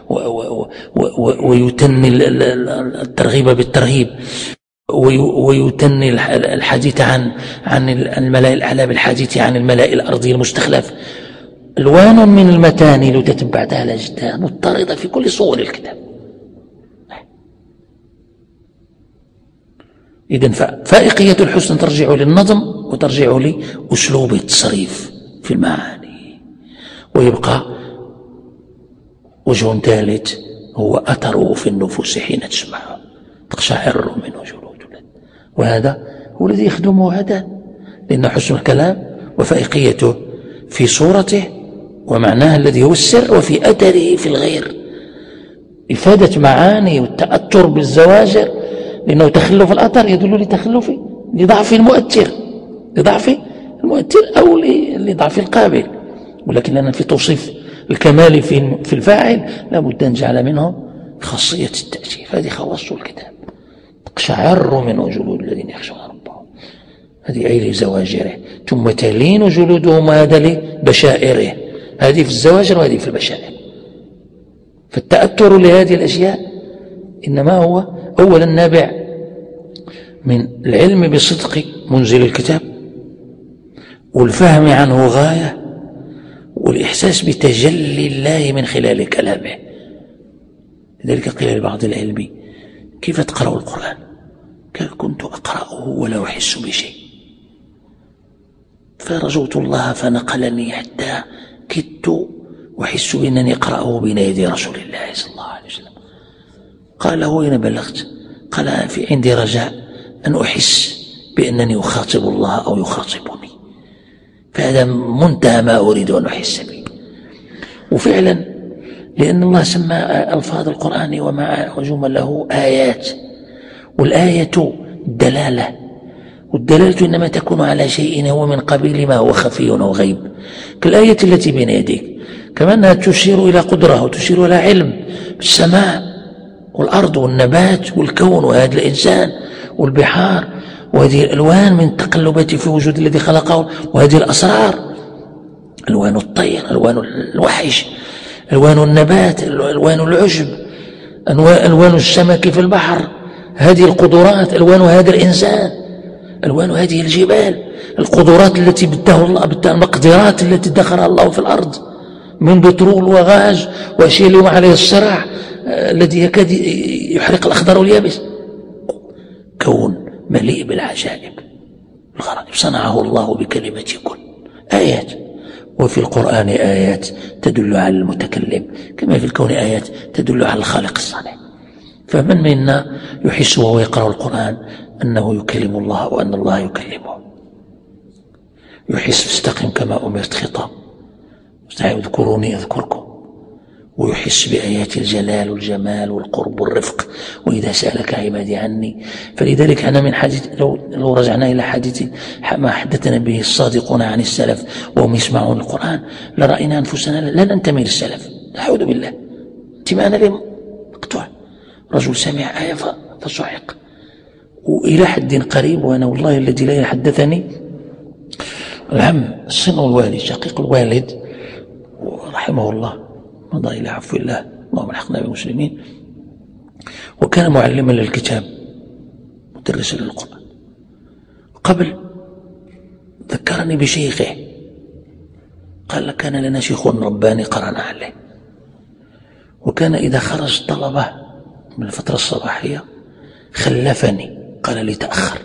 ويتني الترغيب بالترهيب، ويتني الحديث عن عن الملأ الأعلى بالحديث عن الملأ الأرضي المستخلف. ألوان من المتاني لو تتبعتها لجدها مضطردة في كل صور الكتاب. إذن فائقية الحسن ترجع للنظم وترجع لأسلوب التصريف في المعاني. ويبقى وجه ثالث هو أثره في النفوس حين تسمعه تقشعر منه جلود، وهذا هو الذي يخدمه هذا، لأن حسن الكلام وفائقيته في صورته ومعناه الذي هو السر، وفي أثره في الغير. إفادة معاني والتأثر بالزواجر، لأنه تخلف الأثر يدل لتخلف لضعف المؤثر لضعف المؤثر أو لضعف القابل. ولكن لأن في توصيف الكمال في في الفاعل لابد أن نجعل منه خاصية التأثير. هذه خواص الكتاب. تقشعر منه جلود الذين يخشون ربهم، هذه أي لزواجره، ثم تلين جلودهم، هذا لبشائره، هذه في الزواجر وهذه في البشائر. فالتأثر لهذه الأشياء إنما هو أولا نابع من العلم بصدق منزل الكتاب، والفهم عنه غاية، والإحساس بتجلي الله من خلال كلامه. لذلك قيل لبعض العلم: كيف تقرأ القرآن؟ قال: كنت أقرأه ولا أحس بشيء، فرجوت الله فنقلني حتى كدت أحس بأنني أقرأه بين يدي رسول الله صلى الله عليه وسلم. قال: وين بلغت؟ قال: في عندي رجاء أن أحس بأنني أخاطب الله أو يخاطبني، فهذا منتهى ما أريد أن أحس به. وفعلا لأن الله سمى ألفاظ القرآن ومع وجمله آيات، والآية الدلالة، والدلالة إنما تكون على شيء هو من قبيل ما هو خفي أو غيب، كالآية التي بين يديك، كما أنها تشير إلى قدرة وتشير إلى علم بالسماء والأرض والنبات والكون وهذا الإنسان والبحار، وهذه الألوان من التقلبات في وجود الذي خلقه، وهذه الأسرار، ألوان الطير، ألوان الوحش، ألوان النبات، ألوان العشب، ألوان السمك في البحر، هذه القدرات، ألوان هذا الإنسان، ألوان هذه الجبال، القدرات التي بده الله، المقدرات التي دخلها الله في الأرض من بترول وغاز وأشياء اليوم عليه الصراع الذي يكاد يحرق الأخضر واليابس. كون مليء بالعجائب الغرائب صنعه الله بكلمة كن. آيات، وفي القرآن آيات تدل على المتكلم، كما في الكون آيات تدل على الخالق الصالح. فمن منا يحس وهو يقرأ القرآن أنه يكلم الله وأن الله يكلمه؟ يحس استقم كما أمرت خطاب، اذكروني أذكركم، ويحس بآيات الجلال والجمال والقرب والرفق، وإذا سألك عبادي عني. فلذلك أنا من حديث، لو, لو رجعنا إلى حديث ما حدثنا به الصادقون عن السلف وهم يسمعون القرآن لرأينا أنفسنا لا ننتمي للسلف، أعوذ بالله، انتماءنا لهم مقطوع. رجل سمع آية فصعق، وإلى حد قريب، وأنا والله الذي لا يحدثني العم الصن والوالد شقيق الوالد رحمه الله مضى إلى عفو الله، اللهم الحقنا بالمسلمين، وكان معلما للكتاب مدرسا للقرآن. قبل ذكرني بشيخه، قال: كان لنا شيخ رباني قرأنا عليه، وكان إذا خرج طلبه من الفترة الصباحية خلفني، قال لي: تأخر،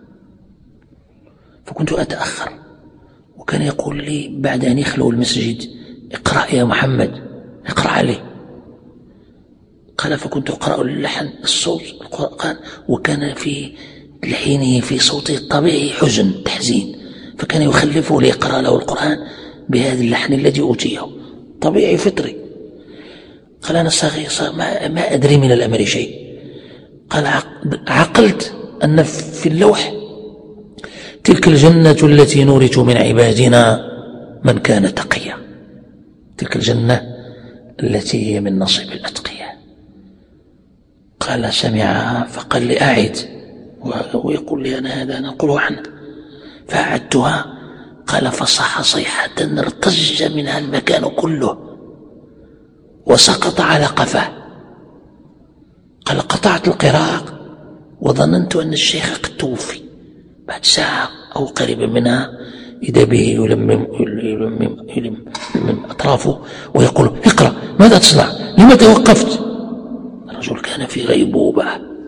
فكنت أتأخر، وكان يقول لي بعد أن يخلو المسجد: اقرأ يا محمد، اقرأ عليه. قال: فكنت أقرأ اللحن الصوت القرآن، وكان في لحينه في صوته الطبيعي حزن تحزين، فكان يخلفه ليقرأ له القرآن بهذا اللحن الذي أوتيه، طبيعي فطري. قال أنا صغير ما, ما أدري من الأمر شيء. قال عقلت أن في اللوح تلك الجنة التي نورث من عبادنا من كان تقيا، تلك الجنة التي هي من نصيب الأتقياء. قال سمعها فقال لي أعد، ويقول لي أنا هذا نقول عنه، فأعدتها. قال فصح صيحة ارتج منها المكان كله وسقط على قفاه. قال قطعت القراءة وظننت أن الشيخ قد توفي. بعد ساعة أو قريبا منها إذا به يلمم, يلمم, يلمم من أطرافه ويقول اقرأ ماذا تصنع لما توقفت؟ الرجل كان في غيبوبة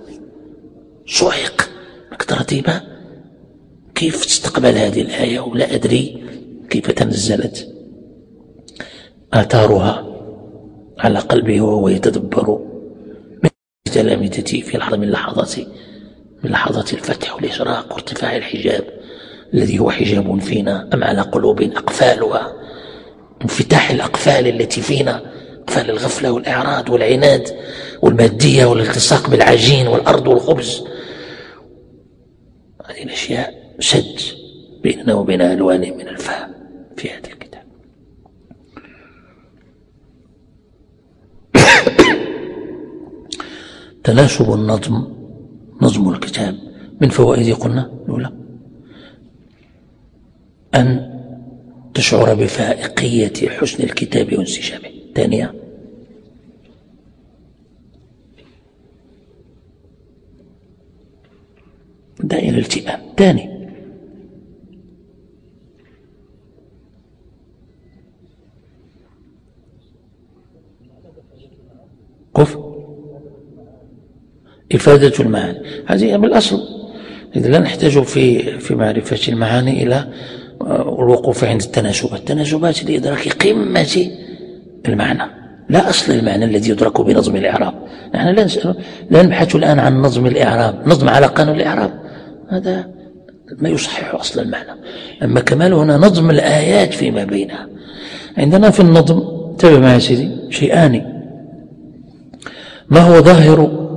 صعق مكترتيبة كيف تستقبل هذه الآية ولا أدري كيف تنزلت. آثارها على قلبه وهو يتدبر من تلامذته في لحظة من لحظات من لحظات الفتح والإشراق وارتفاع الحجاب الذي هو حجاب فينا، أم على قلوب أقفالها، انفتاح الأقفال التي فينا، أقفال الغفلة والإعراض والعناد والمادية والالتصاق بالعجين والأرض والخبز. هذه الأشياء شد بيننا وبين ألوان من الفهم في هذا الكتاب. تناسب النظم، نظم الكتاب من فوائد قلنا الأولى أن تشعر بفائقية حسن الكتاب وانسجامه. ثانيا دائما الالتئام. ثاني قف إفادة المعاني. هذه من الأصل، إذا لا نحتاج في في معرفة المعاني إلى الوقوف عند التناسبات. التناسبات لإدراك قمة المعنى لا أصل المعنى الذي يدرك بنظم الإعراب. نحن لا نسأل لا نبحث الآن عن نظم الإعراب، نظم على قانون الإعراب هذا ما يصحح أصل المعنى. أما كمال هنا نظم الآيات فيما بينها. عندنا في النظم تابع معي سيدي شيئان: ما هو ظاهر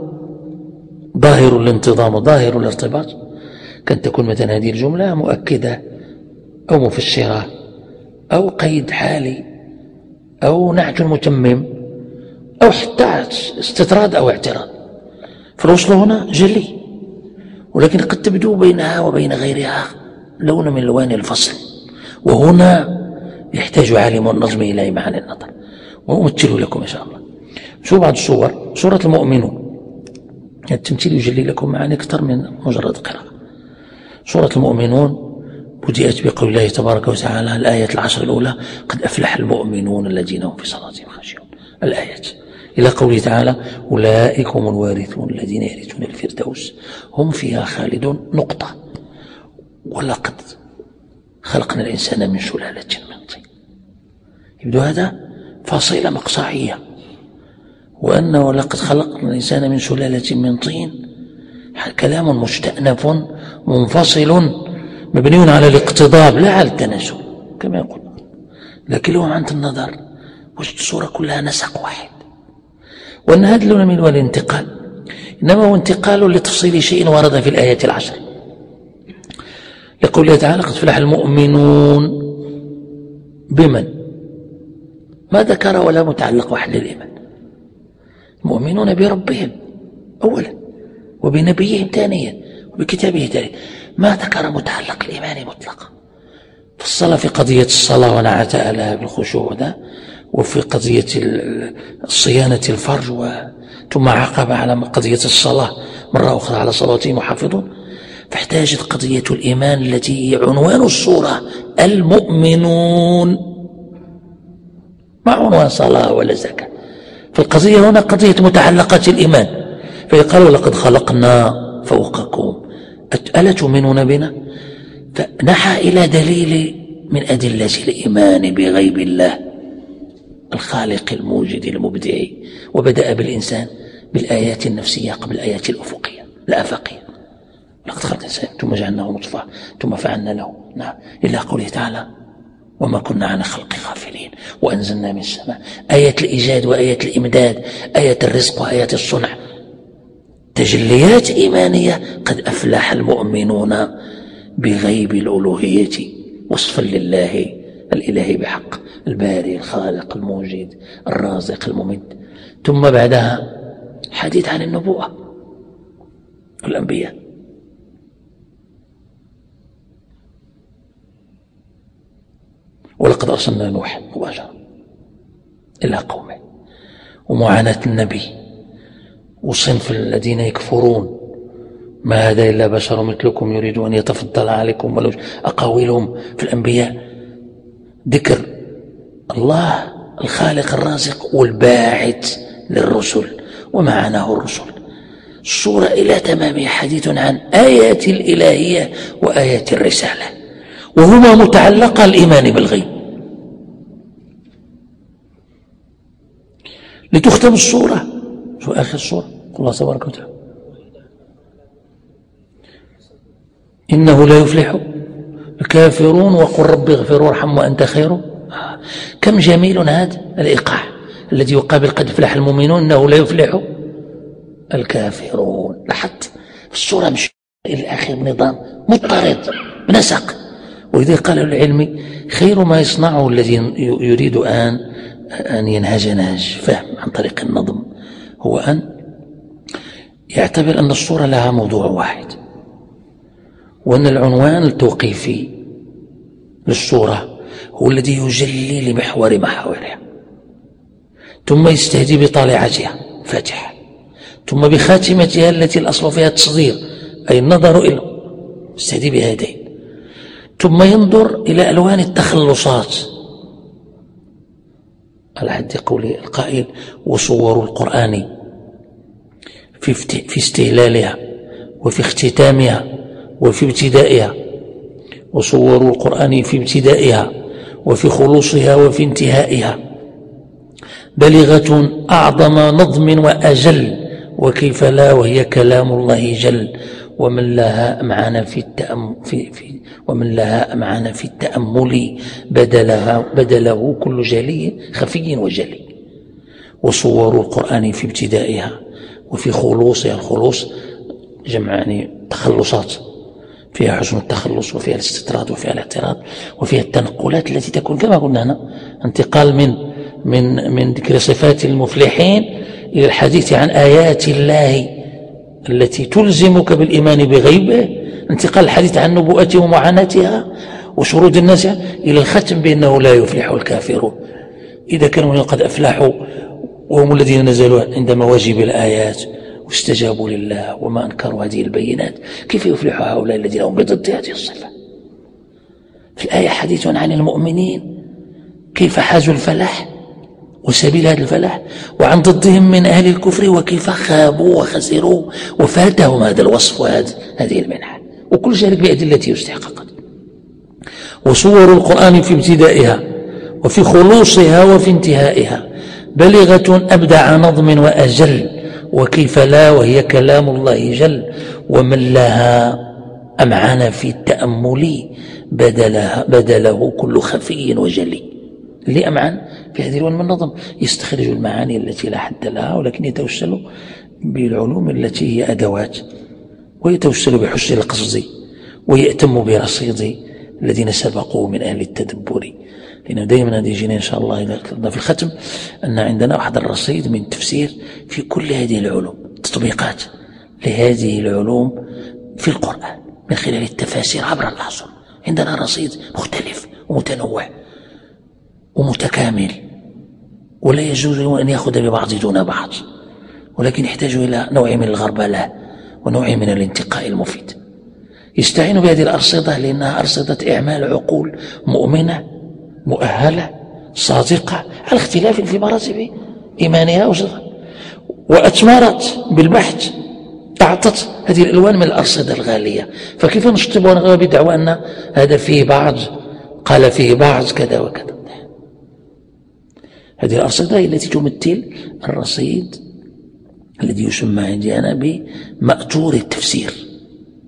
ظاهر الانتظام ظاهر الارتباط، كان تكون مثلا هذه الجملة مؤكدة أو مفسرة أو قيد حالي أو نعت متمم أو حتى استطراد أو اعتراض، فالوصل هنا جلي، ولكن قد تبدو بينها وبين غيرها لون من لوان الفصل، وهنا يحتاج عالم النظم إلى معاني النظر، وأمثل لكم إن شاء الله. شو بعض الصور؟ سورة المؤمنون التمثيل يجلي لكم معاني أكثر من مجرد قراءة. سورة المؤمنون بدأت بقول الله تبارك وتعالى الآية العشر الأولى: قد أفلح المؤمنون الذين هم في صلاتهم خاشعون، الآيات إلى قوله تعالى: أولئك هم الوارثون الذين يرثون الفردوس هم فيها خالدون. نقطة. ولقد خلقنا الإنسان من سلالة من طين. يبدو هذا فاصلة مقصعية، وأنه لقد خلقنا الإنسان من سلالة من طين كلام مستأنف منفصل مبني على الاقتضاب لا على التناسب كما يقول، لكن له عند النظر وجد الصورة كلها نسق واحد، وأن هذا اللون من هو الانتقال، إنما هو انتقال لتفصيل شيء ورد في الآيات العشر. لقوله تعالى: قد فلح المؤمنون بمن؟ ما ذكر ولا متعلق واحد للإيمان. المؤمنون بربهم أولا، وبنبيهم ثانيا، وبكتابه ثالثا، ما ذكر متعلق الإيمان مطلقا. فصل في قضية الصلاة ونعت لها بالخشوع ده، وفي قضية الصيانة الفرج، ثم عقب على قضية الصلاة مرة أخرى على صلاتهم محافظون. فاحتاجت قضية الإيمان التي هي عنوان الصورة المؤمنون، ما عنوان صلاة ولا زكاة. فالقضية هنا قضية متعلقات الإيمان، فيقالوا: لقد خلقنا فوقكم ألا تؤمنون بنا؟ فنحى إلى دليل من أدلة الإيمان بغيب الله الخالق الموجد المبدع، وبدأ بالإنسان بالآيات النفسية قبل الآيات الأفقية الآفاقية. لقد خلقنا الإنسان ثم جعلناه نطفة ثم فعلنا له نعم إلا قوله تعالى وما كنا عن خلق غافلين وأنزلنا من السماء. آية الإيجاد وآية الإمداد، آية الرزق وآية الصنع، تجليات إيمانية. قد أفلح المؤمنون بغيب الألوهية وصفا لله الإلهي بحق، الباري الخالق الموجد الرازق الممد. ثم بعدها حديث عن النبوة والأنبياء. ولقد أرسلنا نوحا مباشرة إلى قومه، ومعاناة النبي وصنف الذين يكفرون ما هذا إلا بشر مثلكم يريد أن يتفضل عليكم ولو أقاويلهم في الأنبياء. ذكر الله الخالق الرازق والباعث للرسل ومعاناه الرسل. الصورة إلى تمامها حديث عن آيات الإلهية وآيات الرسالة، وهما متعلقة الإيمان بالغيب. لتختم الصورة شو آخر الصورة؟ الله تبارك وتعالى إنه لا يفلح الكافرون وقل رب اغفر وارحم وأنت خير. كم جميل هذا الإيقاع الذي يقابل قد فلح المؤمنون إنه لا يفلح الكافرون. لاحظت في الصورة مش إلى الآخر بنظام مضطرد بنسق. وإذا قال العلم خير ما يصنعه الذي يريد أن أن ينهج نهج فهم عن طريق النظم هو أن يعتبر أن الصورة لها موضوع واحد، وأن العنوان التوقيفي للصورة هو الذي يجلي لمحور محاورها، ثم يستهدي بطالعتها فاتحة، ثم بخاتمتها التي الأصل فيها التصدير أي النظر إلى يستهدي بهذين، ثم ينظر إلى ألوان التخلصات على حد قول القائل وصور القرآن في في استهلالها وفي اختتامها وفي ابتدائها، وصور القرآن في ابتدائها وفي خلوصها وفي انتهائها بلغة أعظم نظم وأجل، وكيف لا وهي كلام الله جل، ومن لها أمعان في التأم في في ومن لها أمعان في التأمل بدلها بدله كل جلي خفي وجلي. وصور القرآن في ابتدائها وفي خلوصها، الخلوص جمع يعني تخلصات، فيها حسن التخلص وفيها الاستطراد وفيها الاعتراض وفيها التنقلات التي تكون كما قلنا هنا انتقال من من من ذكر صفات المفلحين إلى الحديث عن آيات الله التي تلزمك بالإيمان بغيبه، انتقال الحديث عن نبوءته ومعاناتها وشرود الناس إلى الختم بأنه لا يفلح الكافرون. إذا كانوا قد أفلحوا وهم الذين نزلوا عند مواجب الآيات واستجابوا لله وما أنكروا هذه البينات، كيف يفلح هؤلاء الذين هم بضد هذه الصفة؟ في الآية حديث عن المؤمنين كيف حازوا الفلاح وسبيل هذا الفلاح، وعن ضدهم من أهل الكفر وكيف خابوا وخسروا وفاتهم هذا الوصف وهذه المنحة، وكل ذلك بأدلته استحقاقا. وصور القرآن في ابتدائها وفي خلوصها وفي انتهائها بلغة أبدع نظم وأجل، وكيف لا وهي كلام الله جل، ومن لها أمعان في التأمل بدلها بدله كل خفي وجلي. اللي أمعن في هذه الوان من النظم يستخرج المعاني التي لا حد لها، ولكن يتوسل بالعلوم التي هي أدوات، ويتوسل بحسن القصد، ويأتم برصيد الذين سبقوا من أهل التدبر. لأنه دائما هذه يجينا إن شاء الله إذا في الختم أن عندنا واحد الرصيد من تفسير في كل هذه العلوم، تطبيقات لهذه العلوم في القرآن من خلال التفاسير عبر العصر. عندنا رصيد مختلف ومتنوع ومتكامل، ولا يجوز أن يأخذ ببعض دون بعض، ولكن يحتاج إلى نوع من الغربلة ونوع من الانتقاء المفيد. يستعين بهذه الأرصدة لأنها أرصدة إعمال عقول مؤمنة مؤهلة صادقة على اختلاف في مراتب إيمانها وصدقها، وأثمرت بالبحث أعطت هذه الألوان من الأرصدة الغالية. فكيف نشطب ونغوى بدعوى أن هذا فيه بعض قال فيه بعض كذا وكذا؟ هذه الأرصدة التي تمثل الرصيد الذي يسمى عندي أنا بمأثور التفسير،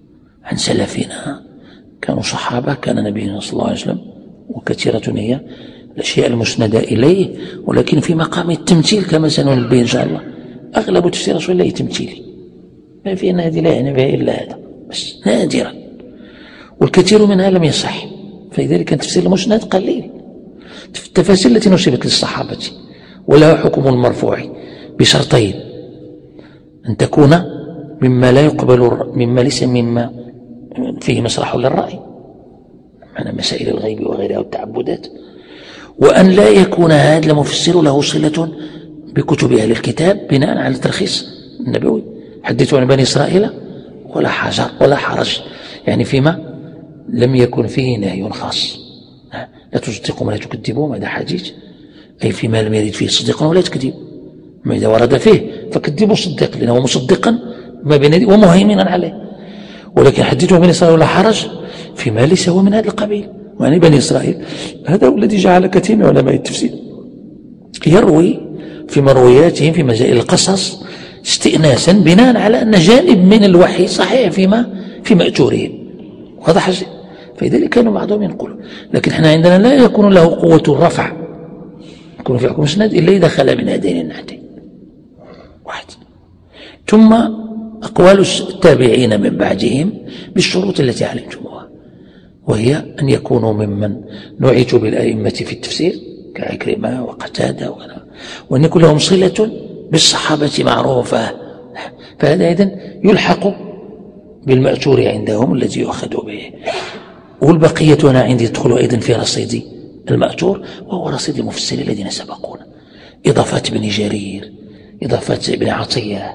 عن سلفنا كانوا صحابة، كان نبينا صلى الله عليه وسلم، وكثيرة هي الأشياء المسندة إليه، ولكن في مقام التمثيل كما سننبه إن شاء الله. أغلب تفسير رسول الله تمثيلي، ما في أن هذه لا يعني بها إلا هذا بس نادرا، والكثير منها لم يصح. فلذلك كان تفسير المسند قليل. التفاسير التي نسبت للصحابة ولها حكم المرفوع بشرطين: أن تكون مما لا يقبل، مما ليس مما فيه مسرح للرأي، معنى مسائل الغيب وغيرها والتعبدات، وأن لا يكون هذا المفسر له صلة بكتب أهل الكتاب بناء على الترخيص النبوي: حدثوا عن بني إسرائيل ولا حجر ولا حرج، يعني فيما لم يكن فيه نهي خاص. لا تصدقوا ولا تكذبوا، هذا حديث، أي فيما لم يرد فيه صديقا ولا تكذب، ما إذا ورد فيه فكذبوا صدق لأنه مصدقا ما بين يديه ومهيمنا عليه. ولكن حدثوا عن بني إسرائيل ولا حرج فيما ليس هو من هذا القبيل. يعني بني إسرائيل هذا هو الذي جعل كثير من علماء التفسير يروي في مروياتهم في مجال القصص استئناسا بناء على أن جانب من الوحي صحيح فيما في مأجورهم، وهذا حاجة. فلذلك كانوا بعضهم ينقلوا، لكن احنا عندنا لا يكون له قوة الرفع، يكون في حكم مسند إلا إذا خلا من هذين النحتين. واحد. ثم أقوال التابعين من بعدهم بالشروط التي علمتموها، وهي أن يكونوا ممن نعيت بالأئمة في التفسير كعكرمة وقتادة وغيرها، وأن يكون لهم صلة بالصحابة معروفة، فهذا إذن يلحق بالمأثور عندهم الذي يؤخذ به. والبقية أنا عندي يدخل أيضا في رصيد المأثور، وهو رصيد المفسرين الذين سبقونا، إضافات ابن جرير، إضافات ابن عطية،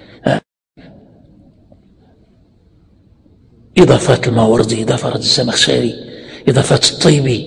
إضافات الماوردي، إضافات الزمخشري، إضافات الطيبي،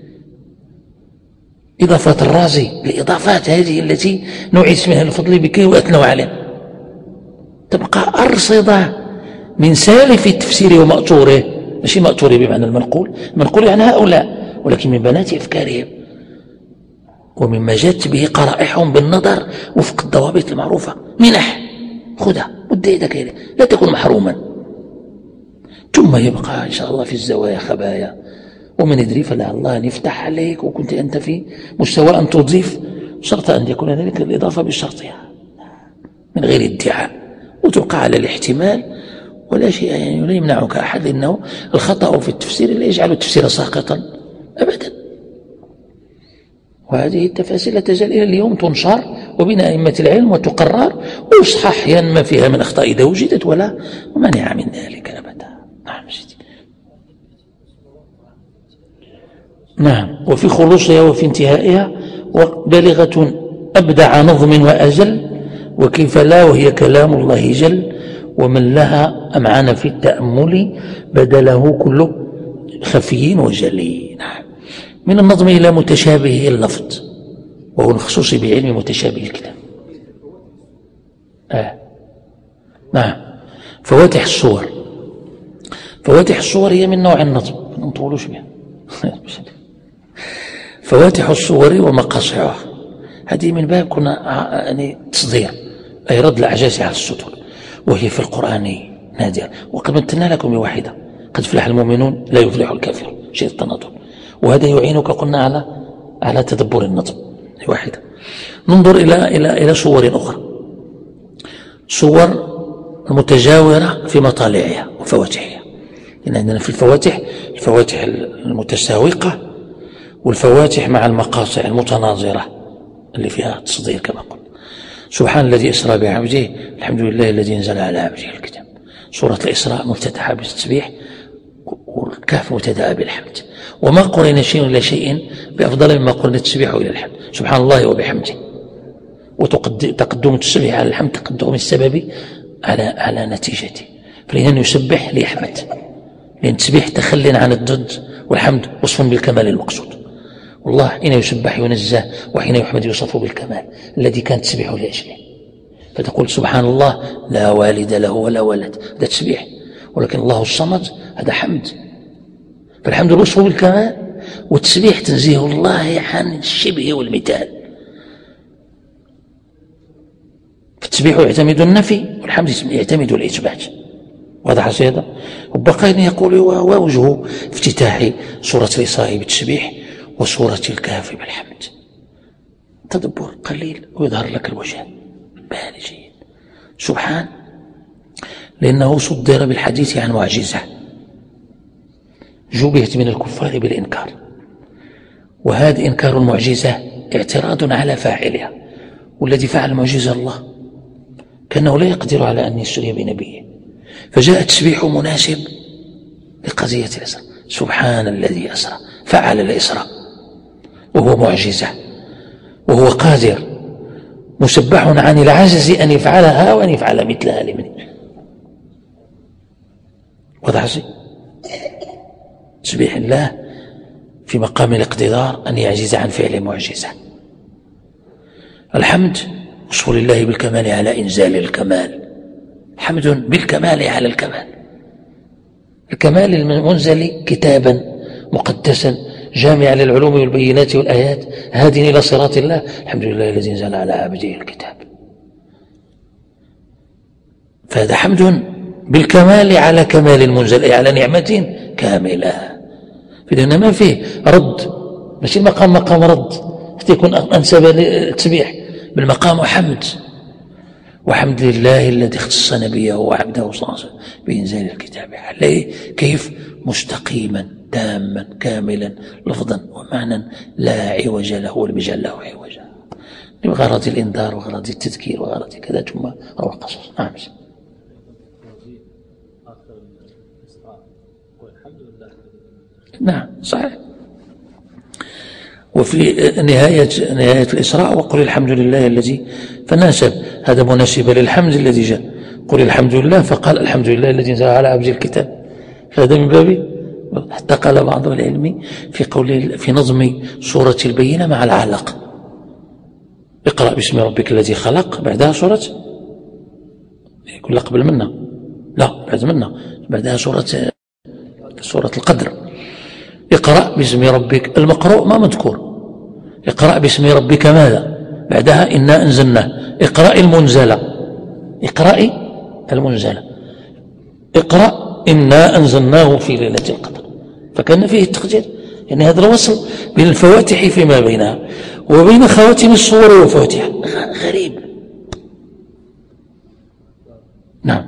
إضافات الرازي. الإضافات هذه التي نعيس منها الفضل بكي وأثنوا عليه، تبقى أرصدة من سالف التفسير ومأثوره، ماشي مأثوره بمعنى المنقول، المنقول يعني هؤلاء، ولكن من بنات أفكارهم ومما جاءت به قرائحهم بالنظر وفق الضوابط المعروفة. منح خذها ود يدك، لا تكون محروما. ثم يبقى إن شاء الله في الزوايا خبايا، ومن يدري فلعل الله أن يفتح عليك وكنت أنت في مستوى أن تضيف، شرط أن يكون ذلك الإضافة بشرطها من غير ادعاء، وتبقى على الاحتمال ولا شيء، يعني لا يمنعك أحد، إنه الخطأ في التفسير لا يجعل التفسير ساقطا أبدا. وهذه التفاسير لا تزال إلى اليوم تنشر وبين أئمة العلم وتقرر ويصحح أحيانا ما فيها من أخطاء إذا وجدت، ولا مانع من ذلك أبدا. نعم سيدي. نعم. وفي خلوصها وفي انتهائها وبالغة أبدع نظم وأجل، وكيف لا وهي كلام الله جل، ومن لها أمعن في التأمل بدله كل خفي وجلي. نعم. من النظم إلى متشابه اللفظ، وهو الخصوص بعلم متشابه الكتاب. آه. نعم. فواتح الصور، فواتح الصور هي من نوع النظم، ما نطولوش بها. فواتح الصور ومقاصعها، هذه من باب كنا يعني تصدير، أي رد الأعجاز على السطور، وهي في القرآن نادرة. وقد مثلنا لكم بواحدة: قد فلح المؤمنون لا يفلح الكافر، شيء التناظر. وهذا يعينك قلنا على على تدبر النظم. واحدة. ننظر إلى إلى إلى صور أخرى، صور متجاورة في مطالعها وفواتحها. لأن عندنا في الفواتح الفواتح المتساوقة، والفواتح مع المقاصع المتناظرة اللي فيها تصدير كما قلنا. سبحان الذي أسرى بعبده، الحمد لله الذي انزل على عبده الكتاب. سورة الإسراء مفتتحة بالتسبيح، والكهف مبتدأ بالحمد، وما قرن شيء إلى شيء بأفضل مما قرن التسبيح إلى الحمد. سبحان الله وبحمده، وتقدم التسبيح على الحمد تقدم السبب على على نتيجته. فلأنه يسبح ليحمد، لأن التسبيح تخل عن الضد، والحمد وصف بالكمال المقصود. والله حين يسبح ينزه، وحين يحمد يوصف بالكمال الذي كان تسبيحه لأجله. فتقول سبحان الله لا والد له ولا ولد، هذا تسبيح. ولكن الله الصمد هذا حمد. فالحمد الوصف بالكمال، والتسبيح تنزيه الله عن الشبه والمثال. فالتسبيح يعتمد النفي، والحمد يعتمد الإثبات. واضح سيادة. وبقى يقول ووجه افتتاح سورة الإسراء بالتسبيح وسورة الكهف بالحمد. تدبر قليل ويظهر لك الوجه بان جيد. سبحان، لأنه صدر بالحديث عن معجزة جبهت من الكفار بالإنكار، وهذا إنكار المعجزة اعتراض على فاعلها، والذي فعل المعجزة الله كأنه لا يقدر على أن يسري بنبيه، فجاء التسبيح مناسب لقضية الإسراء. سبحان الذي أسرى، فعل الإسراء وهو معجزة وهو قادر، مسبح عن العجز أن يفعلها وأن يفعل مثلها لمن. واضح شيء؟ تسبيح الله في مقام الاقتدار أن يعجز عن فعل معجزة. الحمد وصف لله بالكمال على إنزال الكمال، حمد بالكمال على الكمال، الكمال المنزل كتابا مقدسا جامعا للعلوم والبينات والآيات هادٍ إلى صراط الله. الحمد لله الذي انزل على عبده الكتاب. فهذا حمد بالكمال على كمال المنزل، أي على نعمة كاملة. فإذن ما فيه رد، ماشي المقام مقام رد حتى يكون أنسب التسبيح، بالمقام حمد، وحمد لله الذي اختص نبيه وعبده صلى الله عليه وسلم بإنزال الكتاب عليه. كيف؟ مستقيما تاما كاملا لفظا ومعنى لا عوج له ولم يجعل له عوجا، لغرض الإنذار وغرض التذكير وغرض كذا ثم روى قصص. نعم. نعم صحيح. وفي نهاية نهاية الإسراء وقل الحمد لله الذي، فناسب هذا مناسب للحمد الذي جاء، قل الحمد لله فقال الحمد لله الذي انزل على عبده الكتاب. فهذا من باب، حتى قال بعض العلم في قول في نظم سورة البينة مع العلق، اقرأ باسم ربك الذي خلق، بعدها سورة، يقول قبل منا لا بعد منا، بعدها سورة سورة القدر. اقرأ باسم ربك، المقروء ما مذكور، اقرأ باسم ربك ماذا؟ بعدها إنا أنزلناه، اقرأ المنزلة، اقرأي المنزلة، اقرأ إنا أنزلناه في ليلة القدر. فكان فيه التقدير، يعني هذا الوصل بين الفواتح فيما بينها وبين خواتم الصور والفواتح غريب. نعم.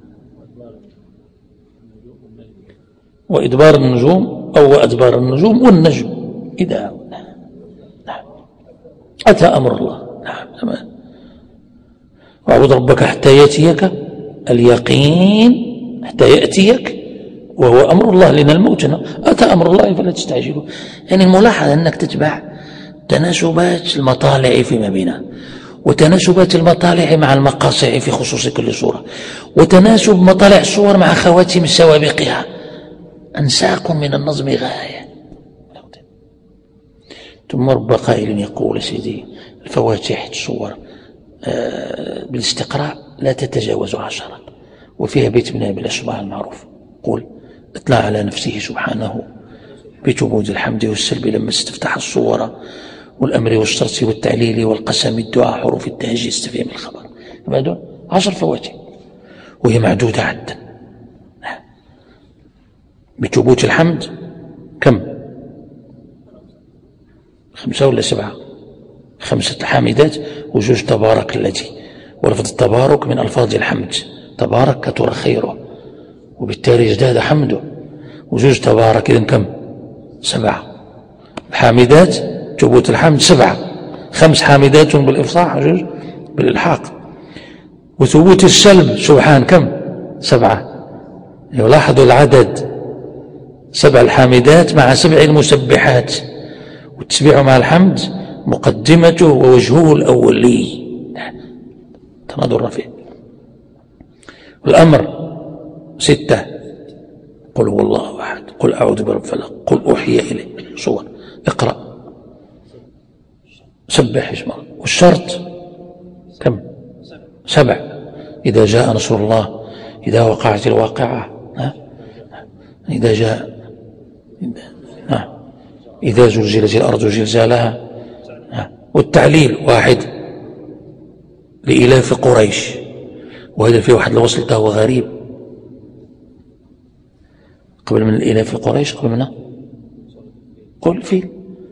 وإدبار النجوم أو وأدبار النجوم والنجم إذا نعم أتى أمر الله. نعم تمام. واعبد ربك حتى يأتيك اليقين، حتى يأتيك وهو أمر الله، لأن الموت أتى أمر الله فلا تستعجلوا. يعني الملاحظة أنك تتبع تناسبات المطالع فيما بينها، وتناسبات المطالع مع المقاصع في خصوص كل سورة، وتناسب مطالع الصور مع خواتم سوابقها. أنساق من النظم غاية. ثم رب قائل يقول سيدي الفواتح الصور آه بالاستقراء لا تتجاوز عشرة، وفيها بيت من أبي الأشباه المعروف، قل اطلع على نفسه سبحانه بجمود الحمد والسلب لما استفتح الصور، والأمر والشرط والتعليل والقسم الدعاء حروف التهجي استفهام الخبر. هذول عشر فواتح وهي معدودة عدا. بثبوت الحمد كم؟ خمسة ولا سبعة؟ خمسة حامدات وجوج تبارك التي، ولفظ التبارك من ألفاظ الحمد، تبارك كثر خيره وبالتالي ازداد حمده، وجوج تبارك إذن كم؟ سبعة. حامدات ثبوت الحمد سبعة، خمس حامدات بالإفصاح وجوج بالإلحاق. وثبوت السلب سبحان كم؟ سبعة. يلاحظوا العدد، سبع الحامدات مع سبع المسبحات، والتسبيح مع الحمد مقدمته ووجهه الأولي تناظر الرفيع. والأمر ستة، قل هو الله أحد، قل أعوذ برب الفلق، قل أوحي إلي، صور، اقرأ، سبح اسمه. والشرط كم؟ سبع، إذا جاء نصر الله، إذا وقعت الواقعة، إذا جاء، نعم، إذا زلزلت الأرض زلزالها. والتعليل واحد لإلاف قريش، وهذا فيه واحد الوصل هو غريب، قبل من الإلاف قريش قبل منها قل فيل.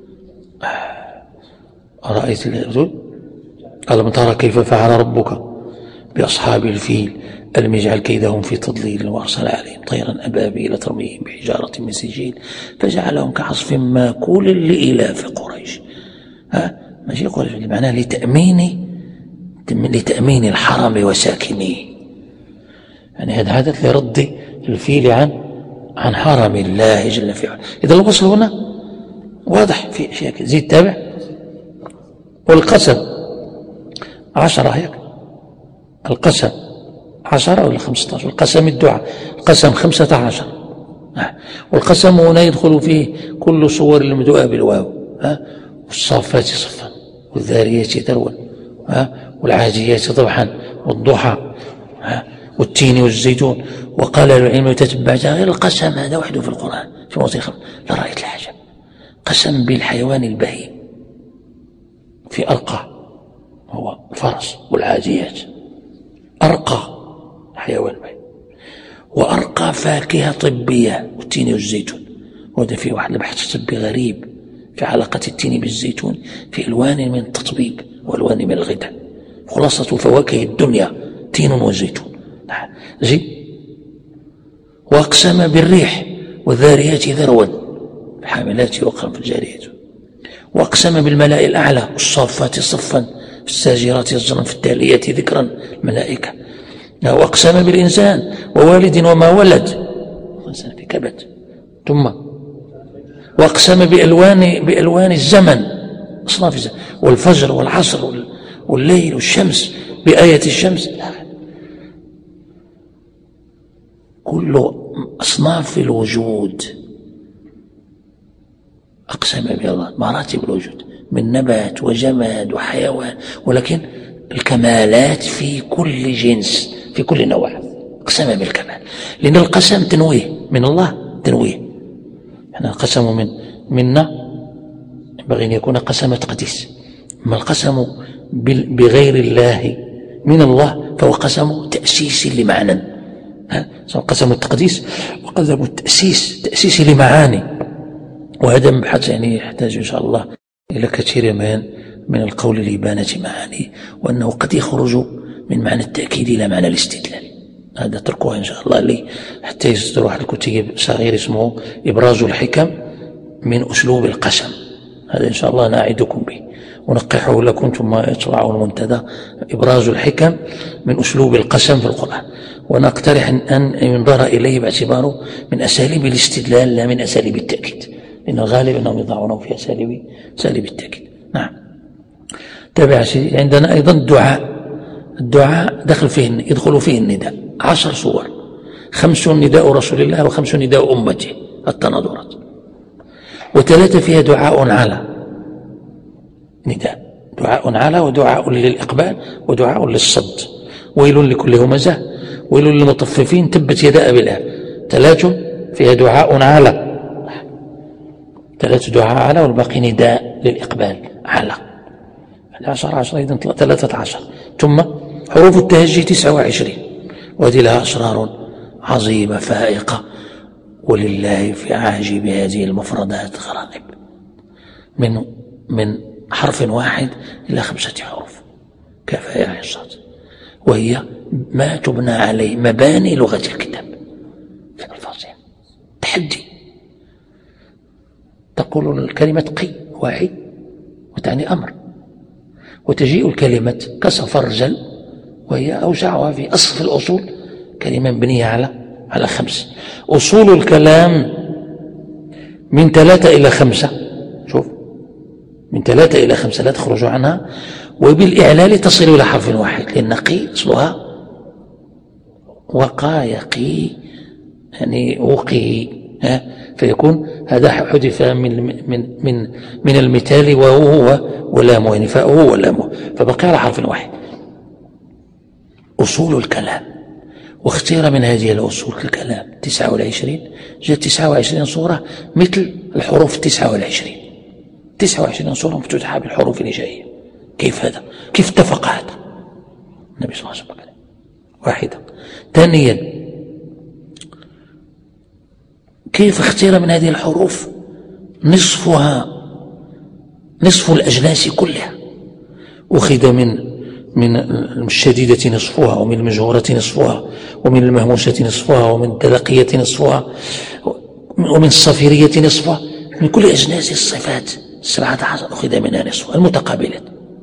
أرأيت الرجل ألم ترى كيف فعل ربك بأصحاب الفيل ألم يجعل كيدهم في تضليل وأرسل عليهم طيرا أبابيل ترميهم بحجارة من سجيل فجعلهم كعصف ماكول لإلاف قريش. ها ماشي قريش بمعنى لتأمين لتأمين الحرم وساكنيه، يعني هذا حدث لرد الفيل عن عن حرم الله جل في علاه. إذا الوصل هنا واضح في أشياء. زيد تابع. والقسم عشرة هيك، القسم عشرة ولا خمسة عشر؟ القسم الدعاء، القسم خمسة عشر. والقسم هنا يدخل فيه كل صور المدعاء بالواو، والصافات صفا والذاريات ذروا والعاجيات ضبحا والضحى والتين والزيتون. وقال العلم تتبعت غير القسم هذا وحده في القرآن في موضع خمس لرأيت العجب. قسم بالحيوان البهيم في أرقى هو الفرس والعاجيات، أرقى حيوان بهيم، وأرقى فاكهة طبية والتين والزيتون. وهذا فيه واحد البحث طبي غريب في علاقة التين بالزيتون في ألوان من التطبيب وألوان من الغذاء. خلاصة فواكه الدنيا تين وزيتون. زي وأقسم بالريح والذاريات ذروا الحاملات وقرا في الجاريات. وأقسم بالملأ الأعلى والصافات صفا الساجرات الزمن في التاليات ذكرا الملائكة. وأقسم بالإنسان ووالد وما ولد الإنسان في كبد. ثم وأقسم بألوان بألوان الزمن أصناف الزمن والفجر والعصر والليل والشمس بآية الشمس. كل أصناف الوجود أقسم بالله، مراتب الوجود من نبات وجماد وحيوان، ولكن الكمالات في كل جنس في كل نوع. أقسم بالكمال لأن القسم تنويه من الله، تنويه. احنا القسم من منا ينبغي أن يكون قسم تقديس، أما القسم بغير الله من الله فهو قسم تأسيس لمعنى، قسم التقديس وقسم التأسيس تأسيس لمعاني. وهذا مبحث يعني يحتاج إن شاء الله إلى كثير من من القول لإبانة معاني، وأنه قد يخرج من معنى التأكيد إلى معنى الاستدلال. هذا تركوها إن شاء الله لي حتى يصدر واحد الكتاب صغير اسمه إبراز الحكم من أسلوب القسم. هذا إن شاء الله نعدكم به ونقحه لكم ثم يطلع المنتدى إبراز الحكم من أسلوب القسم في القرآن. ونقترح أن ينظر إليه باعتباره من أساليب الاستدلال لا من أساليب التأكيد، لأن الغالب أنهم يضعونه في أساليب أساليب التأكيد. نعم. تابع سيدي. عندنا أيضا الدعاء. الدعاء دخل فيه يدخل فيه النداء، عشر صور، خمس نداء رسول الله وخمس نداء أمته التناظرات، وثلاثة فيها دعاء على نداء، دعاء على ودعاء للإقبال ودعاء للصد. ويل لكل همزة، ويل للمطففين، تبت يدا أبي لهب. ثلاث فيها دعاء على، ثلاث دعاء على والباقي نداء للإقبال على. عشر عشر أيضا ثلاثة عشر. ثم حروف التهجي تسعة وعشرين، وهذه لها أسرار عظيمة فائقة، ولله في عاجب هذه المفردات غرائب من من حرف واحد إلى خمسة حروف كفى يا عصاد، وهي ما تبنى عليه مباني لغة الكتاب في الفاظها. تحدي. تقول الكلمة قي واعي وتعني أمر، وتجيء الكلمة كسفرجل وهي أوسعها في أصل الأصول كلمة مبنية على على خمس. أصول الكلام من ثلاثة إلى خمسة، شوف من ثلاثة إلى خمسة لا تخرج عنها، وبالإعلال تصل إلى حرف واحد، لأن قي أصلها وقى يقي يعني وقي، فيكون هذا حذف من من من من المثال وهو ولامه، يعني فهو ولامه، فبقي على حرف واحد. أصول الكلام، واختير من هذه الأصول الكلام تسعة والعشرين، جاءت تسعة وعشرين صورة مثل الحروف التسعة والعشرين، تسعة وعشرين صورة مفتوحة بالحروف الهجائية. كيف هذا؟ كيف اتفق هذا؟ النبي صلى الله عليه وسلم. واحدة. ثانيا كيف اختير من هذه الحروف نصفها نصف الأجناس كلها، أخذ من من الشديدة نصفها، ومن المجهورة نصفها، ومن المهموسة نصفها، ومن التلقية نصفها، ومن الصفيرية نصفها، من كل أجناس الصفات السبعة عشر أخذ منها نصفها المتقابلات.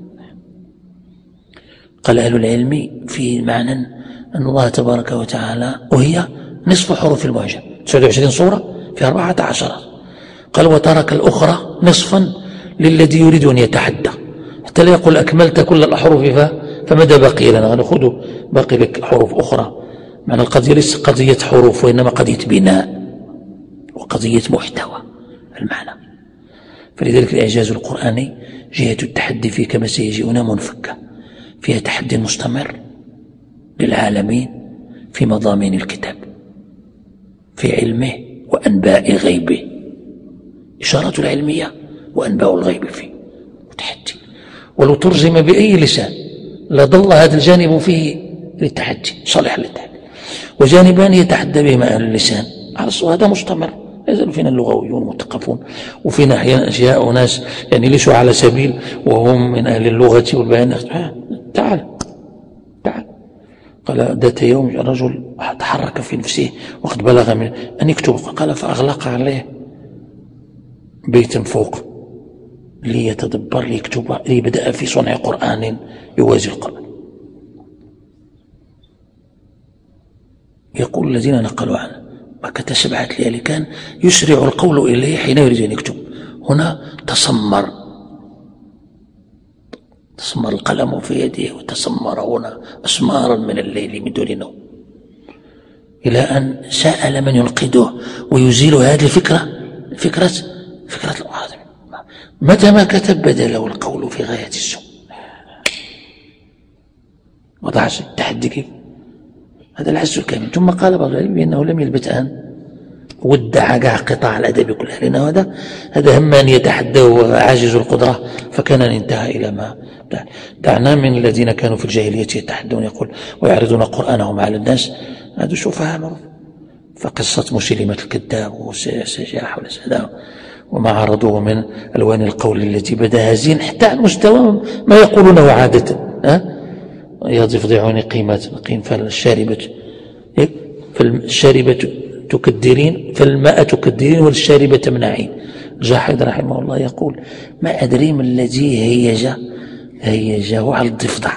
قال أهل العلم في معنى أن الله تبارك وتعالى وهي نصف حروف المعجم تسعة وعشرين صورة في أربعة عشر. قال وترك الأخرى نصفا للذي يريد أن يتحدى حتى لا يقول أكملت كل الأحرف فماذا بقي لنا، نأخذ باقي لك حروف أخرى. معنى القضية ليس قضية حروف وإنما قضية بناء وقضية محتوى المعنى. فلذلك الإعجاز القرآني جهة التحدي فيه كما سيجيئنا منفكة، فيها تحدي مستمر للعالمين في مضامين الكتاب، في علمه وأنباء غيبه، إشارة العلمية وأنباء الغيب فيه وتحدي. ولو ترجم بأي لسان لظل هذا الجانب فيه للتحدي صالح للتحدي، وجانبان يتحدى بهما أهل اللسان على الصواب. هذا مستمر، يزال فينا اللغويون متقفون، وفينا أحيانا أشياء وناس يعني ليسوا على سبيل وهم من أهل اللغة والبيان. تعال تعال قال ذات يوم رجل تحرك في نفسه وقد بلغ من أن يكتب، قال فأغلق عليه بيت فوق ليتدبر ليكتب ليبدأ في صنع قرآن يوازي القرآن. يقول الذين نقلوا عنه مكة سبعة ليالي كان يسرع القول إليه حين يريد أن يكتب. هنا تسمر تسمر القلم في يده وتسمر هنا أسمارا من الليل من دون نوم، إلى أن سأل من ينقذه ويزيل هذه الفكرة فكرة فكرة الأرض. متى ما كتب بدا له القول في غاية السوء. وضع التحدي كيف هذا الحس الكامل. ثم قال بعض العلم بأنه لم يلبث أن ودع كاع قطاع الأدب كلها، لأن هذا هذا هم أن يتحدى وعاجز القدرة، فكان انتهى إلى ما دعنا من الذين كانوا في الجاهلية يتحدون يقول ويعرضون قرآنهم على الناس، هذا سفهاء معروف. فقصة مسيلمة الكذاب وسجاح والسلام وما عرضوه من ألوان القول التي بدا هزين حتى على مستوى ما يقولونه عادة. ها يضفدعون قيمات قيم فالشاربة فالشاربة تكدرين فالماء تكدرين والشاربة تمنعين. جاحد رحمه الله يقول ما أدري ما الذي هيج هيجه على الضفدع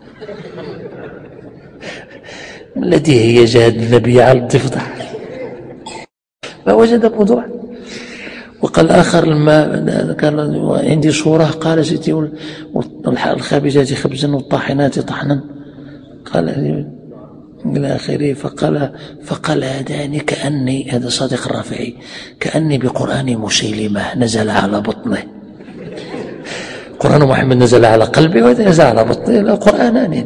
الذي هيج هذا النبي على الضفدع فوجد الموضوع. وقال آخر لما كان عندي صورة قال سيدي الخابزات خبزا والطاحنات طحنا قال إلى آخره. فقال فقال هذاني كأني هذا صادق الرافعي كأني بقرآن مسيلمة نزل على بطنه. قرآن محمد نزل على قلبي وهذا نزل على بطنه القرآنان.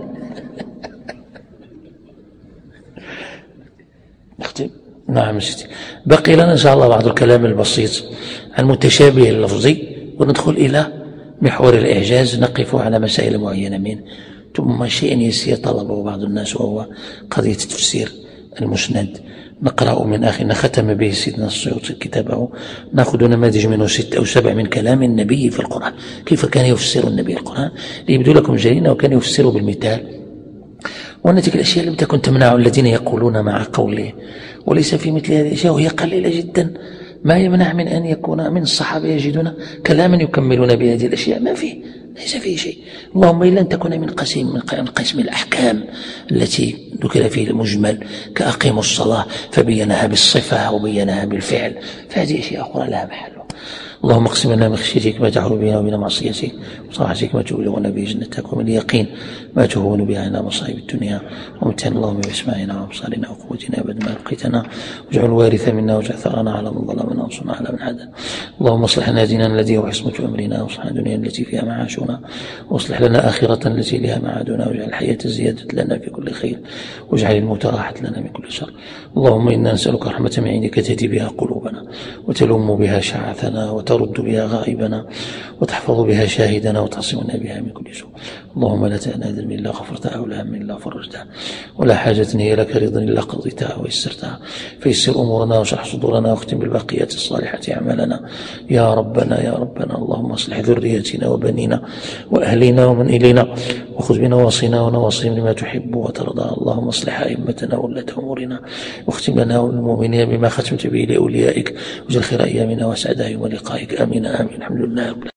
نختم. نعم سيدي بقي لنا إن شاء الله بعض الكلام البسيط عن المتشابه اللفظي وندخل إلى محور الإعجاز، نقف على مسائل معينة منه، ثم شيء يسير طلبه بعض الناس وهو قضية تفسير المسند. نقرأ من آخرنا ختم به سيدنا السيوطي كتابه، نأخذ نماذج منه ست أو سبع من كلام النبي في القرآن، كيف كان يفسر النبي القرآن ليبدو لكم جليلا، وكان يفسره بالمثال. وأن تلك الأشياء لم تكن تمنع الذين يقولون مع قوله، وليس في مثل هذه الأشياء وهي قليلة جدا ما يمنع من أن يكون من الصحابة يجدون كلاما يكملون بهذه الأشياء، ما فيه ليس فيه شيء. اللهم إلا أن تكون من قسم من قسم الأحكام التي ذكر فيه المجمل كأقيموا الصلاة فبينها بالصفة وبينها بالفعل، فهذه أشياء أخرى لها محل. اللهم اقسم لنا من خشيتك ما تحول بنا وبين معصيتك، وطاعتك ما تبلغنا به جنتك، ومن اليقين ما تهون به علينا مصائب الدنيا، ومتعنا اللهم بأسماعنا وأبصارنا وقوتنا أبدا ما أبقيتنا، واجعل الوارث منا واجعل ثأرنا على من ظلمنا وانصرنا على من عادانا. اللهم اصلح لنا ديننا الذي هو عصمة أمرنا، واصلح لنا دنيانا التي فيها معاشنا، واصلح لنا آخرة التي لها معادنا، واجعل الحياة زيادة لنا في كل خير، واجعل الموت راحة لنا من كل شر. اللهم إنا نسألك رحمة من عندك تهدي بها قلوبنا وتلم بها شعثنا وترد بها غائبنا وتحفظ بها شاهدنا وتعصمنا بها من كل سوء. اللهم لا تأنى ذنب إلا غفرتها ولا هم إلا فرجتها ولا حاجة هي لك رضا إلا قضيتها ويسرتها، فيسر أمورنا واشرح صدورنا واختم بالباقيات الصالحة أعمالنا يا ربنا يا ربنا. اللهم اصلح ذريتنا وبنينا وأهلنا ومن إلينا، وخذ بنواصينا ونواصيهم لما تحب وترضى. اللهم اصلح أئمتنا وولاة أمورنا، واختم لنا والمؤمنين بما ختمت به لأوليائك، واجعل خير أيامنا وأسعد يوم لقائك. آمين آمين. الحمد لله رب العالمين.